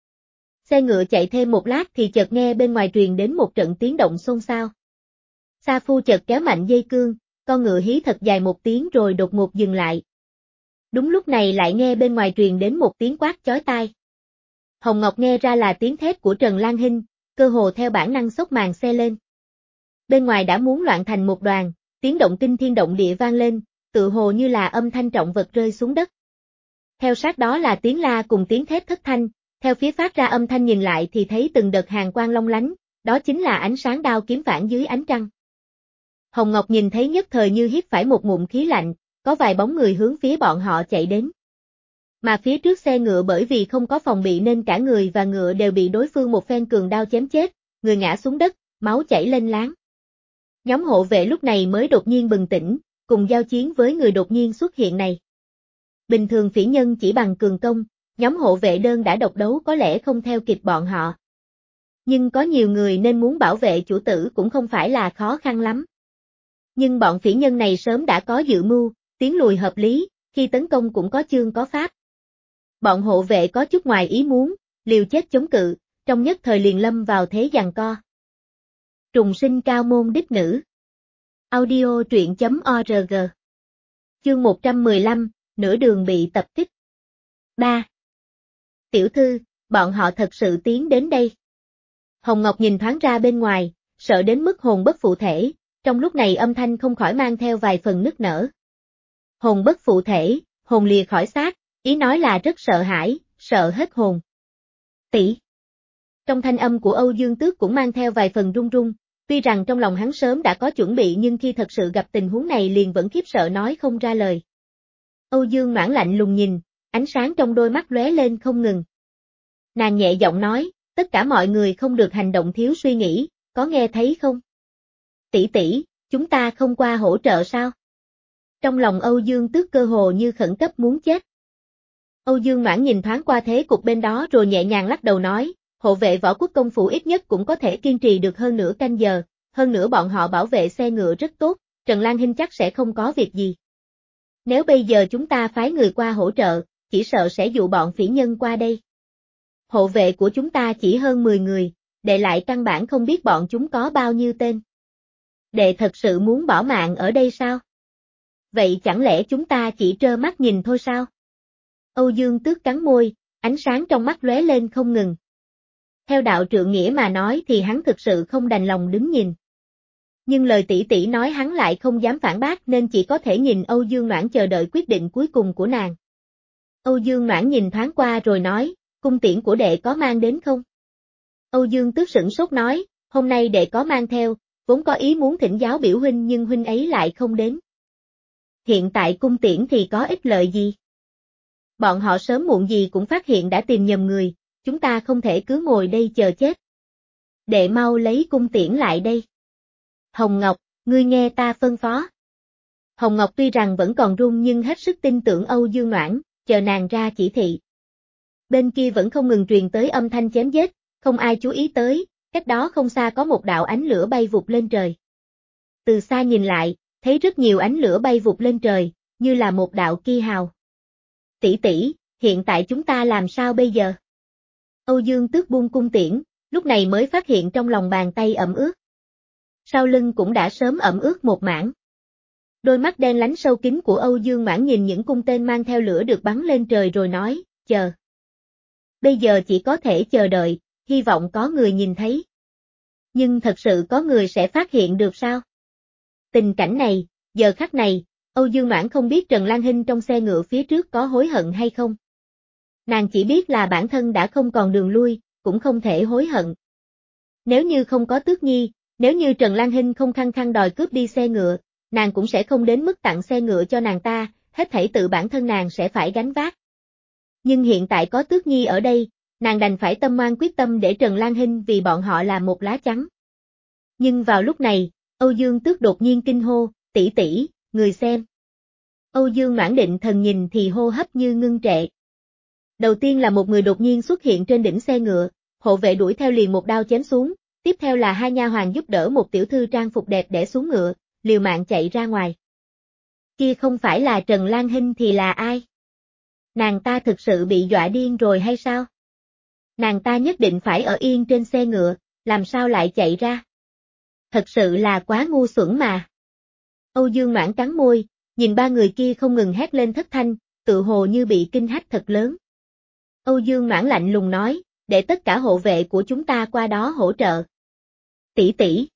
Xe ngựa chạy thêm một lát thì chợt nghe bên ngoài truyền đến một trận tiếng động xôn xao. Sa Phu chợt kéo mạnh dây cương, con ngựa hí thật dài một tiếng rồi đột ngột dừng lại. Đúng lúc này lại nghe bên ngoài truyền đến một tiếng quát chói tai. Hồng Ngọc nghe ra là tiếng thét của Trần Lan Hinh, cơ hồ theo bản năng xốc màn xe lên. Bên ngoài đã muốn loạn thành một đoàn, tiếng động kinh thiên động địa vang lên, tự hồ như là âm thanh trọng vật rơi xuống đất. Theo sát đó là tiếng la cùng tiếng thét thất thanh, theo phía phát ra âm thanh nhìn lại thì thấy từng đợt hàn quang long lánh, đó chính là ánh sáng đao kiếm phản dưới ánh trăng. Hồng Ngọc nhìn thấy nhất thời như hít phải một ngụm khí lạnh, có vài bóng người hướng phía bọn họ chạy đến. Mà phía trước xe ngựa bởi vì không có phòng bị nên cả người và ngựa đều bị đối phương một phen cường đao chém chết, người ngã xuống đất, máu chảy lên láng. Nhóm hộ vệ lúc này mới đột nhiên bừng tỉnh, cùng giao chiến với người đột nhiên xuất hiện này. bình thường phỉ nhân chỉ bằng cường công, nhóm hộ vệ đơn đã độc đấu có lẽ không theo kịp bọn họ. Nhưng có nhiều người nên muốn bảo vệ chủ tử cũng không phải là khó khăn lắm. Nhưng bọn phỉ nhân này sớm đã có dự mưu, tiến lùi hợp lý, khi tấn công cũng có chương có pháp. Bọn hộ vệ có chút ngoài ý muốn, liều chết chống cự, trong nhất thời liền lâm vào thế giằng co. Trùng sinh cao môn đích nữ. Audio truyện chấm org. Chương một trăm mười lăm, nửa đường bị tập kích. ba. Tiểu thư, bọn họ thật sự tiến đến đây. Hồng Ngọc nhìn thoáng ra bên ngoài, sợ đến mức hồn bất phụ thể, trong lúc này âm thanh không khỏi mang theo vài phần nức nở. Hồn bất phụ thể, hồn lìa khỏi xác, ý nói là rất sợ hãi, sợ hết hồn. Tỷ. Trong thanh âm của Âu Dương Tước cũng mang theo vài phần run run, tuy rằng trong lòng hắn sớm đã có chuẩn bị nhưng khi thật sự gặp tình huống này liền vẫn khiếp sợ nói không ra lời. Âu Dương Noãn lạnh lùng nhìn, ánh sáng trong đôi mắt lóe lên không ngừng. Nàng nhẹ giọng nói, tất cả mọi người không được hành động thiếu suy nghĩ, có nghe thấy không? Tỷ tỷ, chúng ta không qua hỗ trợ sao? Trong lòng Âu Dương Tước cơ hồ như khẩn cấp muốn chết. Âu Dương Noãn nhìn thoáng qua thế cục bên đó rồi nhẹ nhàng lắc đầu nói, hộ vệ võ quốc công phủ ít nhất cũng có thể kiên trì được hơn nửa canh giờ, hơn nữa bọn họ bảo vệ xe ngựa rất tốt, Trần Lan Hinh chắc sẽ không có việc gì. Nếu bây giờ chúng ta phái người qua hỗ trợ, chỉ sợ sẽ dụ bọn phỉ nhân qua đây. Hộ vệ của chúng ta chỉ hơn mười người, đệ lại căn bản không biết bọn chúng có bao nhiêu tên. Đệ thật sự muốn bỏ mạng ở đây sao? Vậy chẳng lẽ chúng ta chỉ trơ mắt nhìn thôi sao? Âu Dương Tước cắn môi, ánh sáng trong mắt lóe lên không ngừng. Theo đạo trượng nghĩa mà nói thì hắn thực sự không đành lòng đứng nhìn. Nhưng lời tỷ tỷ nói hắn lại không dám phản bác nên chỉ có thể nhìn Âu Dương Noãn chờ đợi quyết định cuối cùng của nàng. Âu Dương Noãn nhìn thoáng qua rồi nói, cung tiễn của đệ có mang đến không? Âu Dương Tước sửng sốt nói, hôm nay đệ có mang theo, vốn có ý muốn thỉnh giáo biểu huynh nhưng huynh ấy lại không đến. Hiện tại cung tiễn thì có ích lợi gì? Bọn họ sớm muộn gì cũng phát hiện đã tìm nhầm người, chúng ta không thể cứ ngồi đây chờ chết. Đệ mau lấy cung tiễn lại đây. Hồng Ngọc, ngươi nghe ta phân phó. Hồng Ngọc tuy rằng vẫn còn run nhưng hết sức tin tưởng Âu Dương Noãn, chờ nàng ra chỉ thị. Bên kia vẫn không ngừng truyền tới âm thanh chém giết, không ai chú ý tới, cách đó không xa có một đạo ánh lửa bay vụt lên trời. Từ xa nhìn lại, thấy rất nhiều ánh lửa bay vụt lên trời, như là một đạo ki hào. Tỷ tỷ, hiện tại chúng ta làm sao bây giờ? Âu Dương Tước buông cung tiễn, lúc này mới phát hiện trong lòng bàn tay ẩm ướt. Sau lưng cũng đã sớm ẩm ướt một mảng. Đôi mắt đen lánh sâu kín của Âu Dương Mãn nhìn những cung tên mang theo lửa được bắn lên trời rồi nói, chờ. Bây giờ chỉ có thể chờ đợi, hy vọng có người nhìn thấy. Nhưng thật sự có người sẽ phát hiện được sao? Tình cảnh này, giờ khắc này, Âu Dương Mãn không biết Trần Lan Hinh trong xe ngựa phía trước có hối hận hay không. Nàng chỉ biết là bản thân đã không còn đường lui, cũng không thể hối hận. Nếu như không có Tước Nhi, nếu như Trần Lan Hinh không khăng khăng đòi cướp đi xe ngựa, nàng cũng sẽ không đến mức tặng xe ngựa cho nàng ta, hết thảy tự bản thân nàng sẽ phải gánh vác. Nhưng hiện tại có Tước Nhi ở đây, nàng đành phải tâm ngoan quyết tâm để Trần Lan Hinh vì bọn họ làm một lá chắn. Nhưng vào lúc này, Âu Dương Tước đột nhiên kinh hô, tỷ tỷ, người xem. Âu Dương Noãn định thần nhìn thì hô hấp như ngưng trệ. Đầu tiên là một người đột nhiên xuất hiện trên đỉnh xe ngựa, hộ vệ đuổi theo liền một đao chém xuống, tiếp theo là hai nha hoàn giúp đỡ một tiểu thư trang phục đẹp để xuống ngựa, liều mạng chạy ra ngoài. Kia không phải là Trần Lan Hinh thì là ai? Nàng ta thực sự bị dọa điên rồi hay sao? Nàng ta nhất định phải ở yên trên xe ngựa, làm sao lại chạy ra? Thật sự là quá ngu xuẩn mà. Âu Dương Noãn cắn môi, nhìn ba người kia không ngừng hét lên thất thanh, tự hồ như bị kinh hách thật lớn. Âu Dương Noãn lạnh lùng nói, để tất cả hộ vệ của chúng ta qua đó hỗ trợ. Tỷ tỷ.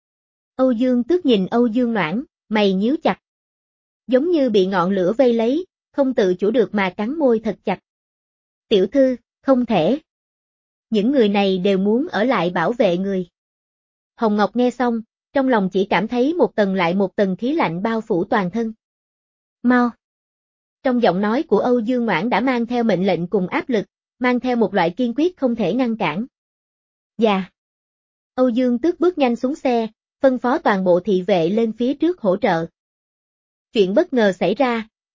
Âu Dương Tước nhìn Âu Dương Noãn, mày nhíu chặt. Giống như bị ngọn lửa vây lấy, không tự chủ được mà cắn môi thật chặt. Tiểu thư, không thể. Những người này đều muốn ở lại bảo vệ người. Hồng Ngọc nghe xong, trong lòng chỉ cảm thấy một tầng lại một tầng khí lạnh bao phủ toàn thân. Mau. Trong giọng nói của Âu Dương Noãn đã mang theo mệnh lệnh cùng áp lực, mang theo một loại kiên quyết không thể ngăn cản. Dạ. Âu Dương Tước bước nhanh xuống xe, phân phó toàn bộ thị vệ lên phía trước hỗ trợ. Chuyện bất ngờ xảy ra,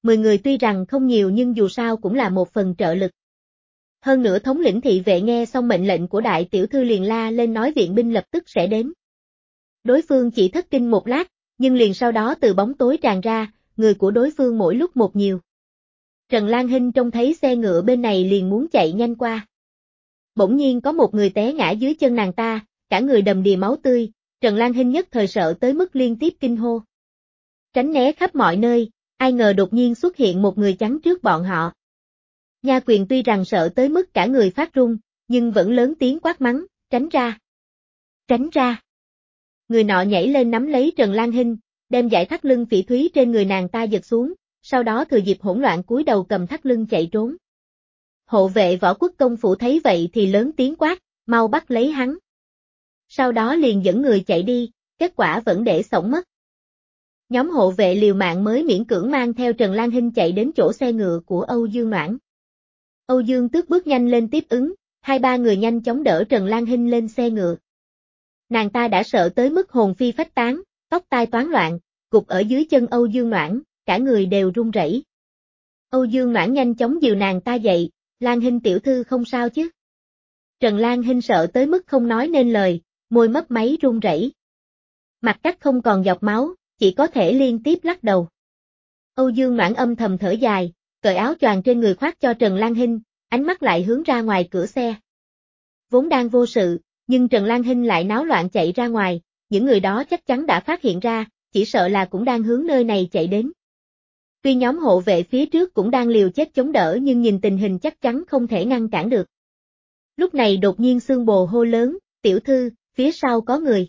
mười người tuy rằng không nhiều nhưng dù sao cũng là một phần trợ lực. Hơn nữa thống lĩnh thị vệ nghe xong mệnh lệnh của đại tiểu thư liền la lên nói viện binh lập tức sẽ đến. Đối phương chỉ thất kinh một lát, nhưng liền sau đó từ bóng tối tràn ra, người của đối phương mỗi lúc một nhiều. Trần Lan Hinh trông thấy xe ngựa bên này liền muốn chạy nhanh qua. Bỗng nhiên có một người té ngã dưới chân nàng ta, cả người đầm đìa máu tươi, Trần Lan Hinh nhất thời sợ tới mức liên tiếp kinh hô. Tránh né khắp mọi nơi, ai ngờ đột nhiên xuất hiện một người chắn trước bọn họ. Nha Quyền tuy rằng sợ tới mức cả người phát run, nhưng vẫn lớn tiếng quát mắng, tránh ra. Tránh ra. Người nọ nhảy lên nắm lấy Trần Lan Hinh, đem dải thắt lưng phỉ thúy trên người nàng ta giật xuống, sau đó thừa dịp hỗn loạn cúi đầu cầm thắt lưng chạy trốn. Hộ vệ Võ Quốc công phủ thấy vậy thì lớn tiếng quát, mau bắt lấy hắn. Sau đó liền dẫn người chạy đi, kết quả vẫn để sống mất. Nhóm hộ vệ liều mạng mới miễn cưỡng mang theo Trần Lan Hinh chạy đến chỗ xe ngựa của Âu Dương Noãn. Âu Dương Tước bước nhanh lên tiếp ứng, hai ba người nhanh chóng đỡ Trần Lan Hinh lên xe ngựa. Nàng ta đã sợ tới mức hồn phi phách tán, tóc tai toán loạn, gục ở dưới chân Âu Dương Noãn, cả người đều run rẩy. Âu Dương Noãn nhanh chóng dìu nàng ta dậy, Lan Hinh tiểu thư không sao chứ? Trần Lan Hinh sợ tới mức không nói nên lời, môi mấp máy run rẩy. Mặt cắt không còn giọt máu, chỉ có thể liên tiếp lắc đầu. Âu Dương Noãn âm thầm thở dài, cởi áo choàng trên người khoác cho Trần Lan Hinh, ánh mắt lại hướng ra ngoài cửa xe. Vốn đang vô sự, nhưng Trần Lan Hinh lại náo loạn chạy ra ngoài, những người đó chắc chắn đã phát hiện ra, chỉ sợ là cũng đang hướng nơi này chạy đến. Tuy nhóm hộ vệ phía trước cũng đang liều chết chống đỡ nhưng nhìn tình hình chắc chắn không thể ngăn cản được. Lúc này đột nhiên Xương Bồ hô lớn, tiểu thư, phía sau có người.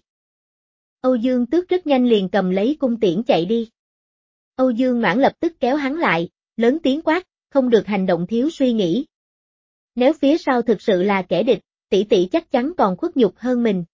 Âu Dương Tước rất nhanh liền cầm lấy cung tiễn chạy đi. Âu Dương Noãn lập tức kéo hắn lại, lớn tiếng quát, không được hành động thiếu suy nghĩ. Nếu phía sau thực sự là kẻ địch, tỷ tỷ chắc chắn còn khuất nhục hơn mình.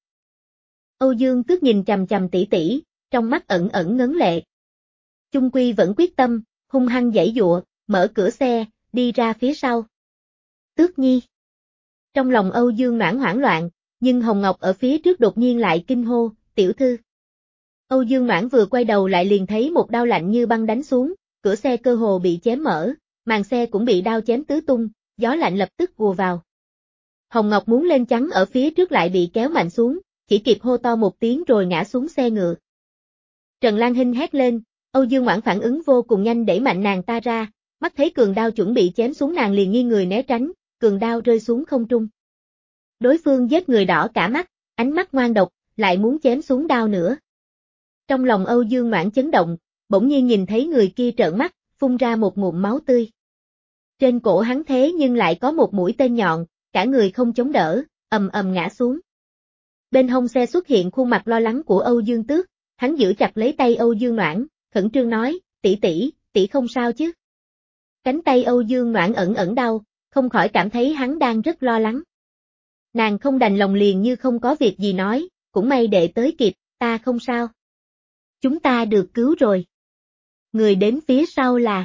Âu Dương Tước nhìn chằm chằm tỷ tỷ, trong mắt ẩn ẩn ngấn lệ. Chung quy vẫn quyết tâm, hung hăng giãy giụa, mở cửa xe, đi ra phía sau. Tước Nhi. Trong lòng Âu Dương Noãn hoảng loạn, nhưng Hồng Ngọc ở phía trước đột nhiên lại kinh hô, tiểu thư. Âu Dương Noãn vừa quay đầu lại liền thấy một đao lạnh như băng đánh xuống, cửa xe cơ hồ bị chém mở, màn xe cũng bị đao chém tứ tung, gió lạnh lập tức ùa vào. Hồng Ngọc muốn lên chắn ở phía trước lại bị kéo mạnh xuống, chỉ kịp hô to một tiếng rồi ngã xuống xe ngựa. Trần Lan Hinh hét lên, Âu Dương Noãn phản ứng vô cùng nhanh đẩy mạnh nàng ta ra, mắt thấy cường đao chuẩn bị chém xuống nàng liền nghiêng người né tránh, cường đao rơi xuống không trung. Đối phương giết người đỏ cả mắt, ánh mắt ngoan độc, lại muốn chém xuống đao nữa. Trong lòng Âu Dương Noãn chấn động, bỗng nhiên nhìn thấy người kia trợn mắt, phun ra một ngụm máu tươi. Trên cổ hắn thế nhưng lại có một mũi tên nhọn, cả người không chống đỡ, ầm ầm ngã xuống. Bên hông xe xuất hiện khuôn mặt lo lắng của Âu Dương Tước, hắn giữ chặt lấy tay Âu Dương Noãn, khẩn trương nói, tỷ tỷ, tỷ không sao chứ? Cánh tay Âu Dương Noãn ẩn ẩn đau, không khỏi cảm thấy hắn đang rất lo lắng. Nàng không đành lòng liền như không có việc gì nói, cũng may đệ tới kịp, ta không sao. Chúng ta được cứu rồi. Người đến phía sau là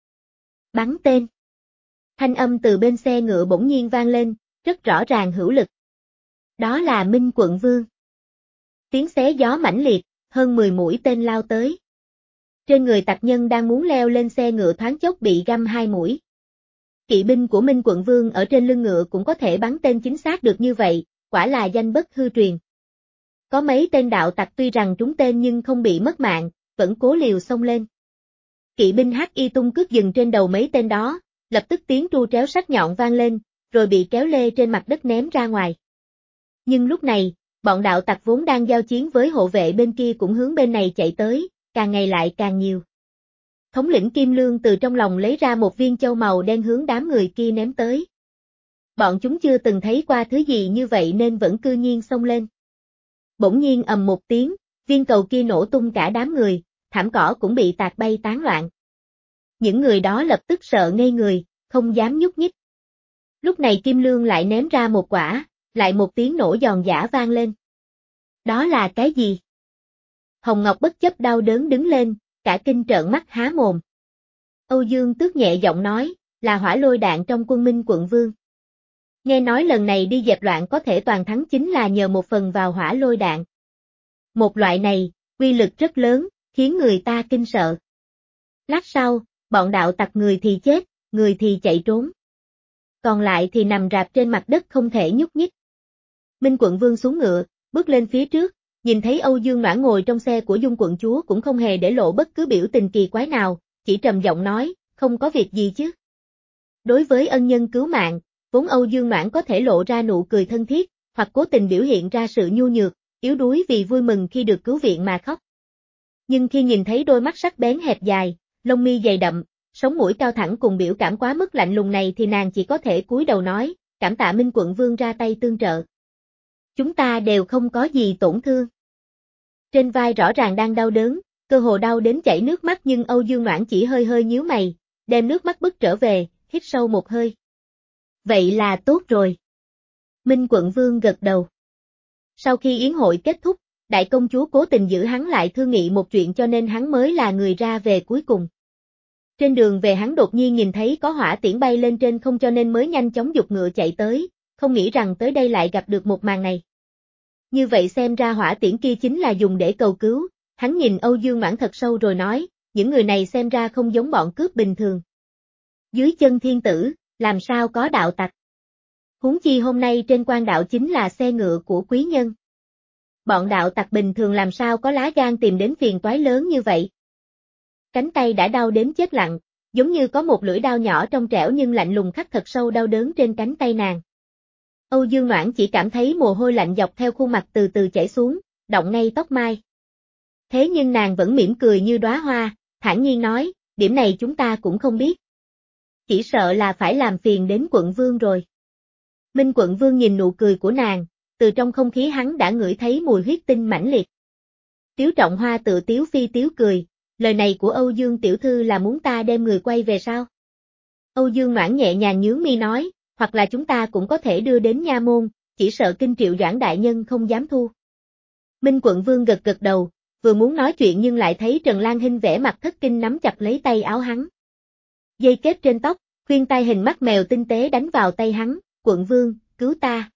bắn tên. Thanh âm từ bên xe ngựa bỗng nhiên vang lên, rất rõ ràng hữu lực. Đó là Minh Quận Vương. Tiếng xé gió mãnh liệt, hơn mười mũi tên lao tới. Trên người tặc nhân đang muốn leo lên xe ngựa thoáng chốc bị găm hai mũi. Kỵ binh của Minh Quận Vương ở trên lưng ngựa cũng có thể bắn tên chính xác được như vậy, quả là danh bất hư truyền. Có mấy tên đạo tặc tuy rằng trúng tên nhưng không bị mất mạng, vẫn cố liều xông lên. Kỵ binh Hắc Y tung cước dừng trên đầu mấy tên đó, lập tức tiếng tru tréo sắc nhọn vang lên, rồi bị kéo lê trên mặt đất ném ra ngoài. Nhưng lúc này, bọn đạo tặc vốn đang giao chiến với hộ vệ bên kia cũng hướng bên này chạy tới, càng ngày lại càng nhiều. Thống lĩnh Kim Lương từ trong lòng lấy ra một viên châu màu đen hướng đám người kia ném tới. Bọn chúng chưa từng thấy qua thứ gì như vậy nên vẫn cư nhiên xông lên. Bỗng nhiên ầm một tiếng, viên cầu kia nổ tung cả đám người, thảm cỏ cũng bị tạc bay tán loạn. Những người đó lập tức sợ ngây người, không dám nhúc nhích. Lúc này Kim Lương lại ném ra một quả, lại một tiếng nổ giòn giã vang lên. Đó là cái gì? Hồng Ngọc bất chấp đau đớn đứng lên, cả kinh trợn mắt há mồm. Âu Dương Tước nhẹ giọng nói, là hỏa lôi đạn trong quân Minh Quận Vương. Nghe nói lần này đi dẹp loạn có thể toàn thắng chính là nhờ một phần vào hỏa lôi đạn. Một loại này, uy lực rất lớn, khiến người ta kinh sợ. Lát sau, bọn bọn đạo tặc người thì chết, người thì chạy trốn. Còn lại thì nằm rạp trên mặt đất không thể nhúc nhích. Minh quận vương xuống ngựa, bước lên phía trước, nhìn thấy Âu Dương Noãn ngồi trong xe của Dung quận chúa cũng không hề để lộ bất cứ biểu tình kỳ quái nào, chỉ trầm giọng nói, không có việc gì chứ. Đối với ân nhân cứu mạng, vốn Âu Dương Noãn có thể lộ ra nụ cười thân thiết, hoặc cố tình biểu hiện ra sự nhu nhược, yếu đuối vì vui mừng khi được cứu viện mà khóc. Nhưng khi nhìn thấy đôi mắt sắc bén hẹp dài, lông mi dày đậm, sống mũi cao thẳng cùng biểu cảm quá mức lạnh lùng này thì nàng chỉ có thể cúi đầu nói, cảm tạ Minh quận vương ra tay tương trợ. Chúng ta đều không có gì tổn thương. Trên vai rõ ràng đang đau đớn, cơ hồ đau đến chảy nước mắt nhưng Âu Dương Noãn chỉ hơi hơi nhíu mày, đem nước mắt bứt trở về, hít sâu một hơi. Vậy là tốt rồi. Minh quận vương gật đầu. Sau khi yến hội kết thúc, đại công chúa cố tình giữ hắn lại thương nghị một chuyện cho nên hắn mới là người ra về cuối cùng. Trên đường về hắn đột nhiên nhìn thấy có hỏa tiễn bay lên trên không cho nên mới nhanh chóng giục ngựa chạy tới, không nghĩ rằng tới đây lại gặp được một màn này. Như vậy xem ra hỏa tiễn kia chính là dùng để cầu cứu, hắn nhìn Âu Dương Noãn thật sâu rồi nói, những người này xem ra không giống bọn cướp bình thường. Dưới chân thiên tử, làm sao có đạo tặc? Huống chi hôm nay trên quan đạo chính là xe ngựa của quý nhân. Bọn đạo tặc bình thường làm sao có lá gan tìm đến phiền toái lớn như vậy? Cánh tay đã đau đến chết lặng, giống như có một lưỡi dao nhỏ trong trẻo nhưng lạnh lùng khắc thật sâu đau đớn trên cánh tay nàng. Âu Dương Noãn chỉ cảm thấy mồ hôi lạnh dọc theo khuôn mặt từ từ chảy xuống, đọng ngay tóc mai. Thế nhưng nàng vẫn mỉm cười như đóa hoa, thản nhiên nói, điểm này chúng ta cũng không biết. Chỉ sợ là phải làm phiền đến quận vương rồi. Minh quận vương nhìn nụ cười của nàng, từ trong không khí hắn đã ngửi thấy mùi huyết tinh mãnh liệt. Tiếu Trọng Hoa tự tiếu phi tiếu cười, lời này của Âu Dương tiểu thư là muốn ta đem người quay về sao? Âu Dương Noãn nhẹ nhàng nhướng mi nói, hoặc là chúng ta cũng có thể đưa đến nha môn, chỉ sợ Kinh Triệu Doãn đại nhân không dám thu. Minh quận vương gật gật đầu, vừa muốn nói chuyện nhưng lại thấy Trần Lan Hinh vẻ mặt thất kinh nắm chặt lấy tay áo hắn. Dây kết trên tóc, khuyên tai hình mắt mèo tinh tế đánh vào tay hắn, quận vương, cứu ta.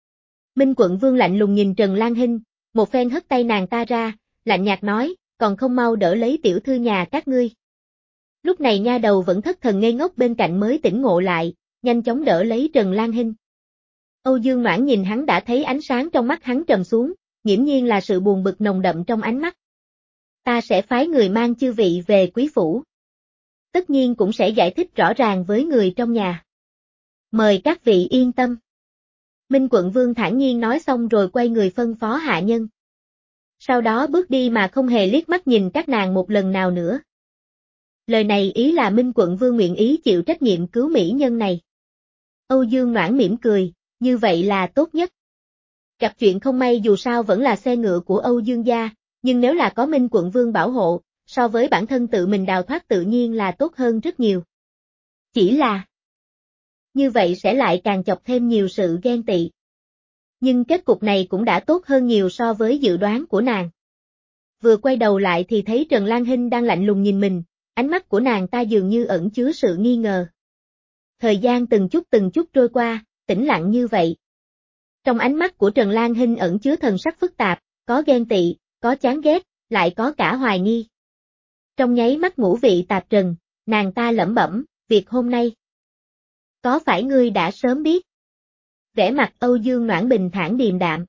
Minh quận vương lạnh lùng nhìn Trần Lan Hinh, một phen hất tay nàng ta ra, lạnh nhạt nói, còn không mau đỡ lấy tiểu thư nhà các ngươi. Lúc này nha đầu vẫn thất thần ngây ngốc bên cạnh mới tỉnh ngộ lại, nhanh chóng đỡ lấy Trần Lan Hinh. Âu Dương Noãn nhìn hắn đã thấy ánh sáng trong mắt hắn trầm xuống, nghiễm nhiên là sự buồn bực nồng đậm trong ánh mắt. Ta sẽ phái người mang chư vị về quý phủ. Tất nhiên cũng sẽ giải thích rõ ràng với người trong nhà. Mời các vị yên tâm. Minh quận vương thản nhiên nói xong rồi quay người phân phó hạ nhân. Sau đó bước đi mà không hề liếc mắt nhìn các nàng một lần nào nữa. Lời này ý là Minh quận vương nguyện ý chịu trách nhiệm cứu mỹ nhân này. Âu Dương Noãn mỉm cười, như vậy là tốt nhất. Gặp chuyện không may dù sao vẫn là xe ngựa của Âu Dương gia, nhưng nếu là có Minh quận vương bảo hộ, so với bản thân tự mình đào thoát tự nhiên là tốt hơn rất nhiều. Chỉ là như vậy sẽ lại càng chọc thêm nhiều sự ghen tị. Nhưng kết cục này cũng đã tốt hơn nhiều so với dự đoán của nàng. Vừa quay đầu lại thì thấy Trần Lan Hinh đang lạnh lùng nhìn mình, ánh mắt của nàng ta dường như ẩn chứa sự nghi ngờ. Thời gian từng chút từng chút trôi qua, tĩnh lặng như vậy. Trong ánh mắt của Trần Lan Hinh ẩn chứa thần sắc phức tạp, có ghen tị, có chán ghét, lại có cả hoài nghi. Trong nháy mắt ngũ vị tạp trần, nàng ta lẩm bẩm, việc hôm nay. Có phải ngươi đã sớm biết? Vẻ mặt Âu Dương Noãn bình thản điềm đạm.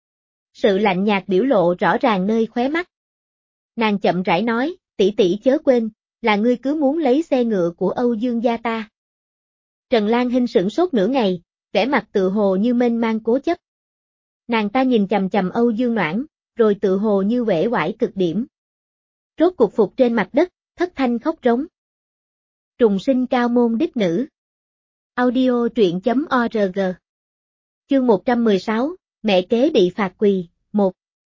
Sự lạnh nhạt biểu lộ rõ ràng nơi khóe mắt. Nàng chậm rãi nói, tỷ tỷ chớ quên, là ngươi cứ muốn lấy xe ngựa của Âu Dương gia ta. Trần Lan Hinh sửng sốt nửa ngày, vẻ mặt tự hồ như mênh mang cố chấp. Nàng ta nhìn chằm chằm Âu Dương Noãn, rồi tự hồ như uể oải cực điểm. Rốt cục phục trên mặt đất, thất thanh khóc rống. Trùng sinh cao môn đích nữ. Audio truyện chấm org. Chương một trăm mười sáu, mẹ kế bị phạt quỳ, một.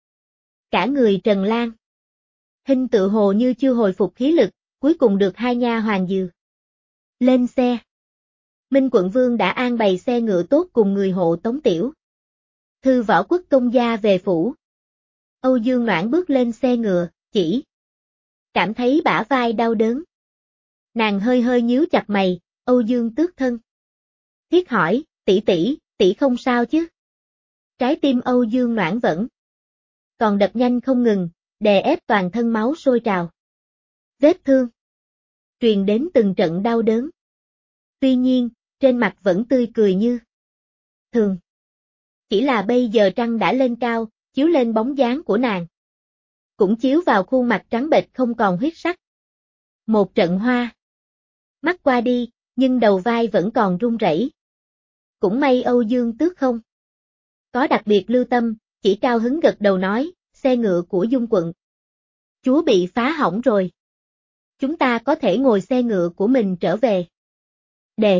Cả người Trần Lan Hinh tự hồ như chưa hồi phục khí lực, cuối cùng được hai nha hoàn dìu lên xe. Minh quận vương đã an bày xe ngựa tốt cùng người hộ tống tiểu thư Võ Quốc công gia về phủ. Âu Dương Noãn bước lên xe ngựa, chỉ cảm thấy bả vai đau đớn. Nàng hơi hơi nhíu chặt mày, Âu Dương tước thân. Thiết hỏi, tỷ tỷ, tỷ không sao chứ? Trái tim Âu Dương Noãn vẫn còn đập nhanh không ngừng, đè ép toàn thân máu sôi trào. Vết thương truyền đến từng trận đau đớn. Tuy nhiên, trên mặt vẫn tươi cười như thường. Chỉ là bây giờ trăng đã lên cao, chiếu lên bóng dáng của nàng. Cũng chiếu vào khuôn mặt trắng bệch không còn huyết sắc. Một trận hoa. Mắt qua đi, nhưng đầu vai vẫn còn run rẩy. Cũng may Âu Dương Tước không có đặc biệt lưu tâm, chỉ cao hứng gật đầu nói, xe ngựa của Dung quận chúa bị phá hỏng rồi. Chúng ta có thể ngồi xe ngựa của mình trở về. Đề.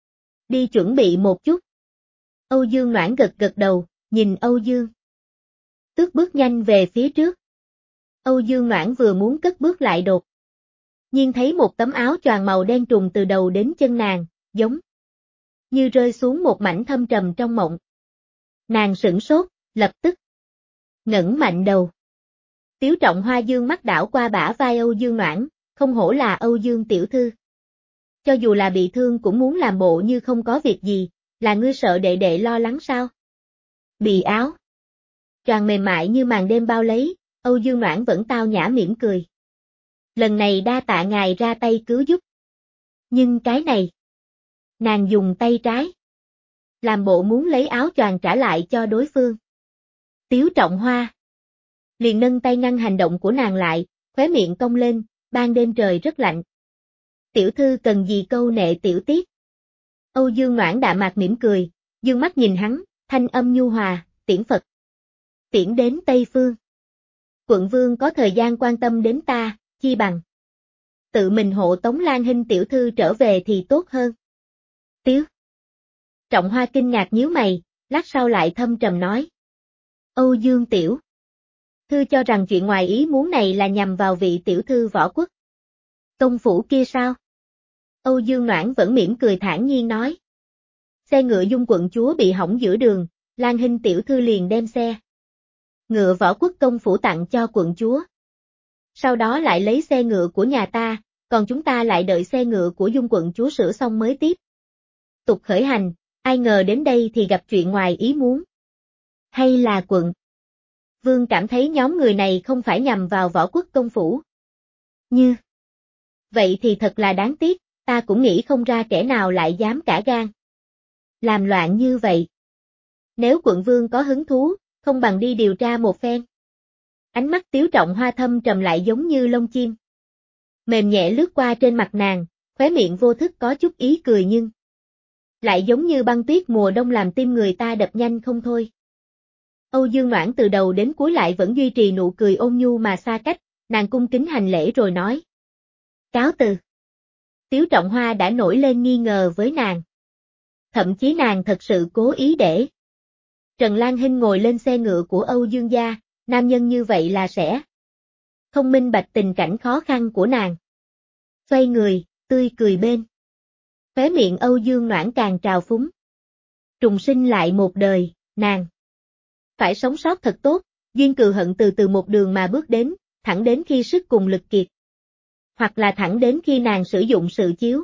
Đi chuẩn bị một chút. Âu Dương Noãn gật gật đầu, nhìn Âu Dương Tước bước nhanh về phía trước. Âu Dương Noãn vừa muốn cất bước lại đột nhiên thấy một tấm áo choàng màu đen trùm từ đầu đến chân nàng, giống như rơi xuống một mảnh thâm trầm trong mộng. Nàng sửng sốt, lập tức ngẩng mạnh đầu. Tiếu Trọng Hoa dương mắt đảo qua bả vai Âu Dương Noãn, không hổ là Âu Dương tiểu thư. Cho dù là bị thương cũng muốn làm bộ như không có việc gì, là ngươi sợ đệ đệ lo lắng sao? Bị áo choàng mềm mại như màn đêm bao lấy, Âu Dương Noãn vẫn tao nhã mỉm cười. Lần này đa tạ ngài ra tay cứu giúp. Nhưng cái này, nàng dùng tay trái, làm bộ muốn lấy áo choàng trả lại cho đối phương. Tiếu Trọng Hoa liền nâng tay ngăn hành động của nàng lại, khóe miệng cong lên, ban đêm trời rất lạnh. Tiểu thư cần gì câu nệ tiểu tiết? Âu Dương Noãn đạm mạc mỉm cười, dương mắt nhìn hắn, thanh âm nhu hòa, tiễn Phật. Tiễn đến Tây Phương. Quận vương có thời gian quan tâm đến ta, chi bằng tự mình hộ tống Lan Hinh tiểu thư trở về thì tốt hơn. Tiếu Trọng Hoa kinh ngạc nhíu mày, lát sau lại thâm trầm nói. Âu Dương tiểu thư cho rằng chuyện ngoài ý muốn này là nhằm vào vị tiểu thư Võ Quốc công phủ kia sao? Âu Dương Noãn vẫn mỉm cười thản nhiên nói. Xe ngựa Dung quận chúa bị hỏng giữa đường, Lan Hinh tiểu thư liền đem xe ngựa Võ Quốc công phủ tặng cho quận chúa. Sau đó lại lấy xe ngựa của nhà ta, còn chúng ta lại đợi xe ngựa của Dung quận chúa sửa xong mới tiếp tục khởi hành, ai ngờ đến đây thì gặp chuyện ngoài ý muốn. Hay là quận vương cảm thấy nhóm người này không phải nhằm vào Võ Quốc công phủ? Như vậy thì thật là đáng tiếc, ta cũng nghĩ không ra kẻ nào lại dám cả gan làm loạn như vậy. Nếu quận vương có hứng thú, không bằng đi điều tra một phen. Ánh mắt Tiếu Trọng Hoa thâm trầm lại giống như lông chim mềm nhẹ lướt qua trên mặt nàng, khóe miệng vô thức có chút ý cười nhưng lại giống như băng tuyết mùa đông làm tim người ta đập nhanh không thôi. Âu Dương Noãn từ đầu đến cuối lại vẫn duy trì nụ cười ôn nhu mà xa cách, nàng cung kính hành lễ rồi nói. Cáo từ. Tiếu Trọng Hoa đã nổi lên nghi ngờ với nàng. Thậm chí nàng thật sự cố ý để Trần Lan Hinh ngồi lên xe ngựa của Âu Dương gia, nam nhân như vậy là sẽ không minh bạch tình cảnh khó khăn của nàng. Xoay người, tươi cười bên. Khóe miệng Âu Dương Noãn càng trào phúng. Trùng sinh lại một đời, nàng phải sống sót thật tốt, duyên cừu hận từ từ một đường mà bước đến, thẳng đến khi sức cùng lực kiệt. Hoặc là thẳng đến khi nàng sử dụng sự chiếu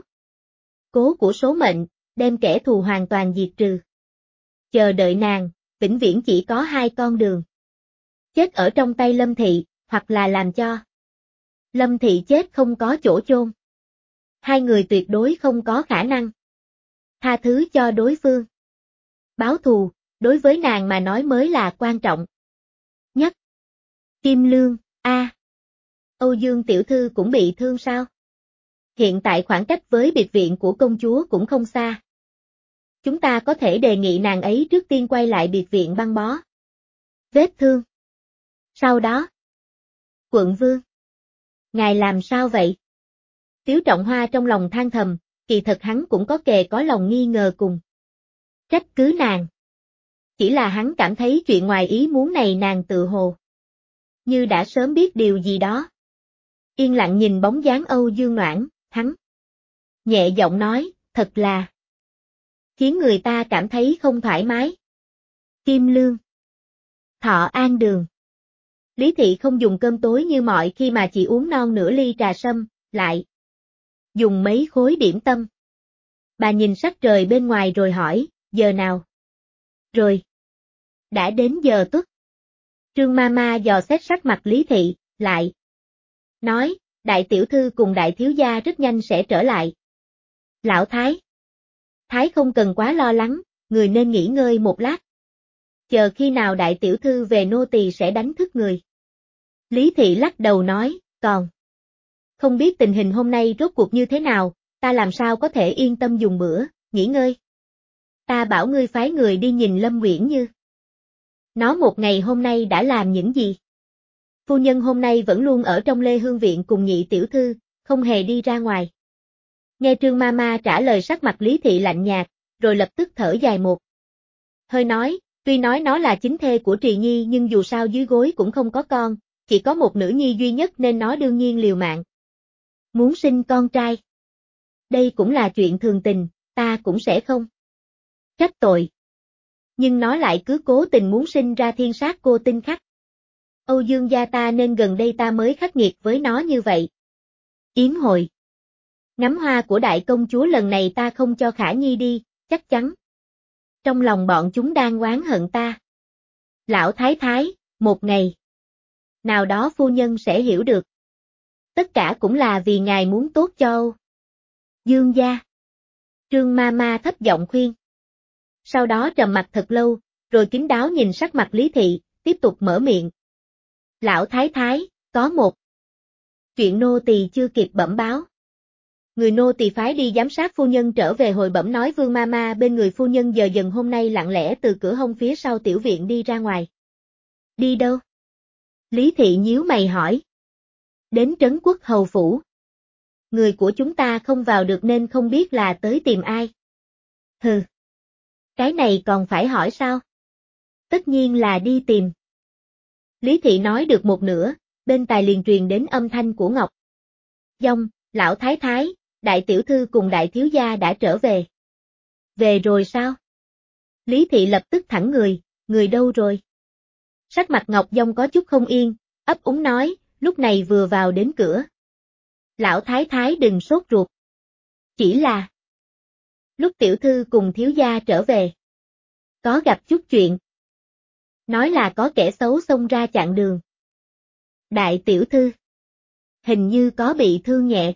cố của số mệnh, đem kẻ thù hoàn toàn diệt trừ. Chờ đợi nàng, vĩnh viễn chỉ có hai con đường. Chết ở trong tay Lâm Thị, hoặc là làm cho Lâm Thị chết không có chỗ chôn. Hai người tuyệt đối không có khả năng tha thứ cho đối phương. Báo thù, đối với nàng mà nói mới là quan trọng nhất. Kim Lương, a à. Âu Dương tiểu thư cũng bị thương sao? Hiện tại khoảng cách với biệt viện của công chúa cũng không xa. Chúng ta có thể đề nghị nàng ấy trước tiên quay lại biệt viện băng bó vết thương. Sau đó, quận vương, ngài làm sao vậy? Tiếu Trọng Hoa trong lòng than thầm, kỳ thật hắn cũng có kề có lòng nghi ngờ cùng trách cứ nàng. Chỉ là hắn cảm thấy chuyện ngoài ý muốn này nàng tự hồ như đã sớm biết điều gì đó. Yên lặng nhìn bóng dáng Âu Dương Noãn, hắn nhẹ giọng nói, thật là khiến người ta cảm thấy không thoải mái. Kim Lương, Thọ An Đường. Lý Thị không dùng cơm tối như mọi khi mà chỉ uống non nửa ly trà sâm, lại dùng mấy khối điểm tâm. Bà nhìn sắc trời bên ngoài rồi hỏi, giờ nào? Rồi. Đã đến giờ tuất. Trương Mama dò xét sắc mặt Lý Thị, lại nói, đại tiểu thư cùng đại thiếu gia rất nhanh sẽ trở lại. Lão Thái. Thái không cần quá lo lắng, người nên nghỉ ngơi một lát. Chờ khi nào đại tiểu thư về nô tỳ sẽ đánh thức người. Lý Thị lắc đầu nói, còn. Không biết tình hình hôm nay rốt cuộc như thế nào, ta làm sao có thể yên tâm dùng bữa, nghỉ ngơi. Ta bảo ngươi phái người đi nhìn Lâm Uyển Như. Nó một ngày hôm nay đã làm những gì? Phu nhân hôm nay vẫn luôn ở trong Lê Hương Viện cùng nhị tiểu thư, không hề đi ra ngoài. Nghe Trương Mama trả lời sắc mặt Lý Thị lạnh nhạt, rồi lập tức thở dài một hơi nói, tuy nói nó là chính thê của Trì Nhi nhưng dù sao dưới gối cũng không có con, chỉ có một nữ nhi duy nhất nên nó đương nhiên liều mạng. Muốn sinh con trai. Đây cũng là chuyện thường tình, ta cũng sẽ không trách tội. Nhưng nó lại cứ cố tình muốn sinh ra thiên sát cô tinh khắc. Âu Dương gia ta nên gần đây ta mới khắc nghiệt với nó như vậy. Yến hội. Ngắm hoa của đại công chúa lần này ta không cho Khả Nhi đi, chắc chắn. Trong lòng bọn chúng đang oán hận ta. Lão Thái Thái, một ngày nào đó phu nhân sẽ hiểu được. Tất cả cũng là vì ngài muốn tốt cho Âu Dương gia. Trương Mama thấp giọng khuyên. Sau đó trầm mặt thật lâu, rồi kín đáo nhìn sắc mặt Lý Thị, tiếp tục mở miệng. Lão Thái Thái, có một chuyện nô tỳ chưa kịp bẩm báo. Người nô tỳ phái đi giám sát phu nhân trở về hồi bẩm nói Vương Mama bên người phu nhân giờ dần hôm nay lặng lẽ từ cửa hông phía sau tiểu viện đi ra ngoài. Đi đâu? Lý Thị nhíu mày hỏi. Đến Trấn Quốc Hầu Phủ. Người của chúng ta không vào được nên không biết là tới tìm ai. Hừ. Cái này còn phải hỏi sao? Tất nhiên là đi tìm. Lý Thị nói được một nửa, bên tai liền truyền đến âm thanh của Ngọc Dông, Lão Thái Thái, đại tiểu thư cùng đại thiếu gia đã trở về. Về rồi sao? Lý Thị lập tức thẳng người, người đâu rồi? Sắc mặt Ngọc Dông có chút không yên, ấp úng nói, lúc này vừa vào đến cửa. Lão Thái Thái đừng sốt ruột. Chỉ là lúc tiểu thư cùng thiếu gia trở về. Có gặp chút chuyện. Nói là có kẻ xấu xông ra chặn đường. Đại tiểu thư. Hình như có bị thương nhẹ.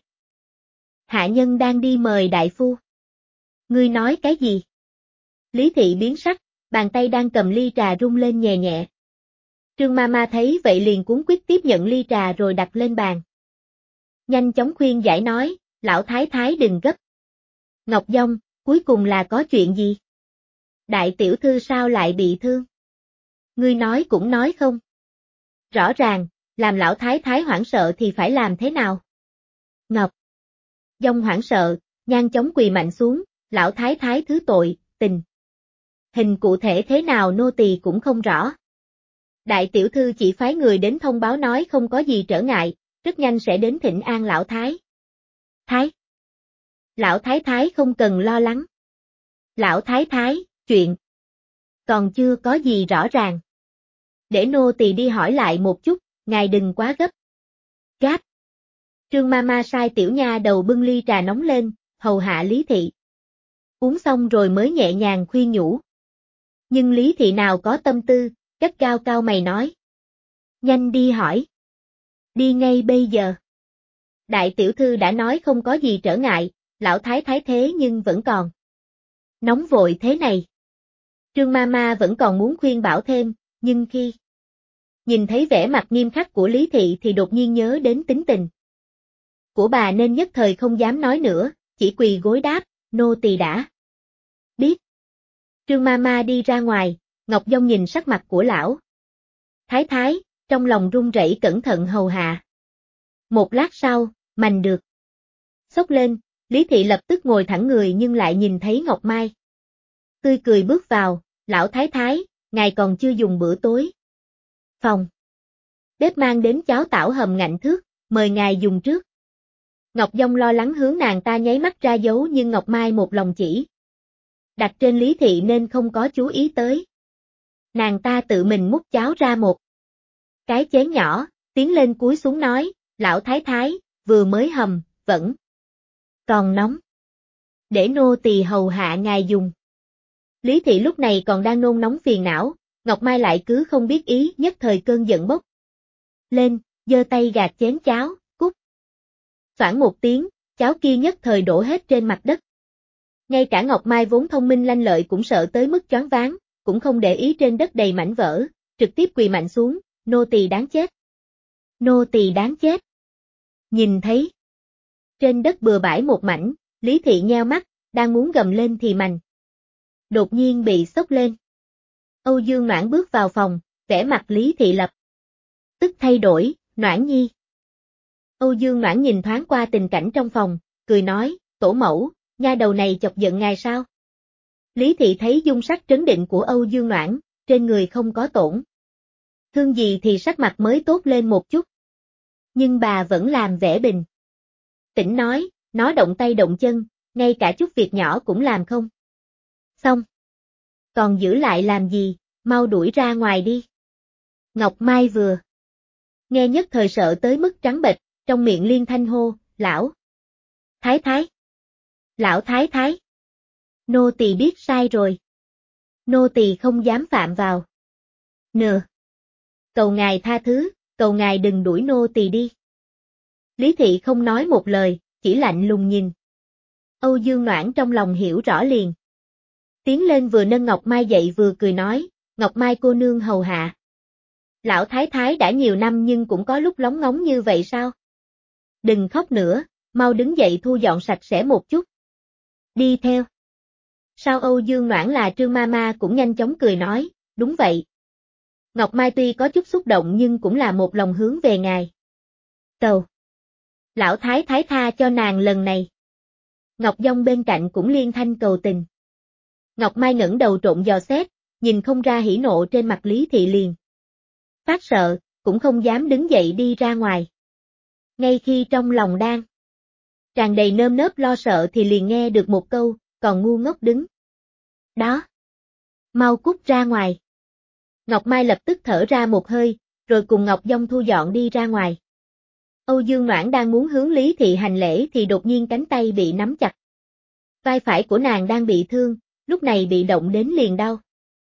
Hạ nhân đang đi mời đại phu. Ngươi nói cái gì? Lý Thị biến sắc, bàn tay đang cầm ly trà rung lên nhẹ nhẹ. Trương Mama thấy vậy liền cuống quýt tiếp nhận ly trà rồi đặt lên bàn. Nhanh chóng khuyên giải nói, Lão Thái Thái đừng gấp. Ngọc Dông, cuối cùng là có chuyện gì? Đại tiểu thư sao lại bị thương? Ngươi nói cũng nói không? Rõ ràng, làm Lão Thái Thái hoảng sợ thì phải làm thế nào? Ngọc Dông hoảng sợ, nhanh chóng quỳ mạnh xuống, Lão Thái Thái thứ tội, tình. Hình cụ thể thế nào nô tỳ cũng không rõ. Đại tiểu thư chỉ phái người đến thông báo nói không có gì trở ngại, rất nhanh sẽ đến thỉnh an Lão Thái. Thái. Lão Thái Thái không cần lo lắng. Lão Thái Thái, chuyện còn chưa có gì rõ ràng. Để nô tỳ đi hỏi lại một chút, ngài đừng quá gấp. Gáp. Trương Mama sai tiểu nha đầu bưng ly trà nóng lên, hầu hạ Lý Thị. Uống xong rồi mới nhẹ nhàng khuyên nhủ. Nhưng Lý Thị nào có tâm tư, gắt gao cao mày nói. Nhanh đi hỏi. Đi ngay bây giờ. Đại tiểu thư đã nói không có gì trở ngại, Lão Thái Thái thế nhưng vẫn còn nóng vội thế này. Trương Mama vẫn còn muốn khuyên bảo thêm, nhưng khi nhìn thấy vẻ mặt nghiêm khắc của Lý Thị thì đột nhiên nhớ đến tính tình của bà nên nhất thời không dám nói nữa, chỉ quỳ gối đáp, nô tỳ đã biết. Trương Mama đi ra ngoài, Ngọc Dông nhìn sắc mặt của Lão Thái Thái, trong lòng run rẩy cẩn thận hầu hạ. Một lát sau, mành được xốc lên, Lý Thị lập tức ngồi thẳng người nhưng lại nhìn thấy Ngọc Mai. Tươi cười bước vào, Lão Thái Thái, ngài còn chưa dùng bữa tối. Phòng bếp mang đến cháo tảo hầm ngạnh thước, mời ngài dùng trước. Ngọc Dông lo lắng hướng nàng ta nháy mắt ra dấu nhưng Ngọc Mai một lòng chỉ đặt trên Lý Thị nên không có chú ý tới. Nàng ta tự mình múc cháo ra một cái chén nhỏ, tiến lên cúi xuống nói, Lão Thái Thái, vừa mới hầm, vẫn còn nóng. Để nô tỳ hầu hạ ngài dùng. Lý Thị lúc này còn đang nôn nóng phiền não, Ngọc Mai lại cứ không biết ý nhất thời cơn giận bốc lên, giơ tay gạt chén cháo, cút Xoảng một tiếng, cháo kia nhất thời đổ hết trên mặt đất. Ngay cả Ngọc Mai vốn thông minh lanh lợi cũng sợ tới mức choáng váng, cũng không để ý trên đất đầy mảnh vỡ, trực tiếp quỳ mạnh xuống, nô tỳ đáng chết. Nô tỳ đáng chết. Nhìn thấy trên đất bừa bãi một mảnh, Lý Thị nheo mắt, đang muốn gầm lên thì mành. Đột nhiên bị sốc lên. Âu Dương Noãn bước vào phòng, vẻ mặt Lý Thị lập tức thay đổi, Noãn nhi. Âu Dương Noãn nhìn thoáng qua tình cảnh trong phòng, cười nói, tổ mẫu, nha đầu này chọc giận ngài sao? Lý Thị thấy dung sắc trấn định của Âu Dương Noãn, trên người không có tổn thương gì thì sắc mặt mới tốt lên một chút. Nhưng bà vẫn làm vẻ bình tĩnh nói, nó động tay động chân, ngay cả chút việc nhỏ cũng làm không xong. Còn giữ lại làm gì, mau đuổi ra ngoài đi. Ngọc Mai vừa nghe nhất thời sợ tới mức trắng bệch, trong miệng liên thanh hô, lão thái thái. Lão thái thái. Nô tỳ biết sai rồi. Nô tỳ không dám phạm vào. Nờ. Cầu ngài tha thứ, cầu ngài đừng đuổi nô tỳ đi. Lý Thị không nói một lời, chỉ lạnh lùng nhìn. Âu Dương Noãn trong lòng hiểu rõ liền. Tiến lên vừa nâng Ngọc Mai dậy vừa cười nói, Ngọc Mai cô nương hầu hạ. Lão thái thái đã nhiều năm nhưng cũng có lúc lóng ngóng như vậy sao? Đừng khóc nữa, mau đứng dậy thu dọn sạch sẽ một chút. Đi theo. Sao Âu Dương Noãn là Trương Mama cũng nhanh chóng cười nói, đúng vậy. Ngọc Mai tuy có chút xúc động nhưng cũng là một lòng hướng về ngài. Cầu. Lão thái thái tha cho nàng lần này. Ngọc Dông bên cạnh cũng liên thanh cầu tình. Ngọc Mai ngẩng đầu trộn dò xét, nhìn không ra hỉ nộ trên mặt Lý Thị liền. Phát sợ, cũng không dám đứng dậy đi ra ngoài. Ngay khi trong lòng đang tràn đầy nơm nớp lo sợ thì liền nghe được một câu, còn ngu ngốc đứng. Đó. Mau cút ra ngoài. Ngọc Mai lập tức thở ra một hơi, rồi cùng Ngọc Dông thu dọn đi ra ngoài. Âu Dương Noãn đang muốn hướng Lý Thị hành lễ thì đột nhiên cánh tay bị nắm chặt. Vai phải của nàng đang bị thương, lúc này bị động đến liền đau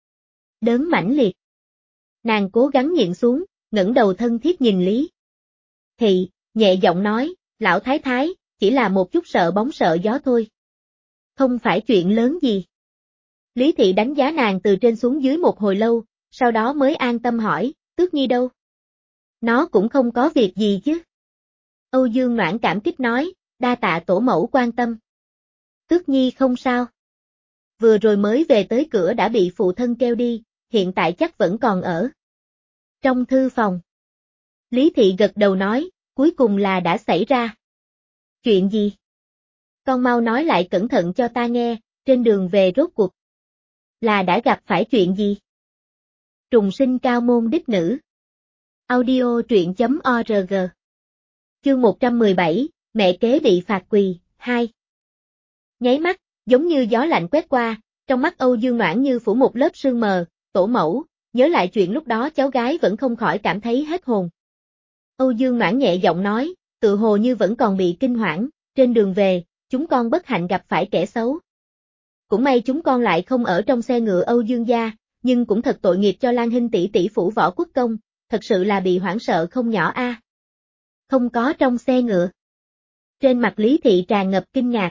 đớn mãnh liệt. Nàng cố gắng nhịn xuống, ngẩng đầu thân thiết nhìn Lý Thị, nhẹ giọng nói, lão thái thái, chỉ là một chút sợ bóng sợ gió thôi. Không phải chuyện lớn gì. Lý Thị đánh giá nàng từ trên xuống dưới một hồi lâu, sau đó mới an tâm hỏi, Tước Nhi đâu? Nó cũng không có việc gì chứ. Âu Dương Noãn cảm kích nói, đa tạ tổ mẫu quan tâm. Tước Nhi không sao. Vừa rồi mới về tới cửa đã bị phụ thân kêu đi, hiện tại chắc vẫn còn ở trong thư phòng. Lý Thị gật đầu nói, cuối cùng là đã xảy ra chuyện gì? Con mau nói lại cẩn thận cho ta nghe, trên đường về rốt cuộc là đã gặp phải chuyện gì? Trùng sinh cao môn đích nữ. Audio truyện chấm org. Chương một trăm mười bảy, mẹ kế bị phạt quỳ, hai. Nháy mắt, giống như gió lạnh quét qua, trong mắt Âu Dương Noãn như phủ một lớp sương mờ, tổ mẫu, nhớ lại chuyện lúc đó cháu gái vẫn không khỏi cảm thấy hết hồn. Âu Dương Noãn nhẹ giọng nói, tự hồ như vẫn còn bị kinh hoảng, trên đường về, chúng con bất hạnh gặp phải kẻ xấu. Cũng may chúng con lại không ở trong xe ngựa Âu Dương gia, nhưng cũng thật tội nghiệp cho Lan Hinh tỷ tỷ phủ võ quốc công, thật sự là bị hoảng sợ không nhỏ a. À. Không có trong xe ngựa. Trên mặt Lý Thị tràn ngập kinh ngạc.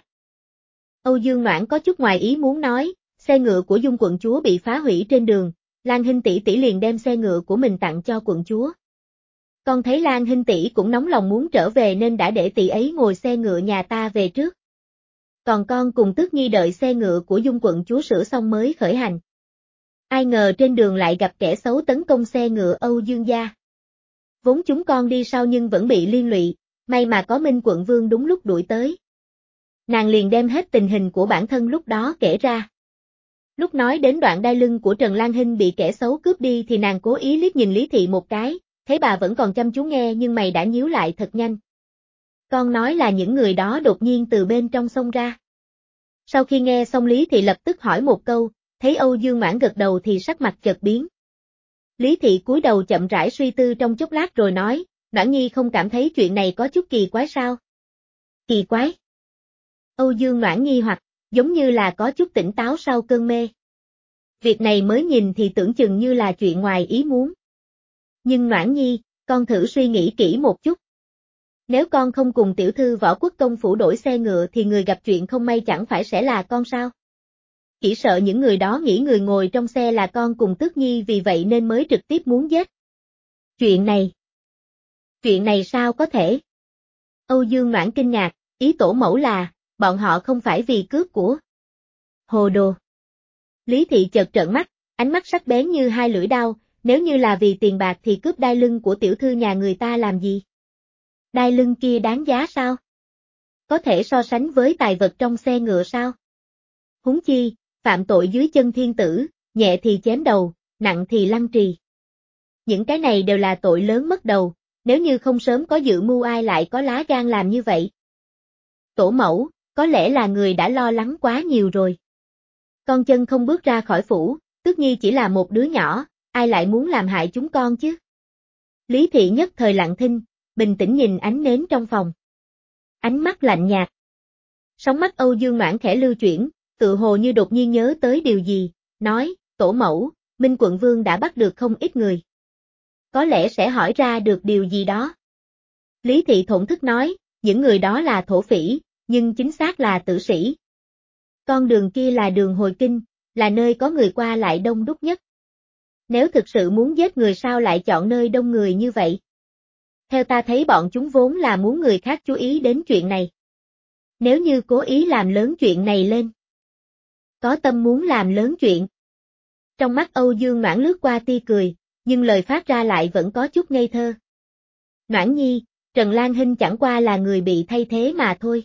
Âu Dương Noãn có chút ngoài ý muốn nói, xe ngựa của Dung quận chúa bị phá hủy trên đường, Lan Hinh tỷ tỷ liền đem xe ngựa của mình tặng cho quận chúa. Con thấy Lan Hinh tỷ cũng nóng lòng muốn trở về nên đã để tỷ ấy ngồi xe ngựa nhà ta về trước. Còn con cùng Tước Nhi đợi xe ngựa của Dung quận chúa sửa xong mới khởi hành. Ai ngờ trên đường lại gặp kẻ xấu tấn công xe ngựa Âu Dương gia. Vốn chúng con đi sau nhưng vẫn bị liên lụy, may mà có Minh quận vương đúng lúc đuổi tới. Nàng liền đem hết tình hình của bản thân lúc đó kể ra. Lúc nói đến đoạn đai lưng của Trần Lan Hinh bị kẻ xấu cướp đi thì nàng cố ý liếc nhìn Lý Thị một cái, thấy bà vẫn còn chăm chú nghe nhưng mày đã nhíu lại thật nhanh. Con nói là những người đó đột nhiên từ bên trong xông ra. Sau khi nghe xong Lý Thị lập tức hỏi một câu, thấy Âu Dương Noãn gật đầu thì sắc mặt chợt biến. Lý Thị cúi đầu chậm rãi suy tư trong chốc lát rồi nói, Noãn Nhi không cảm thấy chuyện này có chút kỳ quái sao? Kỳ quái? Âu Dương Noãn nghi hoặc, giống như là có chút tỉnh táo sau cơn mê. Việc này mới nhìn thì tưởng chừng như là chuyện ngoài ý muốn. Nhưng Noãn Nhi, con thử suy nghĩ kỹ một chút. Nếu con không cùng tiểu thư Võ Quốc công phủ đổi xe ngựa thì người gặp chuyện không may chẳng phải sẽ là con sao? Chỉ sợ những người đó nghĩ người ngồi trong xe là con cùng Tước Nhi vì vậy nên mới trực tiếp muốn giết. Chuyện này... Chuyện này sao có thể? Âu Dương Noãn kinh ngạc, ý tổ mẫu là, bọn họ không phải vì cướp của. Hồ đồ. Lý Thị chợt trợn mắt, ánh mắt sắc bén như hai lưỡi đao, nếu như là vì tiền bạc thì cướp đai lưng của tiểu thư nhà người ta làm gì? Đai lưng kia đáng giá sao? Có thể so sánh với tài vật trong xe ngựa sao? Huống chi, phạm tội dưới chân thiên tử, nhẹ thì chém đầu, nặng thì lăng trì. Những cái này đều là tội lớn mất đầu, nếu như không sớm có dự mưu ai lại có lá gan làm như vậy. Tổ mẫu, có lẽ là người đã lo lắng quá nhiều rồi. Con chân không bước ra khỏi phủ, Tước Nhi chỉ là một đứa nhỏ, ai lại muốn làm hại chúng con chứ? Lý Thị nhất thời lặng thinh, bình tĩnh nhìn ánh nến trong phòng. Ánh mắt lạnh nhạt. Sóng mắt Âu Dương Noãn khẽ lưu chuyển, tự hồ như đột nhiên nhớ tới điều gì, nói, tổ mẫu, Minh Quận Vương đã bắt được không ít người. Có lẽ sẽ hỏi ra được điều gì đó. Lý Thị thổn thức nói, những người đó là thổ phỉ, nhưng chính xác là tử sĩ. Con đường kia là đường hồi kinh, là nơi có người qua lại đông đúc nhất. Nếu thực sự muốn giết người sao lại chọn nơi đông người như vậy? Theo ta thấy bọn chúng vốn là muốn người khác chú ý đến chuyện này. Nếu như cố ý làm lớn chuyện này lên. Có tâm muốn làm lớn chuyện. Trong mắt Âu Dương Noãn lướt qua tia cười, nhưng lời phát ra lại vẫn có chút ngây thơ. Noãn Nhi, Trần Lan Hinh chẳng qua là người bị thay thế mà thôi.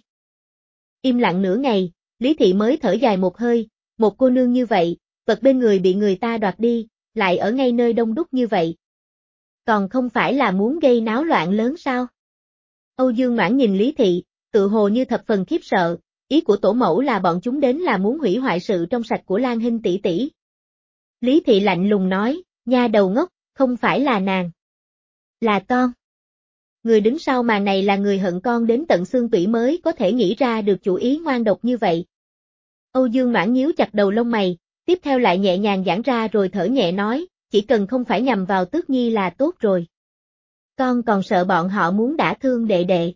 Im lặng nửa ngày, Lý Thị mới thở dài một hơi, một cô nương như vậy, vật bên người bị người ta đoạt đi, lại ở ngay nơi đông đúc như vậy. Còn không phải là muốn gây náo loạn lớn sao? Âu Dương Noãn nhìn Lý Thị, tự hồ như thập phần khiếp sợ, ý của tổ mẫu là bọn chúng đến là muốn hủy hoại sự trong sạch của Lan Hinh tỷ tỷ. Lý Thị lạnh lùng nói, nha đầu ngốc, không phải là nàng. Là con. Người đứng sau màn này là người hận con đến tận xương tủy mới có thể nghĩ ra được chủ ý ngoan độc như vậy. Âu Dương Noãn nhíu chặt đầu lông mày, tiếp theo lại nhẹ nhàng giãn ra rồi thở nhẹ nói, chỉ cần không phải nhằm vào Tước Nhi là tốt rồi. Con còn sợ bọn họ muốn đả thương đệ đệ.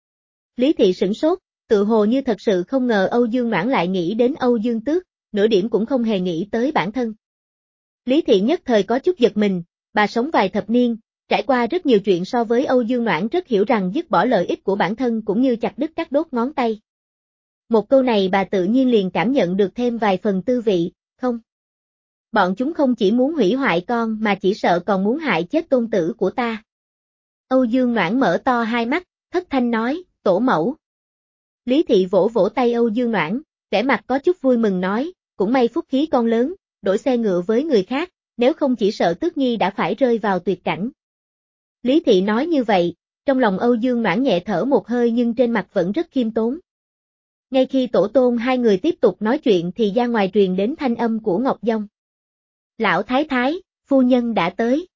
Lý Thị sửng sốt, tự hồ như thật sự không ngờ Âu Dương Noãn lại nghĩ đến Âu Dương Tước, nửa điểm cũng không hề nghĩ tới bản thân. Lý Thị nhất thời có chút giật mình, bà sống vài thập niên, trải qua rất nhiều chuyện so với Âu Dương Noãn rất hiểu rằng dứt bỏ lợi ích của bản thân cũng như chặt đứt các đốt ngón tay. Một câu này bà tự nhiên liền cảm nhận được thêm vài phần tư vị, không? Bọn chúng không chỉ muốn hủy hoại con mà chỉ sợ còn muốn hại chết tôn tử của ta. Âu Dương Noãn mở to hai mắt, thất thanh nói, tổ mẫu. Lý Thị vỗ vỗ tay Âu Dương Noãn, vẻ mặt có chút vui mừng nói, cũng may phúc khí con lớn, đổi xe ngựa với người khác, nếu không chỉ sợ Tước Nhi đã phải rơi vào tuyệt cảnh. Lý Thị nói như vậy, trong lòng Âu Dương Noãn nhẹ thở một hơi nhưng trên mặt vẫn rất khiêm tốn. Ngay khi tổ tôn hai người tiếp tục nói chuyện thì ra ngoài truyền đến thanh âm của Ngọc Dung. Lão Thái Thái, phu nhân đã tới.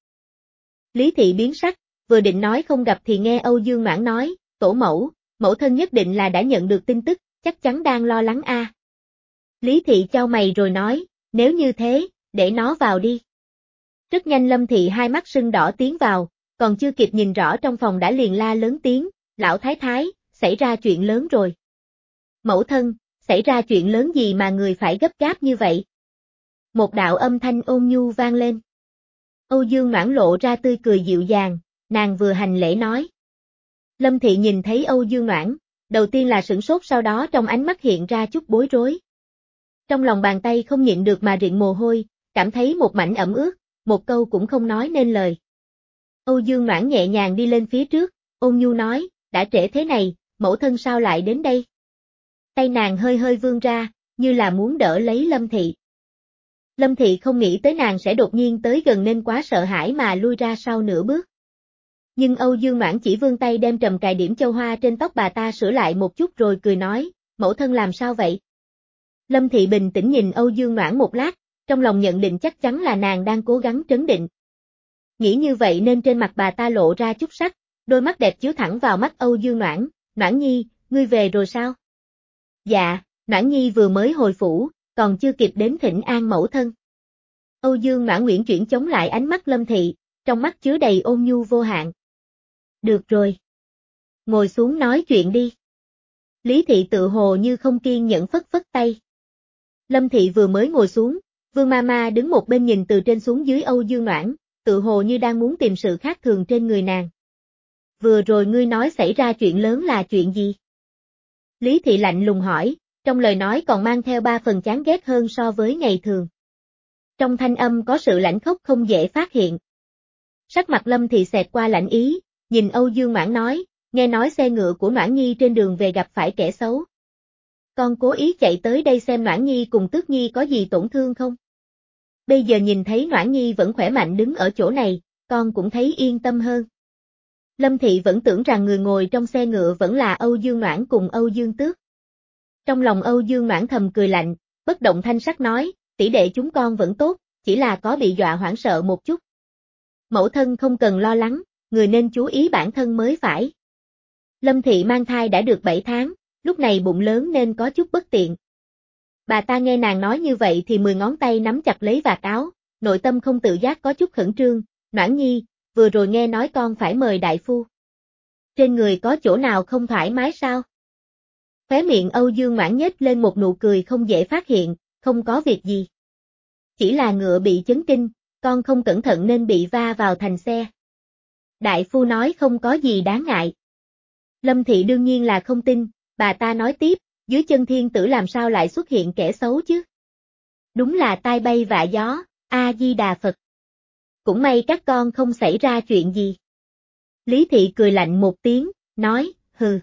Lý Thị biến sắc, vừa định nói không gặp thì nghe Âu Dương Noãn nói, tổ mẫu, mẫu thân nhất định là đã nhận được tin tức, chắc chắn đang lo lắng a. À. Lý Thị chau mày rồi nói, nếu như thế, để nó vào đi. Rất nhanh Lâm Thị hai mắt sưng đỏ tiến vào, còn chưa kịp nhìn rõ trong phòng đã liền la lớn tiếng, lão thái thái, xảy ra chuyện lớn rồi. Mẫu thân, xảy ra chuyện lớn gì mà người phải gấp gáp như vậy? Một đạo âm thanh ôn nhu vang lên. Âu Dương Noãn lộ ra tươi cười dịu dàng, nàng vừa hành lễ nói. Lâm Thị nhìn thấy Âu Dương Noãn, đầu tiên là sửng sốt sau đó trong ánh mắt hiện ra chút bối rối. Trong lòng bàn tay không nhịn được mà rịn mồ hôi, cảm thấy một mảnh ẩm ướt, một câu cũng không nói nên lời. Âu Dương Noãn nhẹ nhàng đi lên phía trước, ôn nhu nói, đã trễ thế này, mẫu thân sao lại đến đây? Tay nàng hơi hơi vươn ra, như là muốn đỡ lấy Lâm Thị. Lâm Thị không nghĩ tới nàng sẽ đột nhiên tới gần nên quá sợ hãi mà lui ra sau nửa bước. Nhưng Âu Dương Noãn chỉ vươn tay đem trầm cài điểm châu hoa trên tóc bà ta sửa lại một chút rồi cười nói, mẫu thân làm sao vậy? Lâm Thị bình tĩnh nhìn Âu Dương Noãn một lát, trong lòng nhận định chắc chắn là nàng đang cố gắng trấn định. Nghĩ như vậy nên trên mặt bà ta lộ ra chút sắc, đôi mắt đẹp chiếu thẳng vào mắt Âu Dương Noãn, Noãn Nhi, ngươi về rồi sao? Dạ, Noãn Nhi vừa mới hồi phủ, còn chưa kịp đến thỉnh an mẫu thân. Âu Dương Noãn Nguyễn chuyển chống lại ánh mắt Lâm Thị, trong mắt chứa đầy ôn nhu vô hạn. Được rồi. ngồi xuống nói chuyện đi. Lý Thị tự hồ như không kiên nhẫn phất phất tay. Lâm Thị vừa mới ngồi xuống, Vương Mama đứng một bên nhìn từ trên xuống dưới Âu Dương Noãn, tự hồ như đang muốn tìm sự khác thường trên người nàng. Vừa rồi ngươi nói xảy ra chuyện lớn là chuyện gì? Lý Thị lạnh lùng hỏi, trong lời nói còn mang theo ba phần chán ghét hơn so với ngày thường. Trong thanh âm có sự lãnh khốc không dễ phát hiện. Sắc mặt Lâm Thị xẹt qua lạnh ý, nhìn Âu Dương Noãn nói, nghe nói xe ngựa của Noãn Nhi trên đường về gặp phải kẻ xấu. Con cố ý chạy tới đây xem Noãn Nhi cùng Tước Nhi có gì tổn thương không? Bây giờ nhìn thấy Noãn Nhi vẫn khỏe mạnh đứng ở chỗ này, con cũng thấy yên tâm hơn. Lâm Thị vẫn tưởng rằng người ngồi trong xe ngựa vẫn là Âu Dương Noãn cùng Âu Dương Tước. Trong lòng Âu Dương Noãn thầm cười lạnh, bất động thanh sắc nói, tỷ đệ chúng con vẫn tốt, chỉ là có bị dọa hoảng sợ một chút. Mẫu thân không cần lo lắng, người nên chú ý bản thân mới phải. Lâm Thị mang thai đã được bảy tháng, lúc này bụng lớn nên có chút bất tiện. Bà ta nghe nàng nói như vậy thì mười ngón tay nắm chặt lấy vạt áo, nội tâm không tự giác có chút khẩn trương, Noãn Nhi, vừa rồi nghe nói con phải mời đại phu. Trên người có chỗ nào không thoải mái sao? Khóe miệng Âu Dương Noãn nhếch lên một nụ cười không dễ phát hiện, không có việc gì. Chỉ là ngựa bị chấn kinh, con không cẩn thận nên bị va vào thành xe. Đại phu nói không có gì đáng ngại. Lâm Thị đương nhiên là không tin, bà ta nói tiếp, dưới chân thiên tử làm sao lại xuất hiện kẻ xấu chứ? Đúng là tai bay vạ gió, A-di-đà Phật. Cũng may các con không xảy ra chuyện gì. Lý Thị cười lạnh một tiếng, nói, hừ.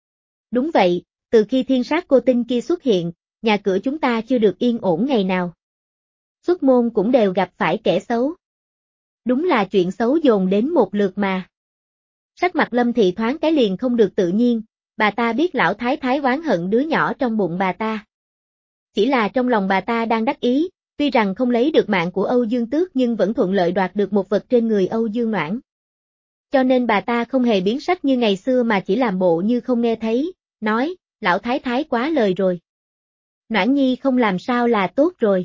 Đúng vậy, từ khi thiên sát cô tinh kia xuất hiện, nhà cửa chúng ta chưa được yên ổn ngày nào. Xuất môn cũng đều gặp phải kẻ xấu. Đúng là chuyện xấu dồn đến một lượt mà. Sắc mặt Lâm Thị thoáng cái liền không được tự nhiên, bà ta biết lão thái thái oán hận đứa nhỏ trong bụng bà ta. Chỉ là trong lòng bà ta đang đắc ý, tuy rằng không lấy được mạng của Âu Dương Tước nhưng vẫn thuận lợi đoạt được một vật trên người Âu Dương Noãn. Cho nên bà ta không hề biến sắc như ngày xưa mà chỉ làm bộ như không nghe thấy, nói, lão thái thái quá lời rồi. Noãn Nhi không làm sao là tốt rồi.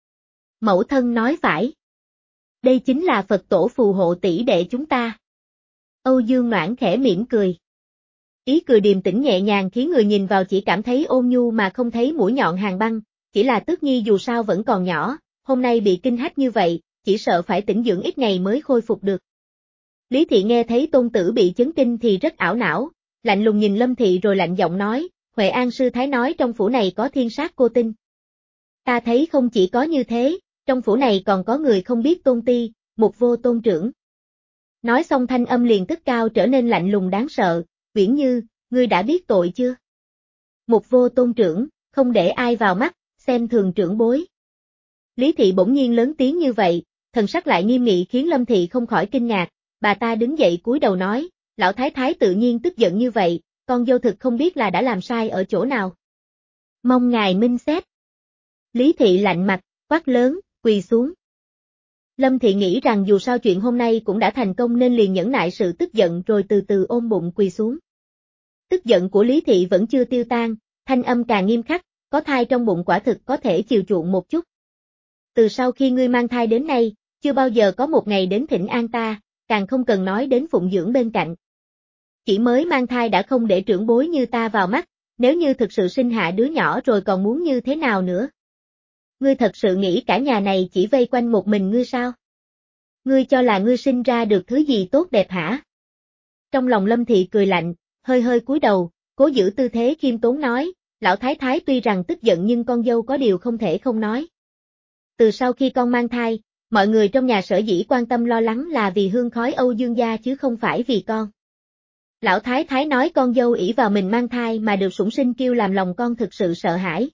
Mẫu thân nói phải. Đây chính là Phật tổ phù hộ tỷ đệ chúng ta. Âu Dương Noãn khẽ mỉm cười. Ý cười điềm tĩnh nhẹ nhàng khiến người nhìn vào chỉ cảm thấy ôn nhu mà không thấy mũi nhọn hàn băng, chỉ là Tước Nhi dù sao vẫn còn nhỏ, hôm nay bị kinh hách như vậy, chỉ sợ phải tĩnh dưỡng ít ngày mới khôi phục được. Lý Thị nghe thấy tôn tử bị chấn kinh thì rất ảo não, lạnh lùng nhìn Lâm Thị rồi lạnh giọng nói, Huệ An sư thái nói trong phủ này có thiên sát cô tinh. Ta thấy không chỉ có như thế, trong phủ này còn có người không biết tôn ti, Mục Vô tôn trưởng. Nói xong thanh âm liền tức cao trở nên lạnh lùng đáng sợ, Uyển Như, ngươi đã biết tội chưa? Mục Vô tôn trưởng, không để ai vào mắt, xem thường trưởng bối. Lý Thị bỗng nhiên lớn tiếng như vậy, thần sắc lại nghiêm nghị khiến Lâm Thị không khỏi kinh ngạc, bà ta đứng dậy cúi đầu nói, lão thái thái tự nhiên tức giận như vậy, con dâu thực không biết là đã làm sai ở chỗ nào. Mong ngài minh xét. Lý Thị lạnh mặt, quát lớn, quỳ xuống. Lâm Thị nghĩ rằng dù sao chuyện hôm nay cũng đã thành công nên liền nhẫn nại sự tức giận rồi từ từ ôm bụng quỳ xuống. Tức giận của Lý Thị vẫn chưa tiêu tan, thanh âm càng nghiêm khắc, có thai trong bụng quả thực có thể chiều chuộng một chút. Từ sau khi ngươi mang thai đến nay, chưa bao giờ có một ngày đến thỉnh an ta, càng không cần nói đến phụng dưỡng bên cạnh. Chỉ mới mang thai đã không để trưởng bối như ta vào mắt, nếu như thực sự sinh hạ đứa nhỏ rồi còn muốn như thế nào nữa? Ngươi thật sự nghĩ cả nhà này chỉ vây quanh một mình ngươi sao? Ngươi cho là ngươi sinh ra được thứ gì tốt đẹp hả? Trong lòng Lâm Thị cười lạnh, hơi hơi cúi đầu, cố giữ tư thế khiêm tốn nói, lão thái thái tuy rằng tức giận nhưng con dâu có điều không thể không nói. Từ sau khi con mang thai, mọi người trong nhà sở dĩ quan tâm lo lắng là vì hương khói Âu Dương gia chứ không phải vì con. Lão thái thái nói con dâu ỷ vào mình mang thai mà được sủng sinh kêu làm lòng con thực sự sợ hãi.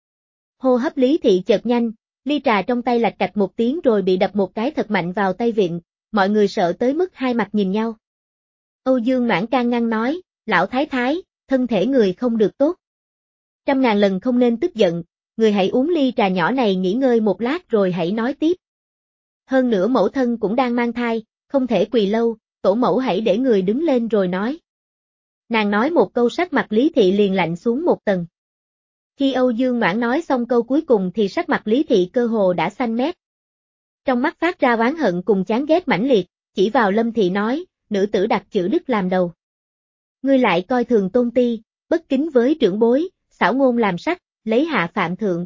Hô hấp Lý Thị chợt nhanh, ly trà trong tay lạch cạch một tiếng rồi bị đập một cái thật mạnh vào tay vịn, mọi người sợ tới mức hai mặt nhìn nhau. Âu Dương Noãn can ngăn nói, lão thái thái, thân thể người không được tốt. Trăm ngàn lần không nên tức giận, người hãy uống ly trà nhỏ này nghỉ ngơi một lát rồi hãy nói tiếp. Hơn nữa mẫu thân cũng đang mang thai, không thể quỳ lâu, tổ mẫu hãy để người đứng lên rồi nói. Nàng nói một câu sắc mặt Lý Thị liền lạnh xuống một tầng. Khi Âu Dương Noãn nói xong câu cuối cùng thì sắc mặt Lý Thị cơ hồ đã xanh mét. Trong mắt phát ra oán hận cùng chán ghét mãnh liệt, chỉ vào Lâm Thị nói, nữ tử đặt chữ đức làm đầu. Ngươi lại coi thường tôn ti, bất kính với trưởng bối, xảo ngôn làm sắc, lấy hạ phạm thượng.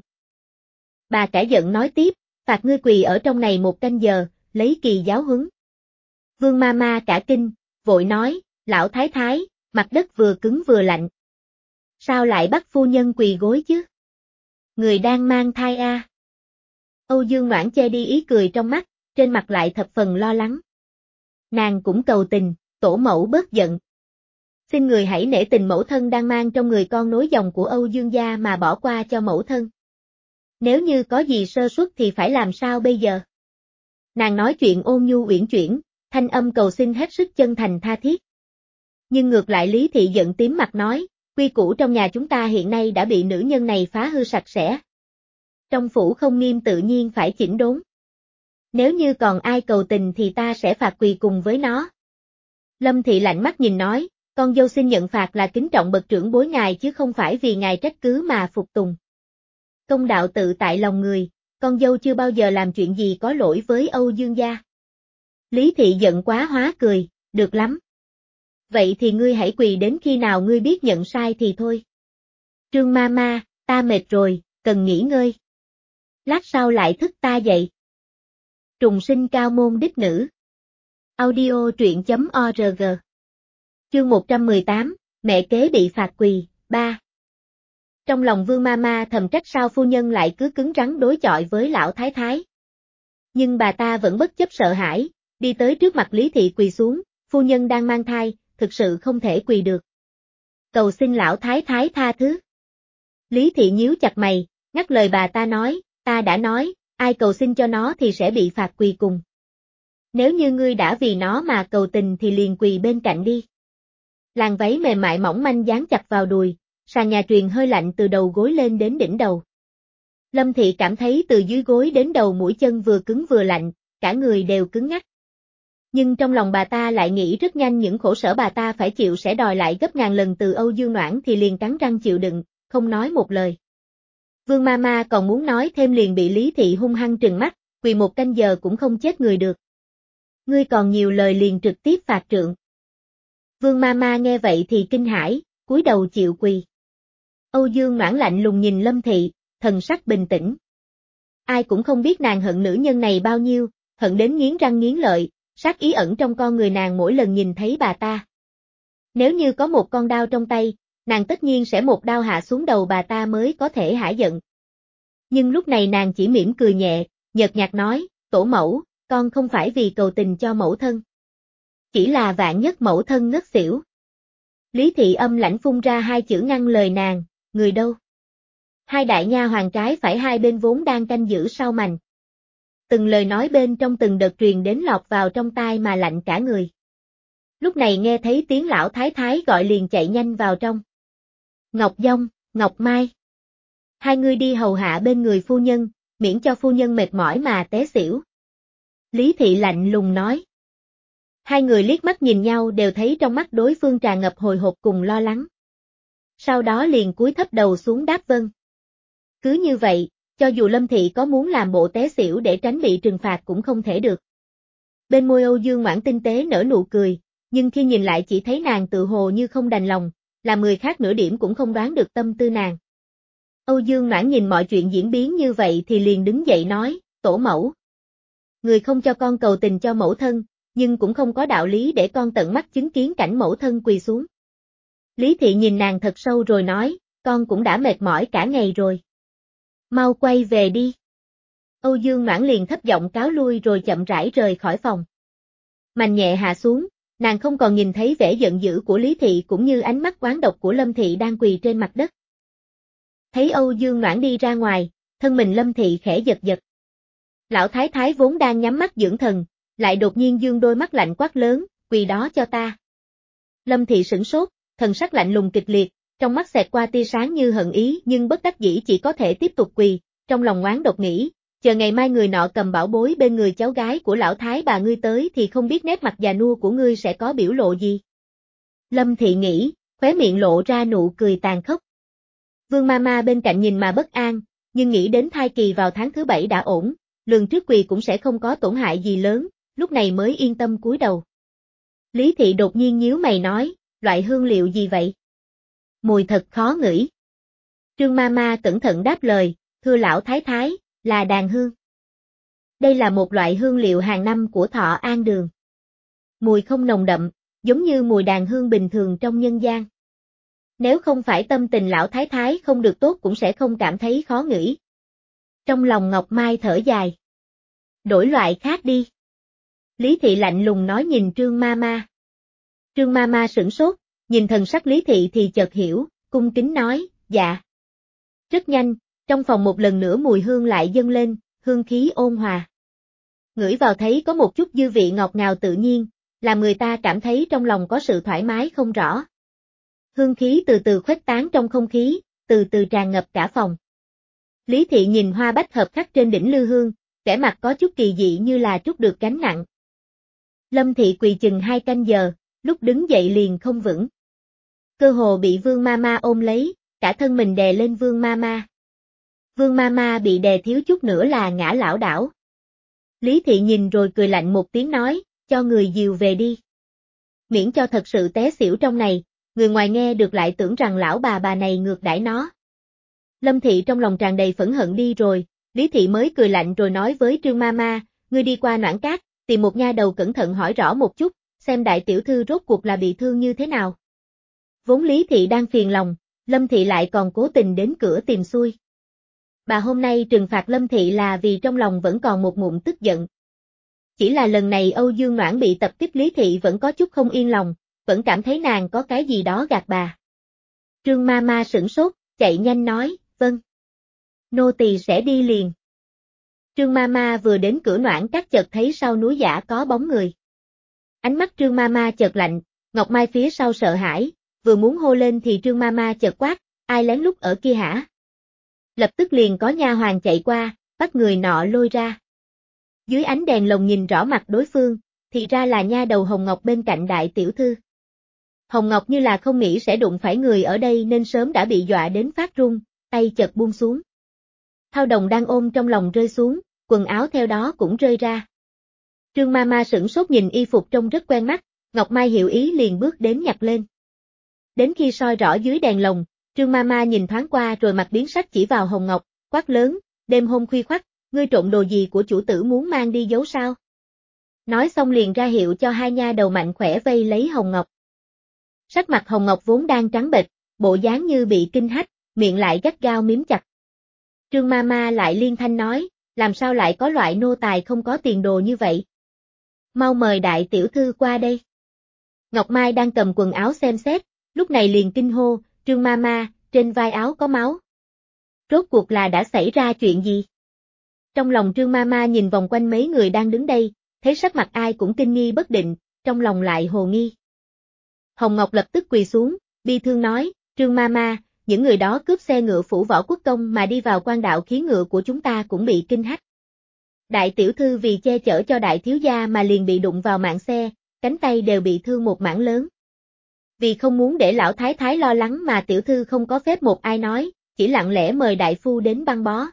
Bà cả giận nói tiếp, phạt ngươi quỳ ở trong này một canh giờ, lấy kỳ giáo huấn. Vương ma ma cả kinh, vội nói, lão thái thái, mặt đất vừa cứng vừa lạnh. Sao lại bắt phu nhân quỳ gối chứ? Người đang mang thai a. À? Âu Dương Noãn che đi ý cười trong mắt, trên mặt lại thập phần lo lắng. Nàng cũng cầu tình, tổ mẫu bớt giận. Xin người hãy nể tình mẫu thân đang mang trong người con nối dòng của Âu Dương gia mà bỏ qua cho mẫu thân. Nếu như có gì sơ suất thì phải làm sao bây giờ? Nàng nói chuyện ôn nhu uyển chuyển, thanh âm cầu xin hết sức chân thành tha thiết. Nhưng ngược lại Lý Thị giận tím mặt nói, quy củ trong nhà chúng ta hiện nay đã bị nữ nhân này phá hư sạch sẽ. Trong phủ không nghiêm tự nhiên phải chỉnh đốn. Nếu như còn ai cầu tình thì ta sẽ phạt quỳ cùng với nó. Lâm Thị lạnh mắt nhìn nói, con dâu xin nhận phạt là kính trọng bậc trưởng bối ngài chứ không phải vì ngài trách cứ mà phục tùng. Công đạo tự tại lòng người, con dâu chưa bao giờ làm chuyện gì có lỗi với Âu Dương gia. Lý Thị giận quá hóa cười, được lắm. Vậy thì ngươi hãy quỳ đến khi nào ngươi biết nhận sai thì thôi. Trương ma ma, ta mệt rồi, cần nghỉ ngơi. Lát sau lại thức ta dậy. Trùng sinh cao môn đích nữ. Audio truyện chấm org. Chương một trăm mười tám, mẹ kế bị phạt quỳ, ba. Trong lòng Vương ma ma thầm trách sao phu nhân lại cứ cứng rắn đối chọi với lão thái thái. Nhưng bà ta vẫn bất chấp sợ hãi, đi tới trước mặt Lý Thị quỳ xuống, phu nhân đang mang thai, thực sự không thể quỳ được. Cầu xin lão thái thái tha thứ. Lý Thị nhíu chặt mày, ngắt lời bà ta nói, ta đã nói, ai cầu xin cho nó thì sẽ bị phạt quỳ cùng. Nếu như ngươi đã vì nó mà cầu tình thì liền quỳ bên cạnh đi. Làn váy mềm mại mỏng manh dán chặt vào đùi, sàn nhà truyền hơi lạnh từ đầu gối lên đến đỉnh đầu. Lâm Thị cảm thấy từ dưới gối đến đầu mũi chân vừa cứng vừa lạnh, cả người đều cứng ngắc. Nhưng trong lòng bà ta lại nghĩ rất nhanh những khổ sở bà ta phải chịu sẽ đòi lại gấp ngàn lần từ Âu Dương Noãn thì liền cắn răng chịu đựng, không nói một lời. Vương ma ma còn muốn nói thêm liền bị Lý Thị hung hăng trừng mắt, quỳ một canh giờ cũng không chết người được. Ngươi còn nhiều lời liền trực tiếp phạt trượng. Vương ma ma nghe vậy thì kinh hãi, cúi đầu chịu quỳ. Âu Dương Noãn lạnh lùng nhìn Lâm Thị, thần sắc bình tĩnh. Ai cũng không biết nàng hận nữ nhân này bao nhiêu, hận đến nghiến răng nghiến lợi, sát ý ẩn trong con người nàng mỗi lần nhìn thấy bà ta. Nếu như có một con đao trong tay, nàng tất nhiên sẽ một đao hạ xuống đầu bà ta mới có thể hả giận. Nhưng lúc này nàng chỉ mỉm cười nhẹ, nhợt nhạt nói, tổ mẫu, con không phải vì cầu tình cho mẫu thân. Chỉ là vạn nhất mẫu thân ngất xỉu. Lý Thị âm lãnh phun ra hai chữ ngăn lời nàng, người đâu? Hai đại nha hoàn trái phải hai bên vốn đang canh giữ sau mành. Từng lời nói bên trong từng đợt truyền đến lọt vào trong tai mà lạnh cả người. Lúc này nghe thấy tiếng lão thái thái gọi liền chạy nhanh vào trong. Ngọc Dông, Ngọc Mai. Hai người đi hầu hạ bên người phu nhân, miễn cho phu nhân mệt mỏi mà té xỉu. Lý Thị lạnh lùng nói. Hai người liếc mắt nhìn nhau đều thấy trong mắt đối phương tràn ngập hồi hộp cùng lo lắng. Sau đó liền cúi thấp đầu xuống đáp vâng. Cứ như vậy, cho dù Lâm Thị có muốn làm bộ té xỉu để tránh bị trừng phạt cũng không thể được. Bên môi Âu Dương Noãn tinh tế nở nụ cười, nhưng khi nhìn lại chỉ thấy nàng tự hồ như không đành lòng, làm người khác nửa điểm cũng không đoán được tâm tư nàng. Âu Dương Noãn nhìn mọi chuyện diễn biến như vậy thì liền đứng dậy nói, tổ mẫu. Người không cho con cầu tình cho mẫu thân, nhưng cũng không có đạo lý để con tận mắt chứng kiến cảnh mẫu thân quỳ xuống. Lý Thị nhìn nàng thật sâu rồi nói, con cũng đã mệt mỏi cả ngày rồi. Mau quay về đi. Âu Dương Noãn liền thấp giọng cáo lui rồi chậm rãi rời khỏi phòng. Mành nhẹ hạ xuống, nàng không còn nhìn thấy vẻ giận dữ của Lý Thị cũng như ánh mắt oán độc của Lâm Thị đang quỳ trên mặt đất. Thấy Âu Dương Noãn đi ra ngoài, thân mình Lâm Thị khẽ giật giật. Lão thái thái vốn đang nhắm mắt dưỡng thần, lại đột nhiên dương đôi mắt lạnh quát lớn, quỳ đó cho ta. Lâm Thị sửng sốt, thần sắc lạnh lùng kịch liệt, trong mắt xẹt qua tia sáng như hận ý nhưng bất đắc dĩ chỉ có thể tiếp tục quỳ, trong lòng oán độc nghĩ, chờ ngày mai người nọ cầm bảo bối bên người cháu gái của lão thái bà ngươi tới thì không biết nét mặt già nua của ngươi sẽ có biểu lộ gì. Lâm Thị nghĩ, khóe miệng lộ ra nụ cười tàn khốc. Vương ma ma bên cạnh nhìn mà bất an, nhưng nghĩ đến thai kỳ vào tháng thứ bảy đã ổn, lường trước quỳ cũng sẽ không có tổn hại gì lớn, lúc này mới yên tâm cúi đầu. Lý Thị đột nhiên nhíu mày nói, loại hương liệu gì vậy? Mùi thật khó ngửi. Trương ma ma cẩn thận đáp lời, thưa lão thái thái, là đàn hương. Đây là một loại hương liệu hàng năm của Thọ An Đường. Mùi không nồng đậm, giống như mùi đàn hương bình thường trong nhân gian. Nếu không phải tâm tình lão thái thái không được tốt cũng sẽ không cảm thấy khó ngửi. Trong lòng Ngọc Mai thở dài. Đổi loại khác đi. Lý Thị lạnh lùng nói nhìn Trương ma ma. Trương ma ma sửng sốt, nhìn thần sắc Lý Thị thì chợt hiểu, cung kính nói, dạ. Rất nhanh, trong phòng một lần nữa mùi hương lại dâng lên, hương khí ôn hòa. Ngửi vào thấy có một chút dư vị ngọt ngào tự nhiên, làm người ta cảm thấy trong lòng có sự thoải mái không rõ. Hương khí từ từ khuếch tán trong không khí, từ từ tràn ngập cả phòng. Lý Thị nhìn hoa bách hợp khắc trên đỉnh lư hương, vẻ mặt có chút kỳ dị như là trút được gánh nặng. Lâm Thị quỳ chừng hai canh giờ, lúc đứng dậy liền không vững. Cơ hồ bị Vương ma ma ôm lấy, cả thân mình đè lên Vương ma ma. Vương ma ma bị đè thiếu chút nữa là ngã lảo đảo. Lý Thị nhìn rồi cười lạnh một tiếng nói, cho người dìu về đi. Miễn cho thật sự té xỉu trong này, người ngoài nghe được lại tưởng rằng lão bà bà này ngược đãi nó. Lâm Thị trong lòng tràn đầy phẫn hận đi rồi, Lý Thị mới cười lạnh rồi nói với Trương ma ma, ngươi đi qua Noãn Cát, tìm một nha đầu cẩn thận hỏi rõ một chút, xem đại tiểu thư rốt cuộc là bị thương như thế nào. Vốn Lý Thị đang phiền lòng, Lâm Thị lại còn cố tình đến cửa tìm xui. Bà hôm nay trừng phạt Lâm Thị là vì trong lòng vẫn còn một ngụm tức giận. Chỉ là lần này Âu Dương Noãn bị tập kích Lý Thị vẫn có chút không yên lòng, vẫn cảm thấy nàng có cái gì đó gạt bà. Trương ma ma sửng sốt, chạy nhanh nói, vâng. Nô tỳ sẽ đi liền. Trương ma ma vừa đến cửa Noãn Cát chợt thấy sau núi giả có bóng người. Ánh mắt Trương ma ma chợt lạnh, Ngọc Mai phía sau sợ hãi, vừa muốn hô lên thì Trương ma ma chợt quát, ai lén lút ở kia hả? Lập tức liền có nha hoàn chạy qua, bắt người nọ lôi ra. Dưới ánh đèn lồng nhìn rõ mặt đối phương, thì ra là nha đầu Hồng Ngọc bên cạnh đại tiểu thư. Hồng Ngọc như là không nghĩ sẽ đụng phải người ở đây nên sớm đã bị dọa đến phát run, tay chợt buông xuống. Thao đồng đang ôm trong lòng rơi xuống, quần áo theo đó cũng rơi ra. Trương ma ma sửng sốt nhìn y phục trông rất quen mắt, Ngọc Mai hiểu ý liền bước đến nhặt lên. Đến khi soi rõ dưới đèn lồng, Trương ma ma nhìn thoáng qua rồi mặt biến sắc chỉ vào Hồng Ngọc, quát lớn, đêm hôm khuya khoắt, ngươi trộm đồ gì của chủ tử muốn mang đi giấu sao? Nói xong liền ra hiệu cho hai nha đầu mạnh khỏe vây lấy Hồng Ngọc. Sắc mặt Hồng Ngọc vốn đang trắng bệch, bộ dáng như bị kinh hách, miệng lại gắt gao miếm chặt. Trương ma ma lại liên thanh nói, làm sao lại có loại nô tài không có tiền đồ như vậy? Mau mời đại tiểu thư qua đây. Ngọc Mai đang cầm quần áo xem xét, lúc này liền kinh hô, Trương ma ma, trên vai áo có máu. Rốt cuộc là đã xảy ra chuyện gì? Trong lòng Trương ma ma nhìn vòng quanh mấy người đang đứng đây, thấy sắc mặt ai cũng kinh nghi bất định, trong lòng lại hồ nghi. Hồng Ngọc lập tức quỳ xuống, bi thương nói, Trương ma ma, những người đó cướp xe ngựa phủ Võ Quốc Công mà đi vào quan đạo khiến ngựa của chúng ta cũng bị kinh hách. Đại tiểu thư vì che chở cho đại thiếu gia mà liền bị đụng vào mạn xe, cánh tay đều bị thương một mảng lớn. Vì không muốn để lão thái thái lo lắng mà tiểu thư không có phép một ai nói, chỉ lặng lẽ mời đại phu đến băng bó.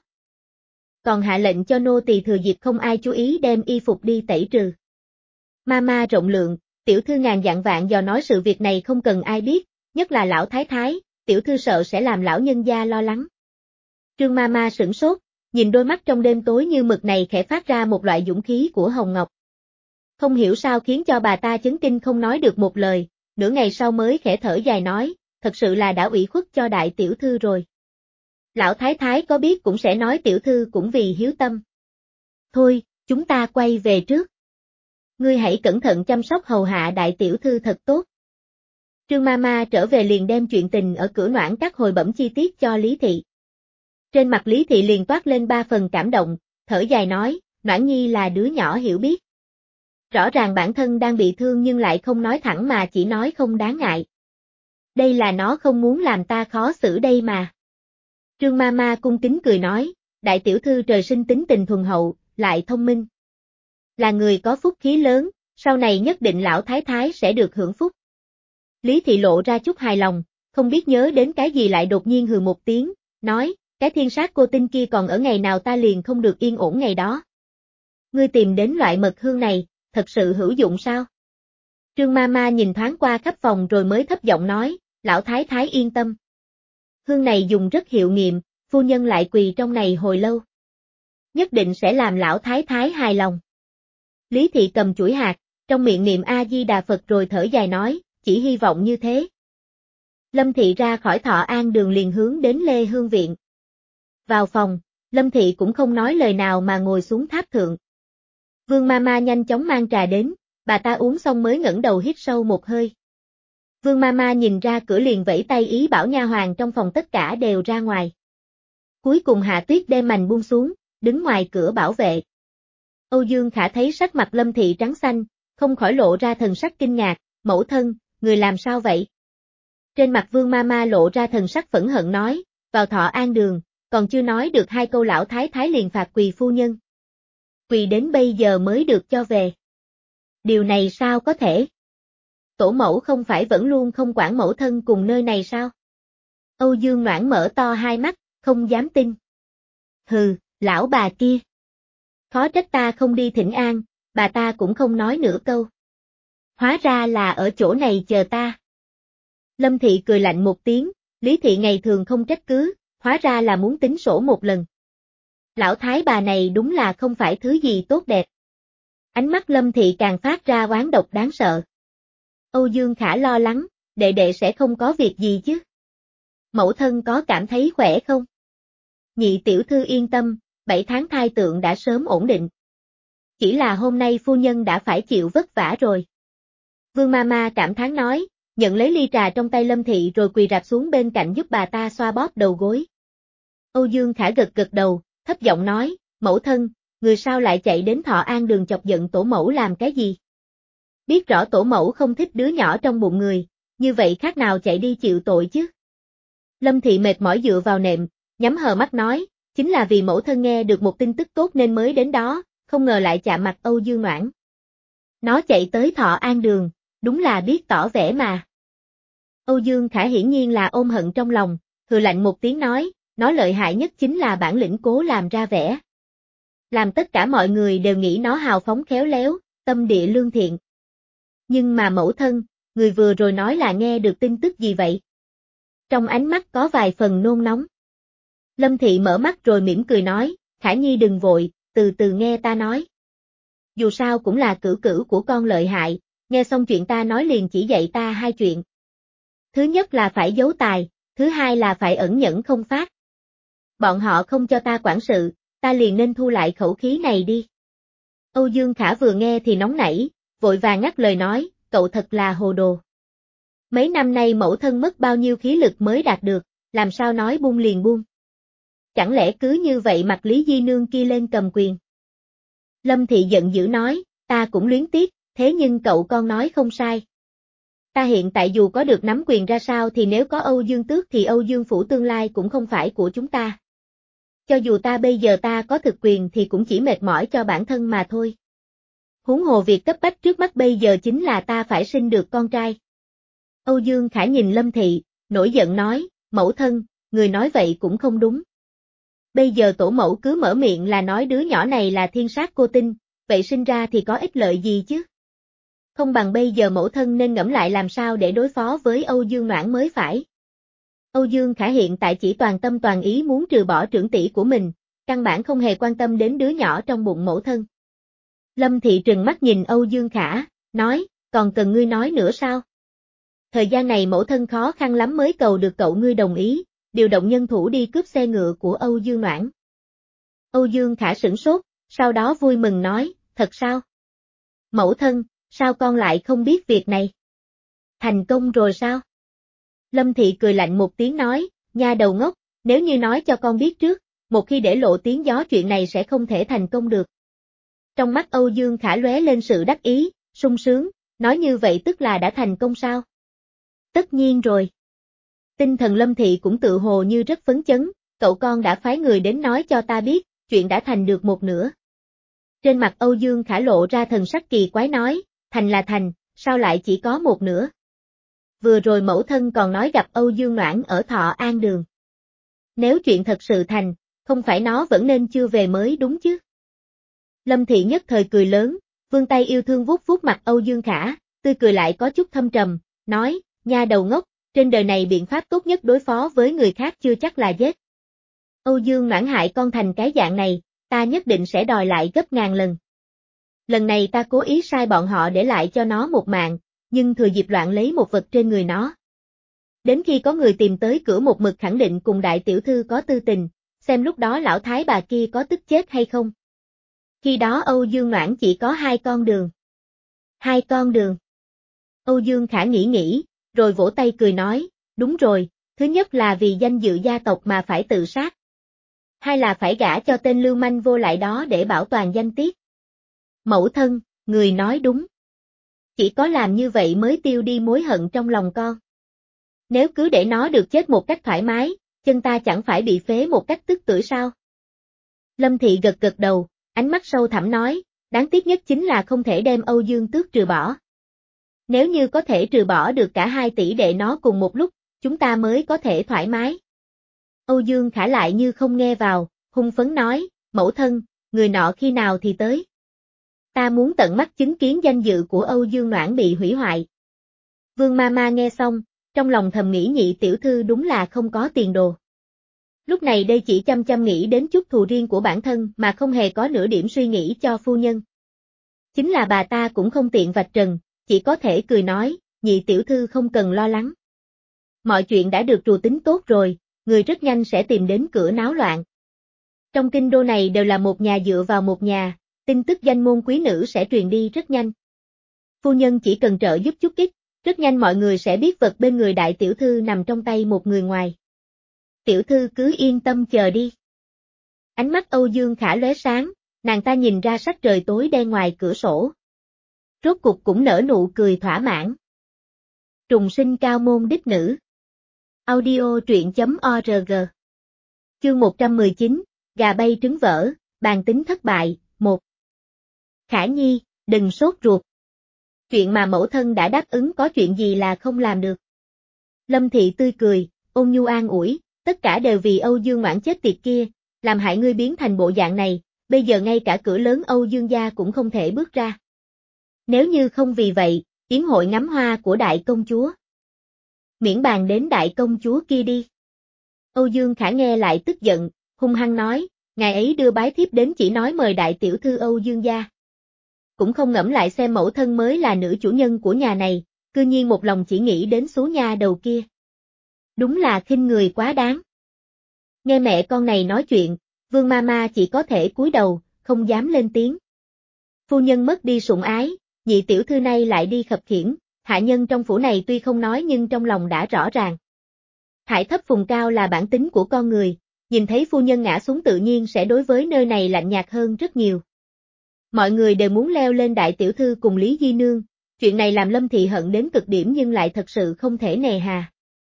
Còn hạ lệnh cho nô tỳ thừa dịp không ai chú ý đem y phục đi tẩy trừ. Mama rộng lượng, tiểu thư ngàn dặn vạn dò nói sự việc này không cần ai biết, nhất là lão thái thái, tiểu thư sợ sẽ làm lão nhân gia lo lắng. Trương Mama sửng sốt, nhìn đôi mắt trong đêm tối như mực này khẽ phát ra một loại dũng khí của Hồng Ngọc. Không hiểu sao khiến cho bà ta chấn kinh không nói được một lời, nửa ngày sau mới khẽ thở dài nói, thật sự là đã ủy khuất cho đại tiểu thư rồi. Lão thái thái có biết cũng sẽ nói tiểu thư cũng vì hiếu tâm. Thôi, chúng ta quay về trước. Ngươi hãy cẩn thận chăm sóc hầu hạ đại tiểu thư thật tốt. Trương Mama trở về liền đem chuyện tình ở cửa Noãn Cát hồi bẩm chi tiết cho Lý Thị. Trên mặt Lý Thị liền toát lên ba phần cảm động, thở dài nói, Noãn Nhi là đứa nhỏ hiểu biết. Rõ ràng bản thân đang bị thương nhưng lại không nói thẳng mà chỉ nói không đáng ngại. Đây là nó không muốn làm ta khó xử đây mà. Trương Mama cung kính cười nói, đại tiểu thư trời sinh tính tình thuần hậu, lại thông minh. Là người có phúc khí lớn, sau này nhất định lão thái thái sẽ được hưởng phúc. Lý Thị lộ ra chút hài lòng, không biết nhớ đến cái gì lại đột nhiên hừ một tiếng, nói, cái thiên sát cô tinh kia còn ở ngày nào ta liền không được yên ổn ngày đó. Ngươi tìm đến loại mật hương này, thật sự hữu dụng sao? Trương Mama nhìn thoáng qua khắp phòng rồi mới thấp giọng nói, lão thái thái yên tâm. Hương này dùng rất hiệu nghiệm, phu nhân lại quỳ trong này hồi lâu. Nhất định sẽ làm lão thái thái hài lòng. Lý thị cầm chuỗi hạt, trong miệng niệm A-di-đà Phật rồi thở dài nói, chỉ hy vọng như thế. Lâm thị ra khỏi Thọ An đường liền hướng đến Lê Hương viện. Vào phòng, Lâm thị cũng không nói lời nào mà ngồi xuống tháp thượng. Vương Mama nhanh chóng mang trà đến, bà ta uống xong mới ngẩng đầu hít sâu một hơi. Vương Mama nhìn ra cửa liền vẫy tay ý bảo nha hoàn trong phòng tất cả đều ra ngoài. Cuối cùng Hạ Tuyết đem mành buông xuống, đứng ngoài cửa bảo vệ. Âu Dương Khả thấy sắc mặt Lâm thị trắng xanh, không khỏi lộ ra thần sắc kinh ngạc, mẫu thân, người làm sao vậy? Trên mặt Vương Mama lộ ra thần sắc phẫn hận nói, vào Thọ An đường, còn chưa nói được hai câu lão thái thái liền phạt quỳ phu nhân. Quỳ đến bây giờ mới được cho về. Điều này sao có thể? Tổ mẫu không phải vẫn luôn không quản mẫu thân cùng nơi này sao? Âu Dương Noãn mở to hai mắt, không dám tin. Hừ, lão bà kia. Khó trách ta không đi thỉnh an, bà ta cũng không nói nửa câu. Hóa ra là ở chỗ này chờ ta. Lâm thị cười lạnh một tiếng, Lý thị ngày thường không trách cứ, hóa ra là muốn tính sổ một lần. Lão thái bà này đúng là không phải thứ gì tốt đẹp. Ánh mắt Lâm thị càng phát ra oán độc đáng sợ. Âu Dương Khả lo lắng, đệ đệ sẽ không có việc gì chứ. Mẫu thân có cảm thấy khỏe không? Nhị tiểu thư yên tâm, bảy tháng thai tượng đã sớm ổn định. Chỉ là hôm nay phu nhân đã phải chịu vất vả rồi. Vương Mama cảm thán nói, nhận lấy ly trà trong tay Lâm thị rồi quỳ rạp xuống bên cạnh giúp bà ta xoa bóp đầu gối. Âu Dương Khả gật gật đầu, thấp giọng nói, mẫu thân, người sao lại chạy đến Thọ An đường chọc giận tổ mẫu làm cái gì? Biết rõ tổ mẫu không thích đứa nhỏ trong bụng người, như vậy khác nào chạy đi chịu tội chứ? Lâm thị mệt mỏi dựa vào nệm, nhắm hờ mắt nói, chính là vì mẫu thân nghe được một tin tức tốt nên mới đến đó, không ngờ lại chạm mặt Âu Dương Noãn. Nó chạy tới Thọ An đường, đúng là biết tỏ vẻ mà. Âu Dương Khả hiển nhiên là ôm hận trong lòng, hừ lạnh một tiếng nói, nó lợi hại nhất chính là bản lĩnh cố làm ra vẻ. Làm tất cả mọi người đều nghĩ nó hào phóng khéo léo, tâm địa lương thiện. Nhưng mà mẫu thân, người vừa rồi nói là nghe được tin tức gì vậy? Trong ánh mắt có vài phần nôn nóng. Lâm thị mở mắt rồi mỉm cười nói, Khả Nhi đừng vội, từ từ nghe ta nói. Dù sao cũng là cửu cửu của con lợi hại, nghe xong chuyện ta nói liền chỉ dạy ta hai chuyện. Thứ nhất là phải giấu tài, thứ hai là phải ẩn nhẫn không phát. Bọn họ không cho ta quản sự, ta liền nên thu lại khẩu khí này đi. Âu Dương Khả vừa nghe thì nóng nảy, vội vàng ngắt lời nói, cậu thật là hồ đồ. Mấy năm nay mẫu thân mất bao nhiêu khí lực mới đạt được, làm sao nói buông liền buông. Chẳng lẽ cứ như vậy mặc Lý Di Nương kia lên cầm quyền? Lâm thị giận dữ nói, ta cũng luyến tiếc, thế nhưng cậu con nói không sai. Ta hiện tại dù có được nắm quyền ra sao thì nếu có Âu Dương Tước thì Âu Dương Phủ tương lai cũng không phải của chúng ta. Cho dù ta bây giờ ta có thực quyền thì cũng chỉ mệt mỏi cho bản thân mà thôi. Huống hồ việc cấp bách trước mắt bây giờ chính là ta phải sinh được con trai. Âu Dương Khả nhìn Lâm thị, nổi giận nói, mẫu thân, người nói vậy cũng không đúng. Bây giờ tổ mẫu cứ mở miệng là nói đứa nhỏ này là thiên sát cô tinh, vậy sinh ra thì có ích lợi gì chứ? Không bằng bây giờ mẫu thân nên ngẫm lại làm sao để đối phó với Âu Dương Noãn mới phải. Âu Dương Khả hiện tại chỉ toàn tâm toàn ý muốn trừ bỏ trưởng tỷ của mình, căn bản không hề quan tâm đến đứa nhỏ trong bụng mẫu thân. Lâm thị trừng mắt nhìn Âu Dương Khả, nói, còn cần ngươi nói nữa sao? Thời gian này mẫu thân khó khăn lắm mới cầu được cậu ngươi đồng ý, điều động nhân thủ đi cướp xe ngựa của Âu Dương Noãn. Âu Dương Khả sửng sốt, sau đó vui mừng nói, thật sao? Mẫu thân, sao con lại không biết việc này? Thành công rồi sao? Lâm thị cười lạnh một tiếng nói, nha đầu ngốc, nếu như nói cho con biết trước, một khi để lộ tiếng gió chuyện này sẽ không thể thành công được. Trong mắt Âu Dương Khả lóe lên sự đắc ý, sung sướng, nói như vậy tức là đã thành công sao? Tất nhiên rồi. Tinh thần Lâm thị cũng tự hồ như rất phấn chấn, cậu con đã phái người đến nói cho ta biết, chuyện đã thành được một nửa. Trên mặt Âu Dương Khả lộ ra thần sắc kỳ quái nói, thành là thành, sao lại chỉ có một nửa? Vừa rồi mẫu thân còn nói gặp Âu Dương Noãn ở Thọ An đường. Nếu chuyện thật sự thành, không phải nó vẫn nên chưa về mới đúng chứ? Lâm thị nhất thời cười lớn, vươn tay yêu thương vuốt vuốt mặt Âu Dương Khả, tươi cười lại có chút thâm trầm, nói, nha đầu ngốc, trên đời này biện pháp tốt nhất đối phó với người khác chưa chắc là giết. Âu Dương Noãn hại con thành cái dạng này, ta nhất định sẽ đòi lại gấp ngàn lần. Lần này ta cố ý sai bọn họ để lại cho nó một mạng, nhưng thừa dịp loạn lấy một vật trên người nó. Đến khi có người tìm tới cửa một mực khẳng định cùng đại tiểu thư có tư tình, xem lúc đó lão thái bà kia có tức chết hay không. Khi đó Âu Dương Noãn chỉ có hai con đường. Hai con đường. Âu Dương Khả nghĩ nghĩ, rồi vỗ tay cười nói, đúng rồi, thứ nhất là vì danh dự gia tộc mà phải tự sát. Hai là phải gả cho tên lưu manh vô lại đó để bảo toàn danh tiết. Mẫu thân, người nói đúng. Chỉ có làm như vậy mới tiêu đi mối hận trong lòng con. Nếu cứ để nó được chết một cách thoải mái, chân ta chẳng phải bị phế một cách tức tưởi sao? Lâm Thị gật gật đầu, ánh mắt sâu thẳm nói, đáng tiếc nhất chính là không thể đem Âu Dương Tước trừ bỏ. Nếu như có thể trừ bỏ được cả hai tỷ đệ nó cùng một lúc, chúng ta mới có thể thoải mái. Âu Dương Khả lại như không nghe vào, hung phấn nói, mẫu thân, người nọ khi nào thì tới. Ta muốn tận mắt chứng kiến danh dự của Âu Dương Noãn bị hủy hoại. Vương Mama nghe xong, trong lòng thầm nghĩ nhị tiểu thư đúng là không có tiền đồ. Lúc này đây chỉ chăm chăm nghĩ đến chút thù riêng của bản thân mà không hề có nửa điểm suy nghĩ cho phu nhân. Chính là bà ta cũng không tiện vạch trần, chỉ có thể cười nói, nhị tiểu thư không cần lo lắng. Mọi chuyện đã được trù tính tốt rồi, người rất nhanh sẽ tìm đến cửa náo loạn. Trong kinh đô này đều là một nhà dựa vào một nhà, tin tức danh môn quý nữ sẽ truyền đi rất nhanh. Phu nhân chỉ cần trợ giúp chút ít, rất nhanh mọi người sẽ biết vật bên người đại tiểu thư nằm trong tay một người ngoài. Tiểu thư cứ yên tâm chờ đi. Ánh mắt Âu Dương Khả lóe sáng, nàng ta nhìn ra sắc trời tối đen ngoài cửa sổ. Rốt cục cũng nở nụ cười thỏa mãn. Trùng sinh cao môn đích nữ. Audio truyện chấm org. Chương một trăm mười chín, gà bay trứng vỡ, bàn tính thất bại, một. Khả Nhi, đừng sốt ruột. Chuyện mà mẫu thân đã đáp ứng có chuyện gì là không làm được. Lâm Thị tươi cười, ôn nhu an ủi, tất cả đều vì Âu Dương Noãn chết tiệt kia, làm hại ngươi biến thành bộ dạng này, bây giờ ngay cả cửa lớn Âu Dương gia cũng không thể bước ra. Nếu như không vì vậy, yến hội ngắm hoa của đại công chúa. Miễn bàn đến đại công chúa kia đi. Âu Dương Khả nghe lại tức giận, hung hăng nói, ngài ấy đưa bái thiếp đến chỉ nói mời đại tiểu thư Âu Dương gia. Cũng không ngẫm lại xem mẫu thân mới là nữ chủ nhân của nhà này, cư nhiên một lòng chỉ nghĩ đến số nha đầu kia. Đúng là khinh người quá đáng. Nghe mẹ con này nói chuyện, Vương Mama chỉ có thể cúi đầu, không dám lên tiếng. Phu nhân mất đi sủng ái, nhị tiểu thư này lại đi khập khiễng, hạ nhân trong phủ này tuy không nói nhưng trong lòng đã rõ ràng. Hải thấp phùng cao là bản tính của con người, nhìn thấy phu nhân ngã xuống tự nhiên sẽ đối với nơi này lạnh nhạt hơn rất nhiều. Mọi người đều muốn leo lên đại tiểu thư cùng Lý Di Nương, chuyện này làm Lâm Thị hận đến cực điểm nhưng lại thật sự không thể nề hà.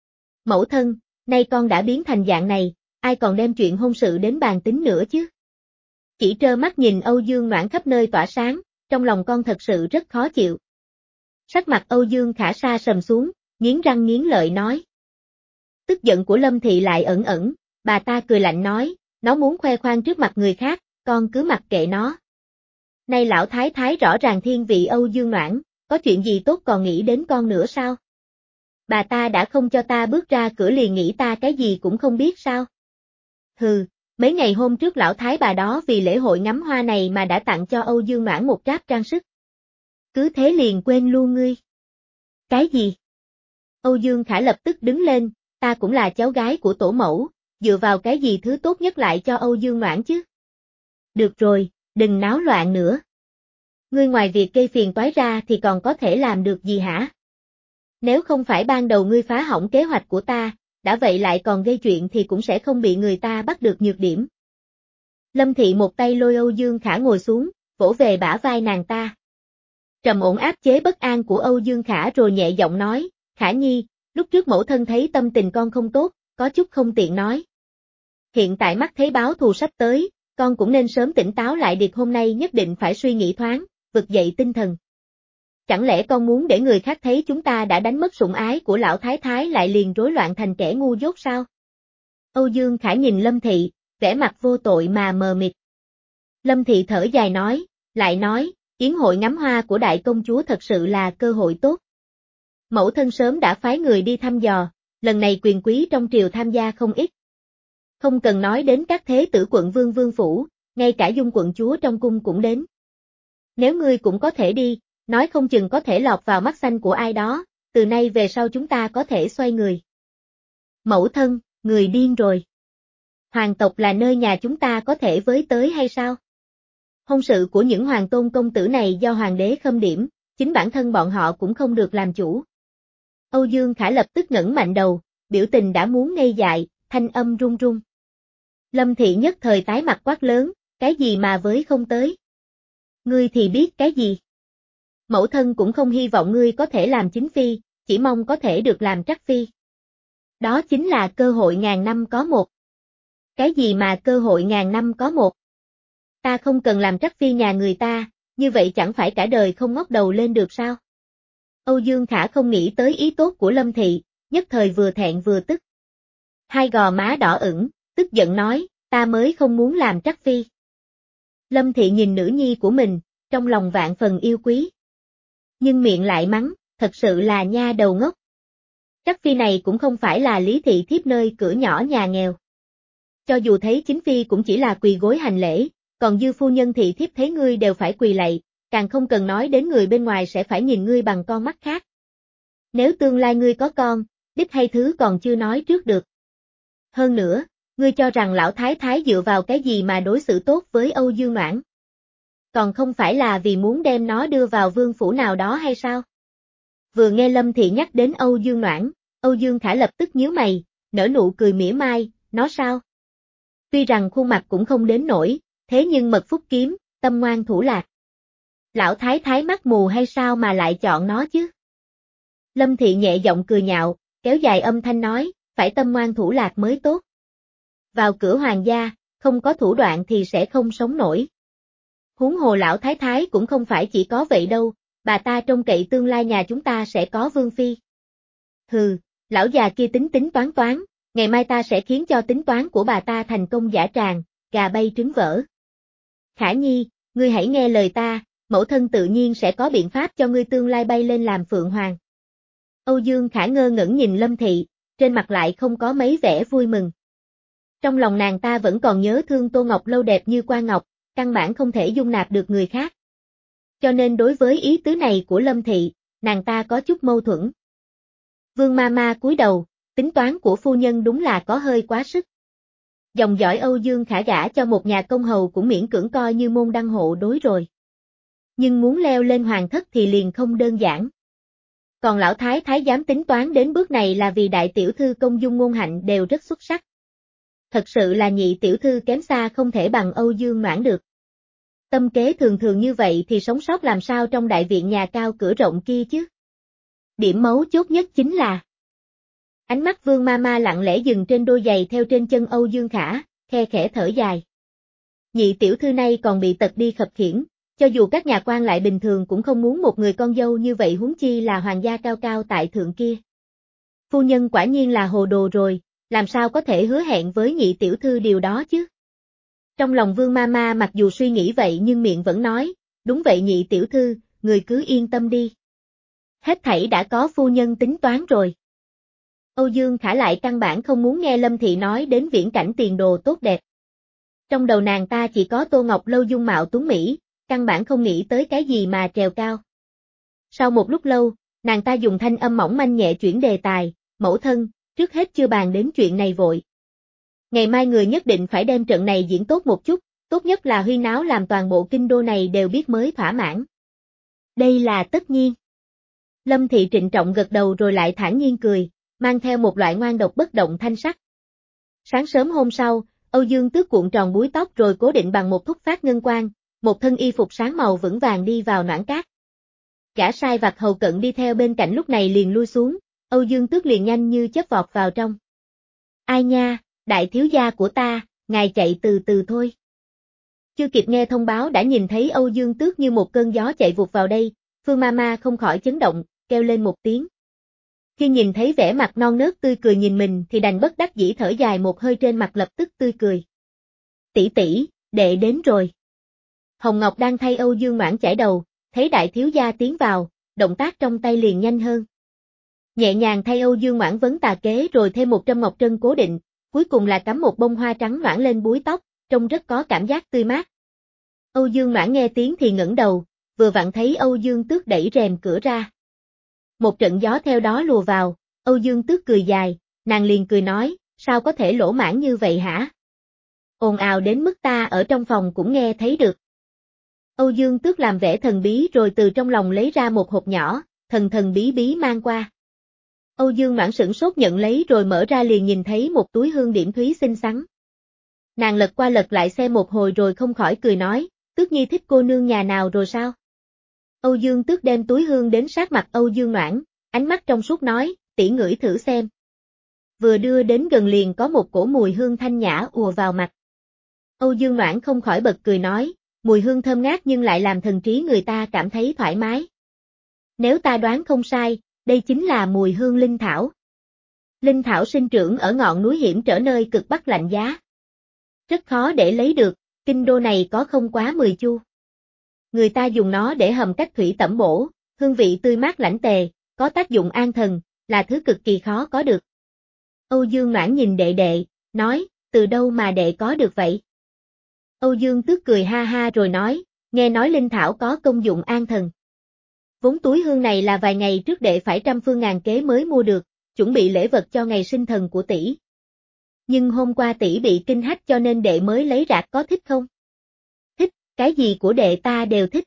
Mẫu thân, nay con đã biến thành dạng này, ai còn đem chuyện hôn sự đến bàn tính nữa chứ? Chỉ trơ mắt nhìn Âu Dương Noãn khắp nơi tỏa sáng, trong lòng con thật sự rất khó chịu. Sắc mặt Âu Dương Khả sa sầm xuống, nghiến răng nghiến lợi nói. Tức giận của Lâm Thị lại ẩn ẩn, bà ta cười lạnh nói, nó muốn khoe khoang trước mặt người khác, con cứ mặc kệ nó. Nay lão thái thái rõ ràng thiên vị Âu Dương Noãn, có chuyện gì tốt còn nghĩ đến con nữa sao? Bà ta đã không cho ta bước ra cửa liền nghĩ ta cái gì cũng không biết sao? Hừ, mấy ngày hôm trước lão thái bà đó vì lễ hội ngắm hoa này mà đã tặng cho Âu Dương Noãn một tráp trang sức. Cứ thế liền quên luôn ngươi. Cái gì? Âu Dương Khả lập tức đứng lên, ta cũng là cháu gái của tổ mẫu, dựa vào cái gì thứ tốt nhất lại cho Âu Dương Noãn chứ? Được rồi, đừng náo loạn nữa. Ngươi ngoài việc gây phiền toái ra thì còn có thể làm được gì hả? Nếu không phải ban đầu ngươi phá hỏng kế hoạch của ta, đã vậy lại còn gây chuyện thì cũng sẽ không bị người ta bắt được nhược điểm. Lâm Thị một tay lôi Âu Dương Khả ngồi xuống, vỗ về bả vai nàng ta. Trầm ổn áp chế bất an của Âu Dương Khả rồi nhẹ giọng nói, Khả Nhi, lúc trước mẫu thân thấy tâm tình con không tốt, có chút không tiện nói. Hiện tại mắt thấy báo thù sắp tới, con cũng nên sớm tỉnh táo lại được hôm nay nhất định phải suy nghĩ thoáng, vực dậy tinh thần. Chẳng lẽ con muốn để người khác thấy chúng ta đã đánh mất sủng ái của lão thái thái lại liền rối loạn thành kẻ ngu dốt sao? Âu Dương Khả nhìn Lâm Thị, vẻ mặt vô tội mà mờ mịt. Lâm Thị thở dài nói, lại nói, Yến hội ngắm hoa của đại công chúa thật sự là cơ hội tốt. Mẫu thân sớm đã phái người đi thăm dò, lần này quyền quý trong triều tham gia không ít. Không cần nói đến các thế tử quận vương vương phủ, ngay cả dung quận chúa trong cung cũng đến. Nếu ngươi cũng có thể đi, nói không chừng có thể lọt vào mắt xanh của ai đó, từ nay về sau chúng ta có thể xoay người. Mẫu thân, người điên rồi. Hoàng tộc là nơi nhà chúng ta có thể với tới hay sao? Hôn sự của những hoàng tôn công tử này do hoàng đế khâm điểm, chính bản thân bọn họ cũng không được làm chủ. Âu Dương Khả lập tức ngẩng mạnh đầu, biểu tình đã muốn ngây dại, thanh âm run run. Lâm Thị nhất thời tái mặt quát lớn, cái gì mà với không tới? Ngươi thì biết cái gì? Mẫu thân cũng không hy vọng ngươi có thể làm chính phi, chỉ mong có thể được làm trắc phi. Đó chính là cơ hội ngàn năm có một. Cái gì mà cơ hội ngàn năm có một? Ta không cần làm trắc phi nhà người ta, như vậy chẳng phải cả đời không ngóc đầu lên được sao? Âu Dương Khả không nghĩ tới ý tốt của Lâm Thị, nhất thời vừa thẹn vừa tức. Hai gò má đỏ ửng, tức giận nói, ta mới không muốn làm trắc phi. Lâm Thị nhìn nữ nhi của mình, trong lòng vạn phần yêu quý. Nhưng miệng lại mắng, thật sự là nha đầu ngốc. Trắc phi này cũng không phải là Lý Thị thiếp nơi cửa nhỏ nhà nghèo. Cho dù thấy chính phi cũng chỉ là quỳ gối hành lễ, còn dư phu nhân thị thiếp thấy ngươi đều phải quỳ lạy, càng không cần nói đến người bên ngoài sẽ phải nhìn ngươi bằng con mắt khác. Nếu tương lai ngươi có con, đích hay thứ còn chưa nói trước được. Hơn nữa, ngươi cho rằng lão thái thái dựa vào cái gì mà đối xử tốt với Âu Dương Noãn? Còn không phải là vì muốn đem nó đưa vào vương phủ nào đó hay sao? Vừa nghe Lâm Thị nhắc đến Âu Dương Noãn, Âu Dương Khả lập tức nhíu mày, nở nụ cười mỉa mai, nó sao? Tuy rằng khuôn mặt cũng không đến nổi, thế nhưng mật phúc kiếm, tâm ngoan thủ lạc. Lão thái thái mắt mù hay sao mà lại chọn nó chứ? Lâm Thị nhẹ giọng cười nhạo, kéo dài âm thanh nói, phải tâm ngoan thủ lạc mới tốt. Vào cửa hoàng gia, không có thủ đoạn thì sẽ không sống nổi. Huống hồ lão thái thái cũng không phải chỉ có vậy đâu, bà ta trông cậy tương lai nhà chúng ta sẽ có vương phi. Hừ, lão già kia tính tính toán toán, ngày mai ta sẽ khiến cho tính toán của bà ta thành công dã tràng, gà bay trứng vỡ. Khả Nhi, ngươi hãy nghe lời ta, mẫu thân tự nhiên sẽ có biện pháp cho ngươi tương lai bay lên làm phượng hoàng. Âu Dương Khả ngơ ngẩn nhìn Lâm Thị, trên mặt lại không có mấy vẻ vui mừng. Trong lòng nàng ta vẫn còn nhớ thương Tô Ngọc Lâu đẹp như Quan Ngọc, căn bản không thể dung nạp được người khác. Cho nên đối với ý tứ này của Lâm Thị, nàng ta có chút mâu thuẫn. Vương ma ma cúi đầu, tính toán của phu nhân đúng là có hơi quá sức. Dòng dõi Âu Dương Khả gả cho một nhà công hầu cũng miễn cưỡng coi như môn đăng hộ đối rồi. Nhưng muốn leo lên hoàng thất thì liền không đơn giản. Còn lão thái thái dám tính toán đến bước này là vì đại tiểu thư Công Dung Ngôn Hạnh đều rất xuất sắc. Thật sự là nhị tiểu thư kém xa không thể bằng Âu Dương Noãn được. Tâm kế thường thường như vậy thì sống sót làm sao trong đại viện nhà cao cửa rộng kia chứ? Điểm mấu chốt nhất chính là ánh mắt Vương ma ma lặng lẽ dừng trên đôi giày theo trên chân Âu Dương Khả, khe khẽ thở dài. Nhị tiểu thư này còn bị tật đi khập khiễng, cho dù các nhà quan lại bình thường cũng không muốn một người con dâu như vậy huống chi là hoàng gia cao cao tại thượng kia. Phu nhân quả nhiên là hồ đồ rồi, làm sao có thể hứa hẹn với nhị tiểu thư điều đó chứ? Trong lòng Vương ma ma mặc dù suy nghĩ vậy nhưng miệng vẫn nói, đúng vậy nhị tiểu thư, người cứ yên tâm đi. Hết thảy đã có phu nhân tính toán rồi. Âu Dương Khả lại căn bản không muốn nghe Lâm Thị nói đến viễn cảnh tiền đồ tốt đẹp. Trong đầu nàng ta chỉ có Tô Ngọc Lâu dung mạo tuấn mỹ, căn bản không nghĩ tới cái gì mà trèo cao. Sau một lúc lâu, nàng ta dùng thanh âm mỏng manh nhẹ chuyển đề tài, mẫu thân, trước hết chưa bàn đến chuyện này vội. Ngày mai người nhất định phải đem trận này diễn tốt một chút, tốt nhất là huyên náo làm toàn bộ kinh đô này đều biết mới thỏa mãn. Đây là tất nhiên. Lâm Thị trịnh trọng gật đầu rồi lại thản nhiên cười, mang theo một loại ngoan độc bất động thanh sắc. Sáng sớm hôm sau, Âu Dương Tước cuộn tròn búi tóc rồi cố định bằng một thúc phát ngân quang, một thân y phục sáng màu vững vàng đi vào Noãn Cát. Gã sai vặt hầu cận đi theo bên cạnh lúc này liền lui xuống, Âu Dương Tước liền nhanh như chớp vọt vào trong. Ai nha, đại thiếu gia của ta, ngài chạy từ từ thôi. Chưa kịp nghe thông báo đã nhìn thấy Âu Dương Tước như một cơn gió chạy vụt vào đây, Phương Mama không khỏi chấn động, kêu lên một tiếng. Khi nhìn thấy vẻ mặt non nớt tươi cười nhìn mình thì đành bất đắc dĩ thở dài một hơi trên mặt lập tức tươi cười. Tỷ tỷ, đệ đến rồi. Hồng Ngọc đang thay Âu Dương Noãn chải đầu, thấy đại thiếu gia tiến vào, động tác trong tay liền nhanh hơn. Nhẹ nhàng thay Âu Dương Noãn vấn tà kế rồi thêm một trâm ngọc trân cố định, cuối cùng là cắm một bông hoa trắng noãn lên búi tóc, trông rất có cảm giác tươi mát. Âu Dương Noãn nghe tiếng thì ngẩng đầu, vừa vặn thấy Âu Dương Tước đẩy rèm cửa ra. Một trận gió theo đó lùa vào, Âu Dương Tước cười dài, nàng liền cười nói, sao có thể lỗ mãn như vậy hả? Ồn ào đến mức ta ở trong phòng cũng nghe thấy được. Âu Dương Tước làm vẻ thần bí rồi từ trong lòng lấy ra một hộp nhỏ, thần thần bí bí mang qua. Âu Dương Noãn sửng sốt nhận lấy rồi mở ra liền nhìn thấy một túi hương điểm thúy xinh xắn. Nàng lật qua lật lại xem một hồi rồi không khỏi cười nói, Tước Nhi thích cô nương nhà nào rồi sao? Âu Dương Tước đem túi hương đến sát mặt Âu Dương Noãn, ánh mắt trong suốt nói, tỷ ngửi thử xem. Vừa đưa đến gần liền có một cổ mùi hương thanh nhã ùa vào mặt. Âu Dương Noãn không khỏi bật cười nói, mùi hương thơm ngát nhưng lại làm thần trí người ta cảm thấy thoải mái. Nếu ta đoán không sai, đây chính là mùi hương linh thảo. Linh thảo sinh trưởng ở ngọn núi hiểm trở nơi cực bắc lạnh giá. Rất khó để lấy được, kinh đô này có không quá mười chu. Người ta dùng nó để hầm cách thủy tẩm bổ, hương vị tươi mát lãnh tề, có tác dụng an thần, là thứ cực kỳ khó có được. Âu Dương Noãn nhìn đệ đệ, nói, từ đâu mà đệ có được vậy? Âu Dương Tước cười ha ha rồi nói, nghe nói linh thảo có công dụng an thần. Vốn túi hương này là vài ngày trước đệ phải trăm phương ngàn kế mới mua được, chuẩn bị lễ vật cho ngày sinh thần của tỷ. Nhưng hôm qua tỷ bị kinh hách cho nên đệ mới lấy rạc, có thích không? Thích, cái gì của đệ ta đều thích.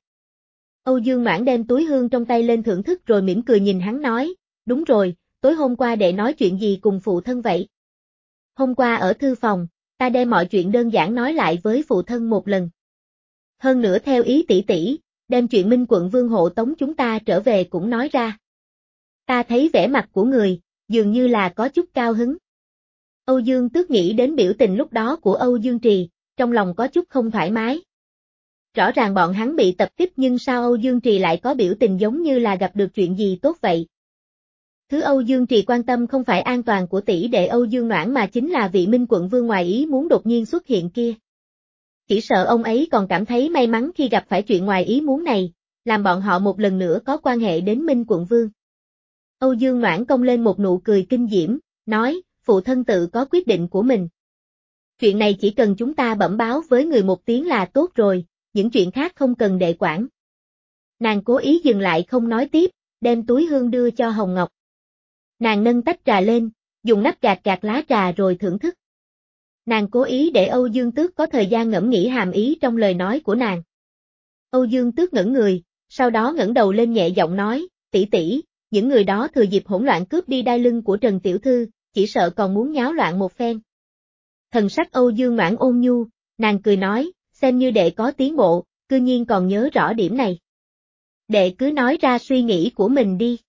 Âu Dương Noãn đem túi hương trong tay lên thưởng thức rồi mỉm cười nhìn hắn nói, đúng rồi, tối hôm qua đệ nói chuyện gì cùng phụ thân vậy? Hôm qua ở thư phòng, ta đem mọi chuyện đơn giản nói lại với phụ thân một lần. Hơn nữa theo ý tỷ tỷ, đem chuyện Minh quận Vương hộ tống chúng ta trở về cũng nói ra. Ta thấy vẻ mặt của người, dường như là có chút cao hứng. Âu Dương Tước nghĩ đến biểu tình lúc đó của Âu Dương Trì, trong lòng có chút không thoải mái. Rõ ràng bọn hắn bị tập kích nhưng sao Âu Dương Trì lại có biểu tình giống như là gặp được chuyện gì tốt vậy? Thứ Âu Dương Trì quan tâm không phải an toàn của tỷ đệ Âu Dương Noãn mà chính là vị Minh quận Vương ngoài ý muốn đột nhiên xuất hiện kia. Chỉ sợ ông ấy còn cảm thấy may mắn khi gặp phải chuyện ngoài ý muốn này, làm bọn họ một lần nữa có quan hệ đến Minh quận Vương. Âu Dương Noãn cong lên một nụ cười kinh diễm, nói, phụ thân tự có quyết định của mình. Chuyện này chỉ cần chúng ta bẩm báo với người một tiếng là tốt rồi, những chuyện khác không cần đệ quản. Nàng cố ý dừng lại không nói tiếp, đem túi hương đưa cho Hồng Ngọc. Nàng nâng tách trà lên, dùng nắp gạt gạt lá trà rồi thưởng thức. Nàng cố ý để Âu Dương Tước có thời gian ngẫm nghĩ hàm ý trong lời nói của nàng. Âu Dương Tước ngẩn người, sau đó ngẩng đầu lên nhẹ giọng nói, tỷ tỷ, những người đó thừa dịp hỗn loạn cướp đi đai lưng của Trần Tiểu Thư, chỉ sợ còn muốn nháo loạn một phen. Thần sắc Âu Dương Noãn ôn nhu, nàng cười nói, xem như đệ có tiến bộ, cư nhiên còn nhớ rõ điểm này. Đệ cứ nói ra suy nghĩ của mình đi.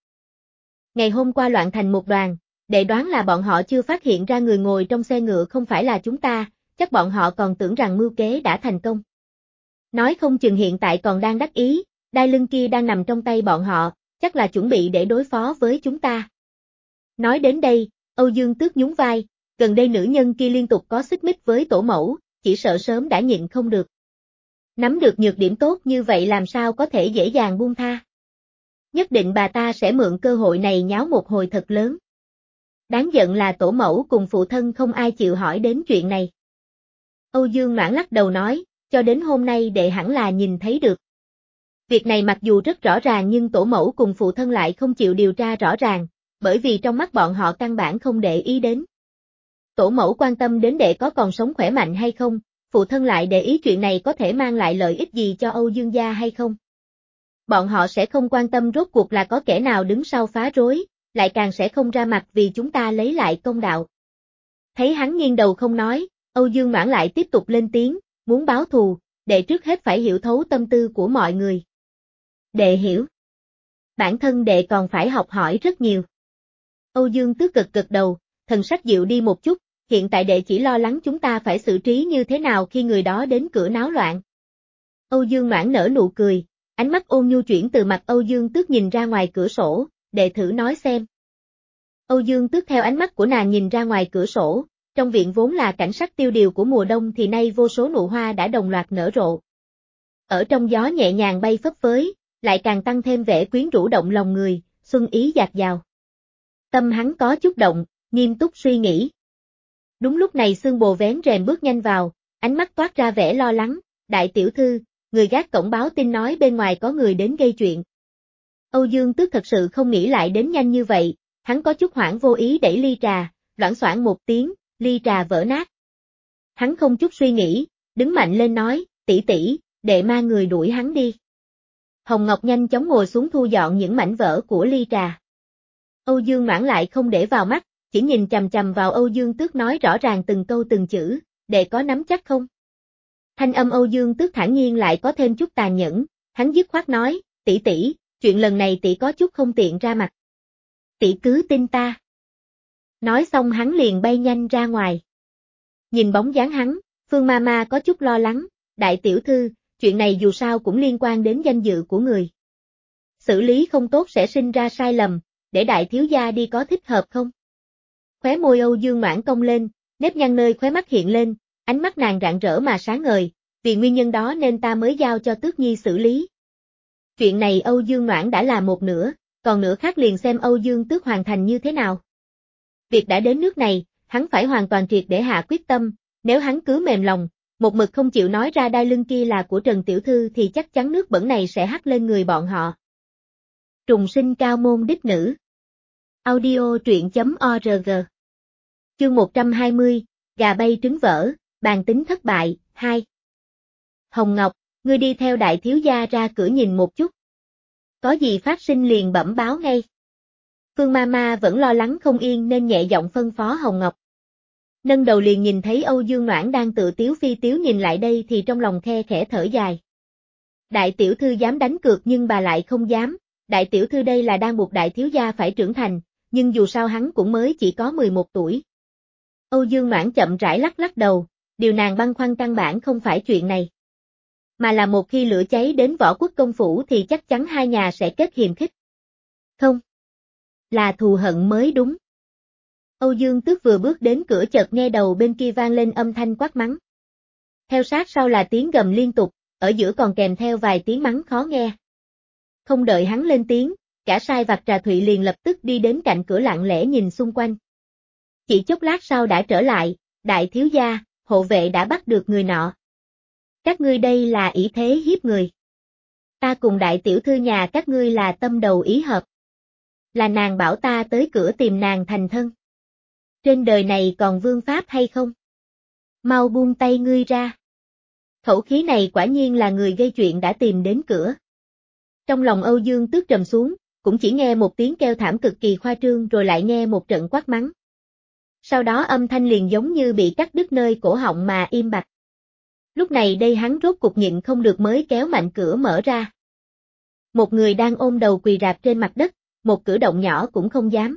Ngày hôm qua loạn thành một đoàn, đệ đoán là bọn họ chưa phát hiện ra người ngồi trong xe ngựa không phải là chúng ta, chắc bọn họ còn tưởng rằng mưu kế đã thành công. Nói không chừng hiện tại còn đang đắc ý, đai lưng kia đang nằm trong tay bọn họ, chắc là chuẩn bị để đối phó với chúng ta. Nói đến đây, Âu Dương Tước nhún vai, gần đây nữ nhân kia liên tục có xích mích với tổ mẫu, chỉ sợ sớm đã nhịn không được. Nắm được nhược điểm tốt như vậy làm sao có thể dễ dàng buông tha. Nhất định bà ta sẽ mượn cơ hội này nháo một hồi thật lớn. Đáng giận là tổ mẫu cùng phụ thân không ai chịu hỏi đến chuyện này. Âu Dương Noãn lắc đầu nói, cho đến hôm nay đệ hẳn là nhìn thấy được. Việc này mặc dù rất rõ ràng nhưng tổ mẫu cùng phụ thân lại không chịu điều tra rõ ràng, bởi vì trong mắt bọn họ căn bản không để ý đến. Tổ mẫu quan tâm đến đệ có còn sống khỏe mạnh hay không, phụ thân lại để ý chuyện này có thể mang lại lợi ích gì cho Âu Dương gia hay không. Bọn họ sẽ không quan tâm rốt cuộc là có kẻ nào đứng sau phá rối, lại càng sẽ không ra mặt vì chúng ta lấy lại công đạo. Thấy hắn nghiêng đầu không nói, Âu Dương Noãn lại tiếp tục lên tiếng, muốn báo thù, đệ trước hết phải hiểu thấu tâm tư của mọi người. Đệ hiểu. Bản thân đệ còn phải học hỏi rất nhiều. Âu Dương Tước cực cực đầu, thần sắc dịu đi một chút, hiện tại đệ chỉ lo lắng chúng ta phải xử trí như thế nào khi người đó đến cửa náo loạn. Âu Dương Noãn nở nụ cười, ánh mắt ôn nhu chuyển từ mặt Âu Dương Tước nhìn ra ngoài cửa sổ, đệ thử nói xem. Âu Dương Tước theo ánh mắt của nàng nhìn ra ngoài cửa sổ, trong viện vốn là cảnh sắc tiêu điều của mùa đông thì nay vô số nụ hoa đã đồng loạt nở rộ. ở trong gió nhẹ nhàng bay phấp phới, lại càng tăng thêm vẻ quyến rũ động lòng người, xuân ý dạt dào. Tâm hắn có chút động, nghiêm túc suy nghĩ. Đúng lúc này Xương Bồ vén rèm bước nhanh vào, ánh mắt toát ra vẻ lo lắng, đại tiểu thư, người gác cổng báo tin nói bên ngoài có người đến gây chuyện. Âu Dương Tước thật sự không nghĩ lại đến nhanh như vậy, hắn có chút hoảng vô ý đẩy ly trà, loảng xoảng một tiếng, ly trà vỡ nát. Hắn không chút suy nghĩ, đứng mạnh lên nói, tỷ tỷ, đệ mang người đuổi hắn đi. Hồng Ngọc nhanh chóng ngồi xuống thu dọn những mảnh vỡ của ly trà. Âu Dương Noãn lại không để vào mắt, chỉ nhìn chằm chằm vào Âu Dương Tước nói rõ ràng từng câu từng chữ, đệ có nắm chắc không? Thanh âm Âu Dương Tước thản nhiên lại có thêm chút tàn nhẫn, hắn dứt khoát nói, tỷ tỷ, chuyện lần này tỷ có chút không tiện ra mặt. Tỷ cứ tin ta. Nói xong hắn liền bay nhanh ra ngoài. Nhìn bóng dáng hắn, Phương Mama có chút lo lắng, đại tiểu thư, chuyện này dù sao cũng liên quan đến danh dự của người. Xử lý không tốt sẽ sinh ra sai lầm, để đại thiếu gia đi có thích hợp không? Khóe môi Âu Dương Noãn cong lên, nếp nhăn nơi khóe mắt hiện lên, ánh mắt nàng rạng rỡ mà sáng ngời, vì nguyên nhân đó nên ta mới giao cho Tước Nhi xử lý. Chuyện này Âu Dương Noãn đã làm một nửa, còn nửa khác liền xem Âu Dương Tước hoàn thành như thế nào. Việc đã đến nước này, hắn phải hoàn toàn triệt để hạ quyết tâm, nếu hắn cứ mềm lòng, một mực không chịu nói ra đai lưng kia là của Trần Tiểu Thư thì chắc chắn nước bẩn này sẽ hắt lên người bọn họ. Trùng sinh cao môn đích nữ. Audio truyện chấm org. Chương một trăm hai mươi, gà bay trứng vỡ, bàn tính thất bại, hai. Hồng Ngọc, ngươi đi theo đại thiếu gia ra cửa nhìn một chút. Có gì phát sinh liền bẩm báo ngay. Phương Mama vẫn lo lắng không yên nên nhẹ giọng phân phó Hồng Ngọc. Nâng đầu liền nhìn thấy Âu Dương Noãn đang tự tiếu phi tiếu nhìn lại đây thì trong lòng khe khẽ thở dài. Đại tiểu thư dám đánh cược nhưng bà lại không dám, đại tiểu thư đây là đang buộc đại thiếu gia phải trưởng thành, nhưng dù sao hắn cũng mới chỉ có mười một tuổi. Âu Dương Noãn chậm rãi lắc lắc đầu, điều nàng băn khoăn căn bản không phải chuyện này. Mà là một khi lửa cháy đến Võ Quốc công phủ thì chắc chắn hai nhà sẽ kết hiềm khích. Không. Là thù hận mới đúng. Âu Dương Tước vừa bước đến cửa chợt nghe đầu bên kia vang lên âm thanh quát mắng. Theo sát sau là tiếng gầm liên tục, ở giữa còn kèm theo vài tiếng mắng khó nghe. Không đợi hắn lên tiếng, cả sai vặt Trà Thụy liền lập tức đi đến cạnh cửa lặng lẽ nhìn xung quanh. Chỉ chốc lát sau đã trở lại, đại thiếu gia, hộ vệ đã bắt được người nọ. Các ngươi đây là ỷ thế hiếp người. Ta cùng đại tiểu thư nhà các ngươi là tâm đầu ý hợp. Là nàng bảo ta tới cửa tìm nàng thành thân. Trên đời này còn vương pháp hay không? Mau buông tay ngươi ra. Khẩu khí này quả nhiên là người gây chuyện đã tìm đến cửa. Trong lòng Âu Dương Tước trầm xuống, cũng chỉ nghe một tiếng kêu thảm cực kỳ khoa trương rồi lại nghe một trận quát mắng. Sau đó âm thanh liền giống như bị cắt đứt nơi cổ họng mà im bặt. Lúc này đây hắn rốt cục nhịn không được mới kéo mạnh cửa mở ra. Một người đang ôm đầu quỳ rạp trên mặt đất, một cử động nhỏ cũng không dám.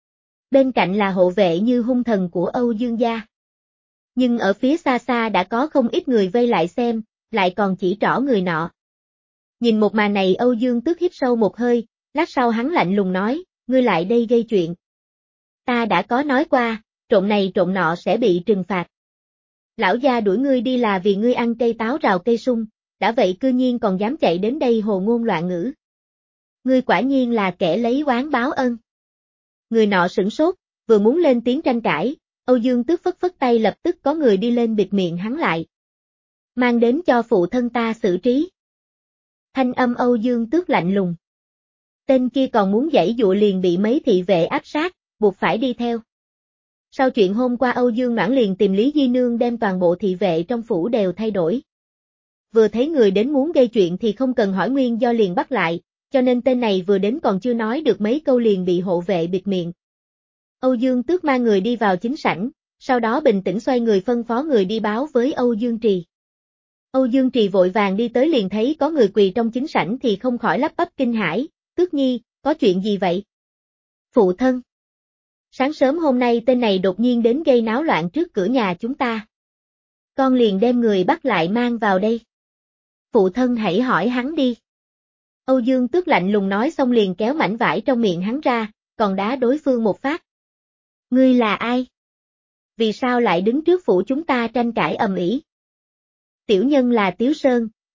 Bên cạnh là hộ vệ như hung thần của Âu Dương gia. Nhưng ở phía xa xa đã có không ít người vây lại xem, lại còn chỉ trỏ người nọ. Nhìn một màn này Âu Dương Tước hít sâu một hơi, lát sau hắn lạnh lùng nói, ngươi lại đây gây chuyện. Ta đã có nói qua, trộm này trộm nọ sẽ bị trừng phạt. Lão gia đuổi ngươi đi là vì ngươi ăn cây táo rào cây sung, đã vậy cư nhiên còn dám chạy đến đây hồ ngôn loạn ngữ. Ngươi quả nhiên là kẻ lấy oán báo ân. Người nọ sửng sốt, vừa muốn lên tiếng tranh cãi, Âu Dương Tước phất phất tay lập tức có người đi lên bịt miệng hắn lại. Mang đến cho phụ thân ta xử trí. Thanh âm Âu Dương Tước lạnh lùng. Tên kia còn muốn giãy dụa liền bị mấy thị vệ áp sát, buộc phải đi theo. Sau chuyện hôm qua Âu Dương Noãn liền tìm Lý Di Nương đem toàn bộ thị vệ trong phủ đều thay đổi. Vừa thấy người đến muốn gây chuyện thì không cần hỏi nguyên do liền bắt lại, cho nên tên này vừa đến còn chưa nói được mấy câu liền bị hộ vệ bịt miệng. Âu Dương Tước mang người đi vào chính sảnh, sau đó bình tĩnh xoay người phân phó người đi báo với Âu Dương Trì. Âu Dương Trì vội vàng đi tới liền thấy có người quỳ trong chính sảnh thì không khỏi lắp bắp kinh hãi, Tước Nhi, có chuyện gì vậy? Phụ thân. Sáng sớm hôm nay tên này đột nhiên đến gây náo loạn trước cửa nhà chúng ta. Con liền đem người bắt lại mang vào đây. Phụ thân hãy hỏi hắn đi. Âu Dương Tước lạnh lùng nói xong liền kéo mảnh vải trong miệng hắn ra, còn đá đối phương một phát. Ngươi là ai? Vì sao lại đứng trước phủ chúng ta tranh cãi ầm ĩ? Tiểu nhân là Tiếu Sơn,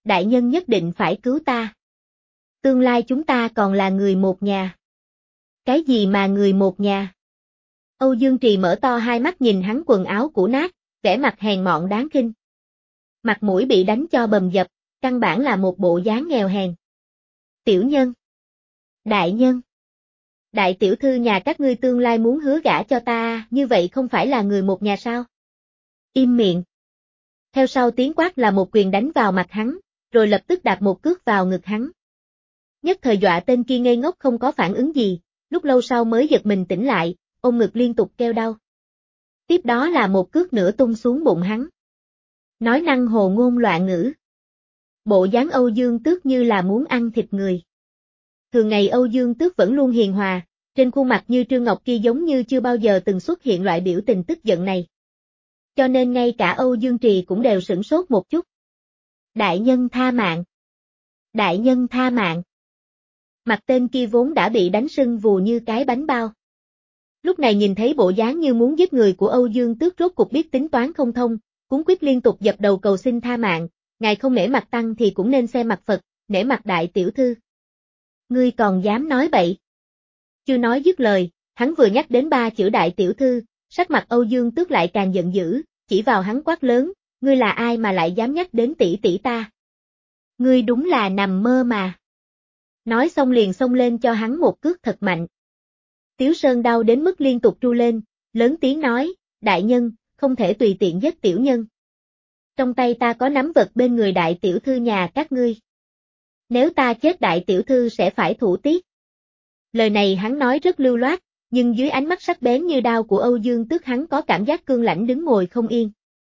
đại nhân nhất định phải cứu ta. Tương lai chúng ta còn là người một nhà. Cái gì mà người một nhà? Âu Dương Trì mở to hai mắt nhìn hắn quần áo cũ nát, vẻ mặt hèn mọn đáng khinh. Mặt mũi bị đánh cho bầm dập, căn bản là một bộ dáng nghèo hèn. Tiểu nhân. Đại nhân. Đại tiểu thư nhà các ngươi tương lai muốn hứa gả cho ta, như vậy không phải là người một nhà sao? Im miệng. Theo sau tiếng quát là một quyền đánh vào mặt hắn, rồi lập tức đạp một cước vào ngực hắn. Nhất thời dọa tên kia ngây ngốc không có phản ứng gì, lúc lâu sau mới giật mình tỉnh lại, ôm ngực liên tục kêu đau. Tiếp đó là một cước nữa tung xuống bụng hắn. Nói năng hồ ngôn loạn ngữ. Bộ dáng Âu Dương Tước như là muốn ăn thịt người. Thường ngày Âu Dương Tước vẫn luôn hiền hòa, trên khuôn mặt như Trương Ngọc kia giống như chưa bao giờ từng xuất hiện loại biểu tình tức giận này. Cho nên ngay cả Âu Dương Trì cũng đều sửng sốt một chút. Đại nhân tha mạng. Đại nhân tha mạng. Mặt tên kia vốn đã bị đánh sưng vù như cái bánh bao. Lúc này nhìn thấy bộ dáng như muốn giết người của Âu Dương Tước rốt cục biết tính toán không thông, cuống quýt liên tục dập đầu cầu xin tha mạng, ngài không nể mặt tăng thì cũng nên xem mặt Phật, nể mặt đại tiểu thư. Ngươi còn dám nói bậy? Chưa nói dứt lời, hắn vừa nhắc đến ba chữ đại tiểu thư, sắc mặt Âu Dương Tước lại càng giận dữ, chỉ vào hắn quát lớn, ngươi là ai mà lại dám nhắc đến tỷ tỷ ta? Ngươi đúng là nằm mơ mà. Nói xong liền xông lên cho hắn một cước thật mạnh. Tiếu Sơn đau đến mức liên tục tru lên, lớn tiếng nói, đại nhân, không thể tùy tiện giết tiểu nhân. Trong tay ta có nắm vật bên người đại tiểu thư nhà các ngươi. Nếu ta chết đại tiểu thư sẽ phải thủ tiết. Lời này hắn nói rất lưu loát, nhưng dưới ánh mắt sắc bén như đao của Âu Dương Tước hắn có cảm giác cương lãnh đứng ngồi không yên.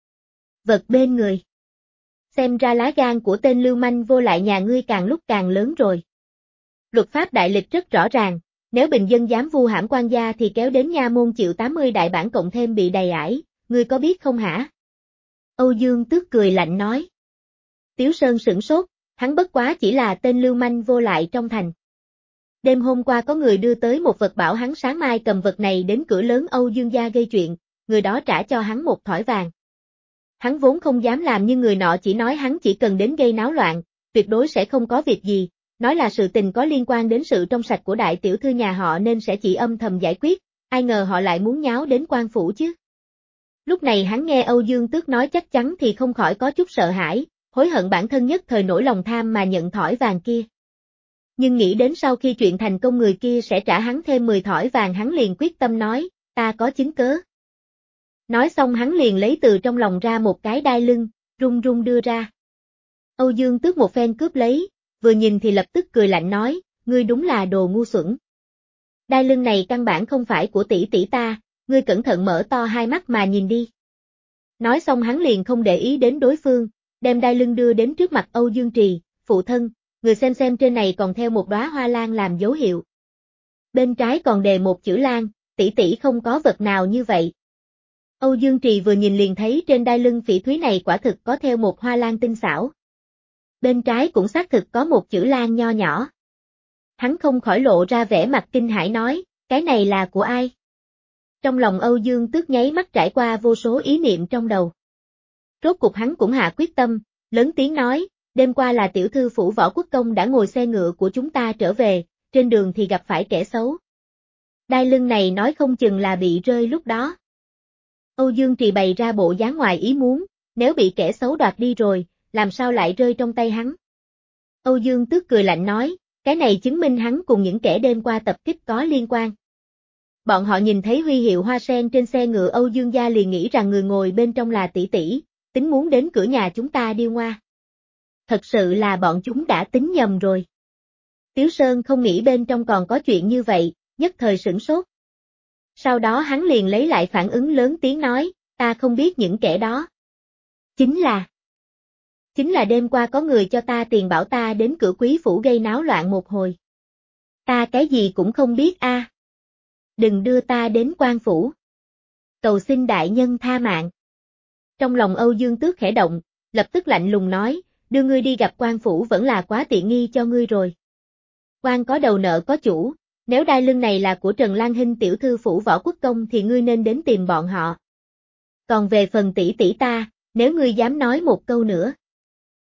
Vật bên người. Xem ra lá gan của tên lưu manh vô lại nhà ngươi càng lúc càng lớn rồi. Luật pháp đại lịch rất rõ ràng, nếu bình dân dám vu hãm quan gia thì kéo đến nha môn chịu tám mươi đại bản cộng thêm bị đầy ải, ngươi có biết không hả? Âu Dương Tước cười lạnh nói. Tiếu Sơn sửng sốt, hắn bất quá chỉ là tên lưu manh vô lại trong thành. Đêm hôm qua có người đưa tới một vật bảo hắn sáng mai cầm vật này đến cửa lớn Âu Dương gia gây chuyện, người đó trả cho hắn một thỏi vàng. Hắn vốn không dám làm nhưng người nọ chỉ nói hắn chỉ cần đến gây náo loạn, tuyệt đối sẽ không có việc gì, nói là sự tình có liên quan đến sự trong sạch của đại tiểu thư nhà họ nên sẽ chỉ âm thầm giải quyết, ai ngờ họ lại muốn nháo đến quan phủ chứ. Lúc này hắn nghe Âu Dương Tước nói chắc chắn thì không khỏi có chút sợ hãi, hối hận bản thân nhất thời nổi lòng tham mà nhận thỏi vàng kia. Nhưng nghĩ đến sau khi chuyện thành công người kia sẽ trả hắn thêm mười thỏi vàng hắn liền quyết tâm nói, ta có chứng cớ. Nói xong hắn liền lấy từ trong lòng ra một cái đai lưng, run run đưa ra. Âu Dương Tước một phen cướp lấy, vừa nhìn thì lập tức cười lạnh nói, ngươi đúng là đồ ngu xuẩn. Đai lưng này căn bản không phải của tỷ tỷ ta, ngươi cẩn thận mở to hai mắt mà nhìn đi. Nói xong hắn liền không để ý đến đối phương, đem đai lưng đưa đến trước mặt Âu Dương Trì, phụ thân, người xem xem trên này còn theo một đóa hoa lan làm dấu hiệu. Bên trái còn đề một chữ lan, tỷ tỷ không có vật nào như vậy. Âu Dương Trì vừa nhìn liền thấy trên đai lưng phỉ thúy này quả thực có theo một hoa lan tinh xảo. Bên trái cũng xác thực có một chữ lan nho nhỏ. Hắn không khỏi lộ ra vẻ mặt kinh hãi nói, cái này là của ai? Trong lòng Âu Dương Tước nháy mắt trải qua vô số ý niệm trong đầu. Rốt cục hắn cũng hạ quyết tâm, lớn tiếng nói, đêm qua là tiểu thư phủ Võ Quốc Công đã ngồi xe ngựa của chúng ta trở về, trên đường thì gặp phải kẻ xấu. Đai lưng này nói không chừng là bị rơi lúc đó. Âu Dương Trì bày ra bộ dáng ngoài ý muốn, nếu bị kẻ xấu đoạt đi rồi, làm sao lại rơi trong tay hắn? Âu Dương Tước cười lạnh nói, cái này chứng minh hắn cùng những kẻ đêm qua tập kích có liên quan. Bọn họ nhìn thấy huy hiệu hoa sen trên xe ngựa Âu Dương gia liền nghĩ rằng người ngồi bên trong là tỷ tỷ, tính muốn đến cửa nhà chúng ta điêu ngoa. Thật sự là bọn chúng đã tính nhầm rồi. Tiếu Sơn không nghĩ bên trong còn có chuyện như vậy, nhất thời sửng sốt. Sau đó hắn liền lấy lại phản ứng lớn tiếng nói, ta không biết những kẻ đó. Chính là... Chính là đêm qua có người cho ta tiền bảo ta đến cửa quý phủ gây náo loạn một hồi. Ta cái gì cũng không biết a. À. Đừng đưa ta đến quan phủ. Cầu xin đại nhân tha mạng. Trong lòng Âu Dương Tước khẽ động, lập tức lạnh lùng nói, đưa ngươi đi gặp quan phủ vẫn là quá tiện nghi cho ngươi rồi. Quan có đầu nợ có chủ, nếu đai lưng này là của Trần Lan Hinh tiểu thư phủ Võ Quốc Công thì ngươi nên đến tìm bọn họ. Còn về phần tỷ tỷ ta, nếu ngươi dám nói một câu nữa.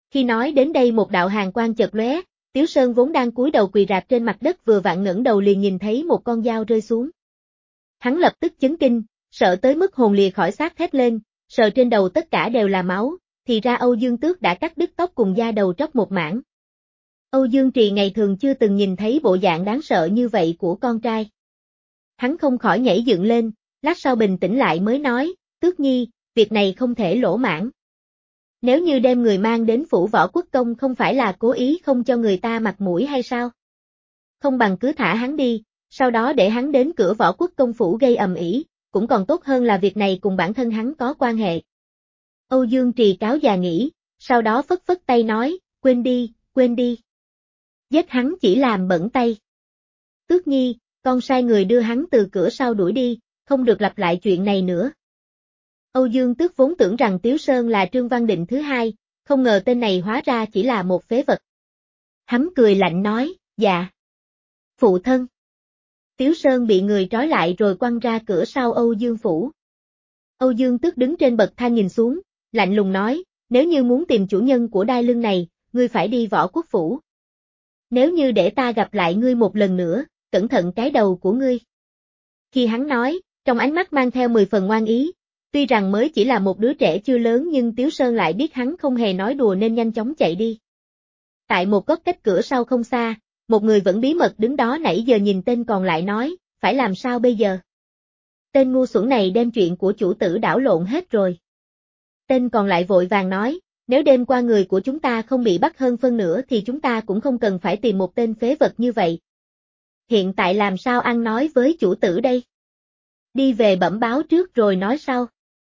Khi nói đến đây một đạo hàn quang chợt lóe, Tiếu Sơn vốn đang cúi đầu quỳ rạp trên mặt đất vừa vặn ngẩng đầu liền nhìn thấy một con dao rơi xuống. Hắn lập tức chấn kinh, sợ tới mức hồn lìa khỏi xác thét lên, sờ trên đầu tất cả đều là máu, thì ra Âu Dương Tước đã cắt đứt tóc cùng da đầu tróc một mảng. Âu Dương Trì ngày thường chưa từng nhìn thấy bộ dạng đáng sợ như vậy của con trai. Hắn không khỏi nhảy dựng lên, lát sau bình tĩnh lại mới nói, Tước Nhi, việc này không thể lỗ mãn. Nếu như đem người mang đến phủ Võ Quốc Công không phải là cố ý không cho người ta mặt mũi hay sao? Không bằng cứ thả hắn đi, sau đó để hắn đến cửa Võ Quốc Công phủ gây ầm ĩ, cũng còn tốt hơn là việc này cùng bản thân hắn có quan hệ. Âu Dương Trì cáo già nghĩ, sau đó phất phất tay nói, quên đi, quên đi. Giết hắn chỉ làm bẩn tay. Tước Nhi, con sai người đưa hắn từ cửa sau đuổi đi, không được lặp lại chuyện này nữa. Âu Dương Tước vốn tưởng rằng Tiếu Sơn là Trương Văn Định thứ hai, không ngờ tên này hóa ra chỉ là một phế vật. Hắn cười lạnh nói, dạ. Phụ thân. Tiếu Sơn bị người trói lại rồi quăng ra cửa sau Âu Dương phủ. Âu Dương Tước đứng trên bậc thang nhìn xuống, lạnh lùng nói, nếu như muốn tìm chủ nhân của đai lưng này, ngươi phải đi Võ Quốc phủ. Nếu như để ta gặp lại ngươi một lần nữa, cẩn thận cái đầu của ngươi. Khi hắn nói, trong ánh mắt mang theo mười phần ngoan ý, tuy rằng mới chỉ là một đứa trẻ chưa lớn nhưng Tiếu Sơn lại biết hắn không hề nói đùa nên nhanh chóng chạy đi. Tại một góc cách cửa sau không xa, một người vẫn bí mật đứng đó nãy giờ nhìn tên còn lại nói, phải làm sao bây giờ? Tên ngu xuẩn này đem chuyện của chủ tử đảo lộn hết rồi. Tên còn lại vội vàng nói, nếu đêm qua người của chúng ta không bị bắt hơn phân nửa thì chúng ta cũng không cần phải tìm một tên phế vật như vậy. Hiện tại làm sao ăn nói với chủ tử đây? Đi về bẩm báo trước rồi nói sau.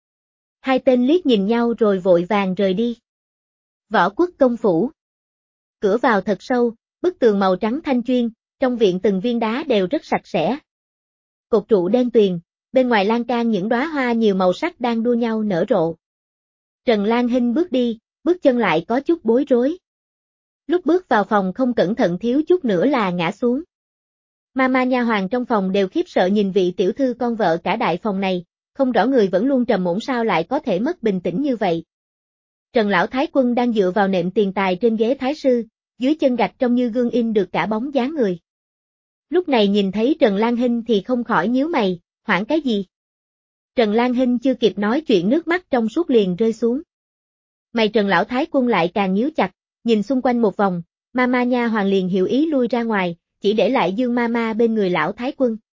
Hai tên liếc nhìn nhau rồi vội vàng rời đi. Võ Quốc công phủ. Cửa vào thật sâu, bức tường màu trắng thanh chuyên, trong viện từng viên đá đều rất sạch sẽ. Cột trụ đen tuyền, bên ngoài lan can những đóa hoa nhiều màu sắc đang đua nhau nở rộ. Trần Lan Hinh bước đi, bước chân lại có chút bối rối. Lúc bước vào phòng không cẩn thận thiếu chút nữa là ngã xuống. Mama nha hoàn trong phòng đều khiếp sợ nhìn vị tiểu thư con vợ cả đại phòng này, không rõ người vẫn luôn trầm ổn sao lại có thể mất bình tĩnh như vậy. Trần Lão Thái Quân đang dựa vào nệm tiền tài trên ghế thái sư, dưới chân gạch trông như gương in được cả bóng dáng người. Lúc này nhìn thấy Trần Lan Hinh thì không khỏi nhíu mày, hoảng cái gì? Trần Lan Hinh chưa kịp nói chuyện nước mắt trong suốt liền rơi xuống. Mày Trần Lão Thái Quân lại càng nhíu chặt, nhìn xung quanh một vòng, Mama nha hoàn liền hiểu ý lui ra ngoài, chỉ để lại Dương Mama bên người Lão Thái Quân.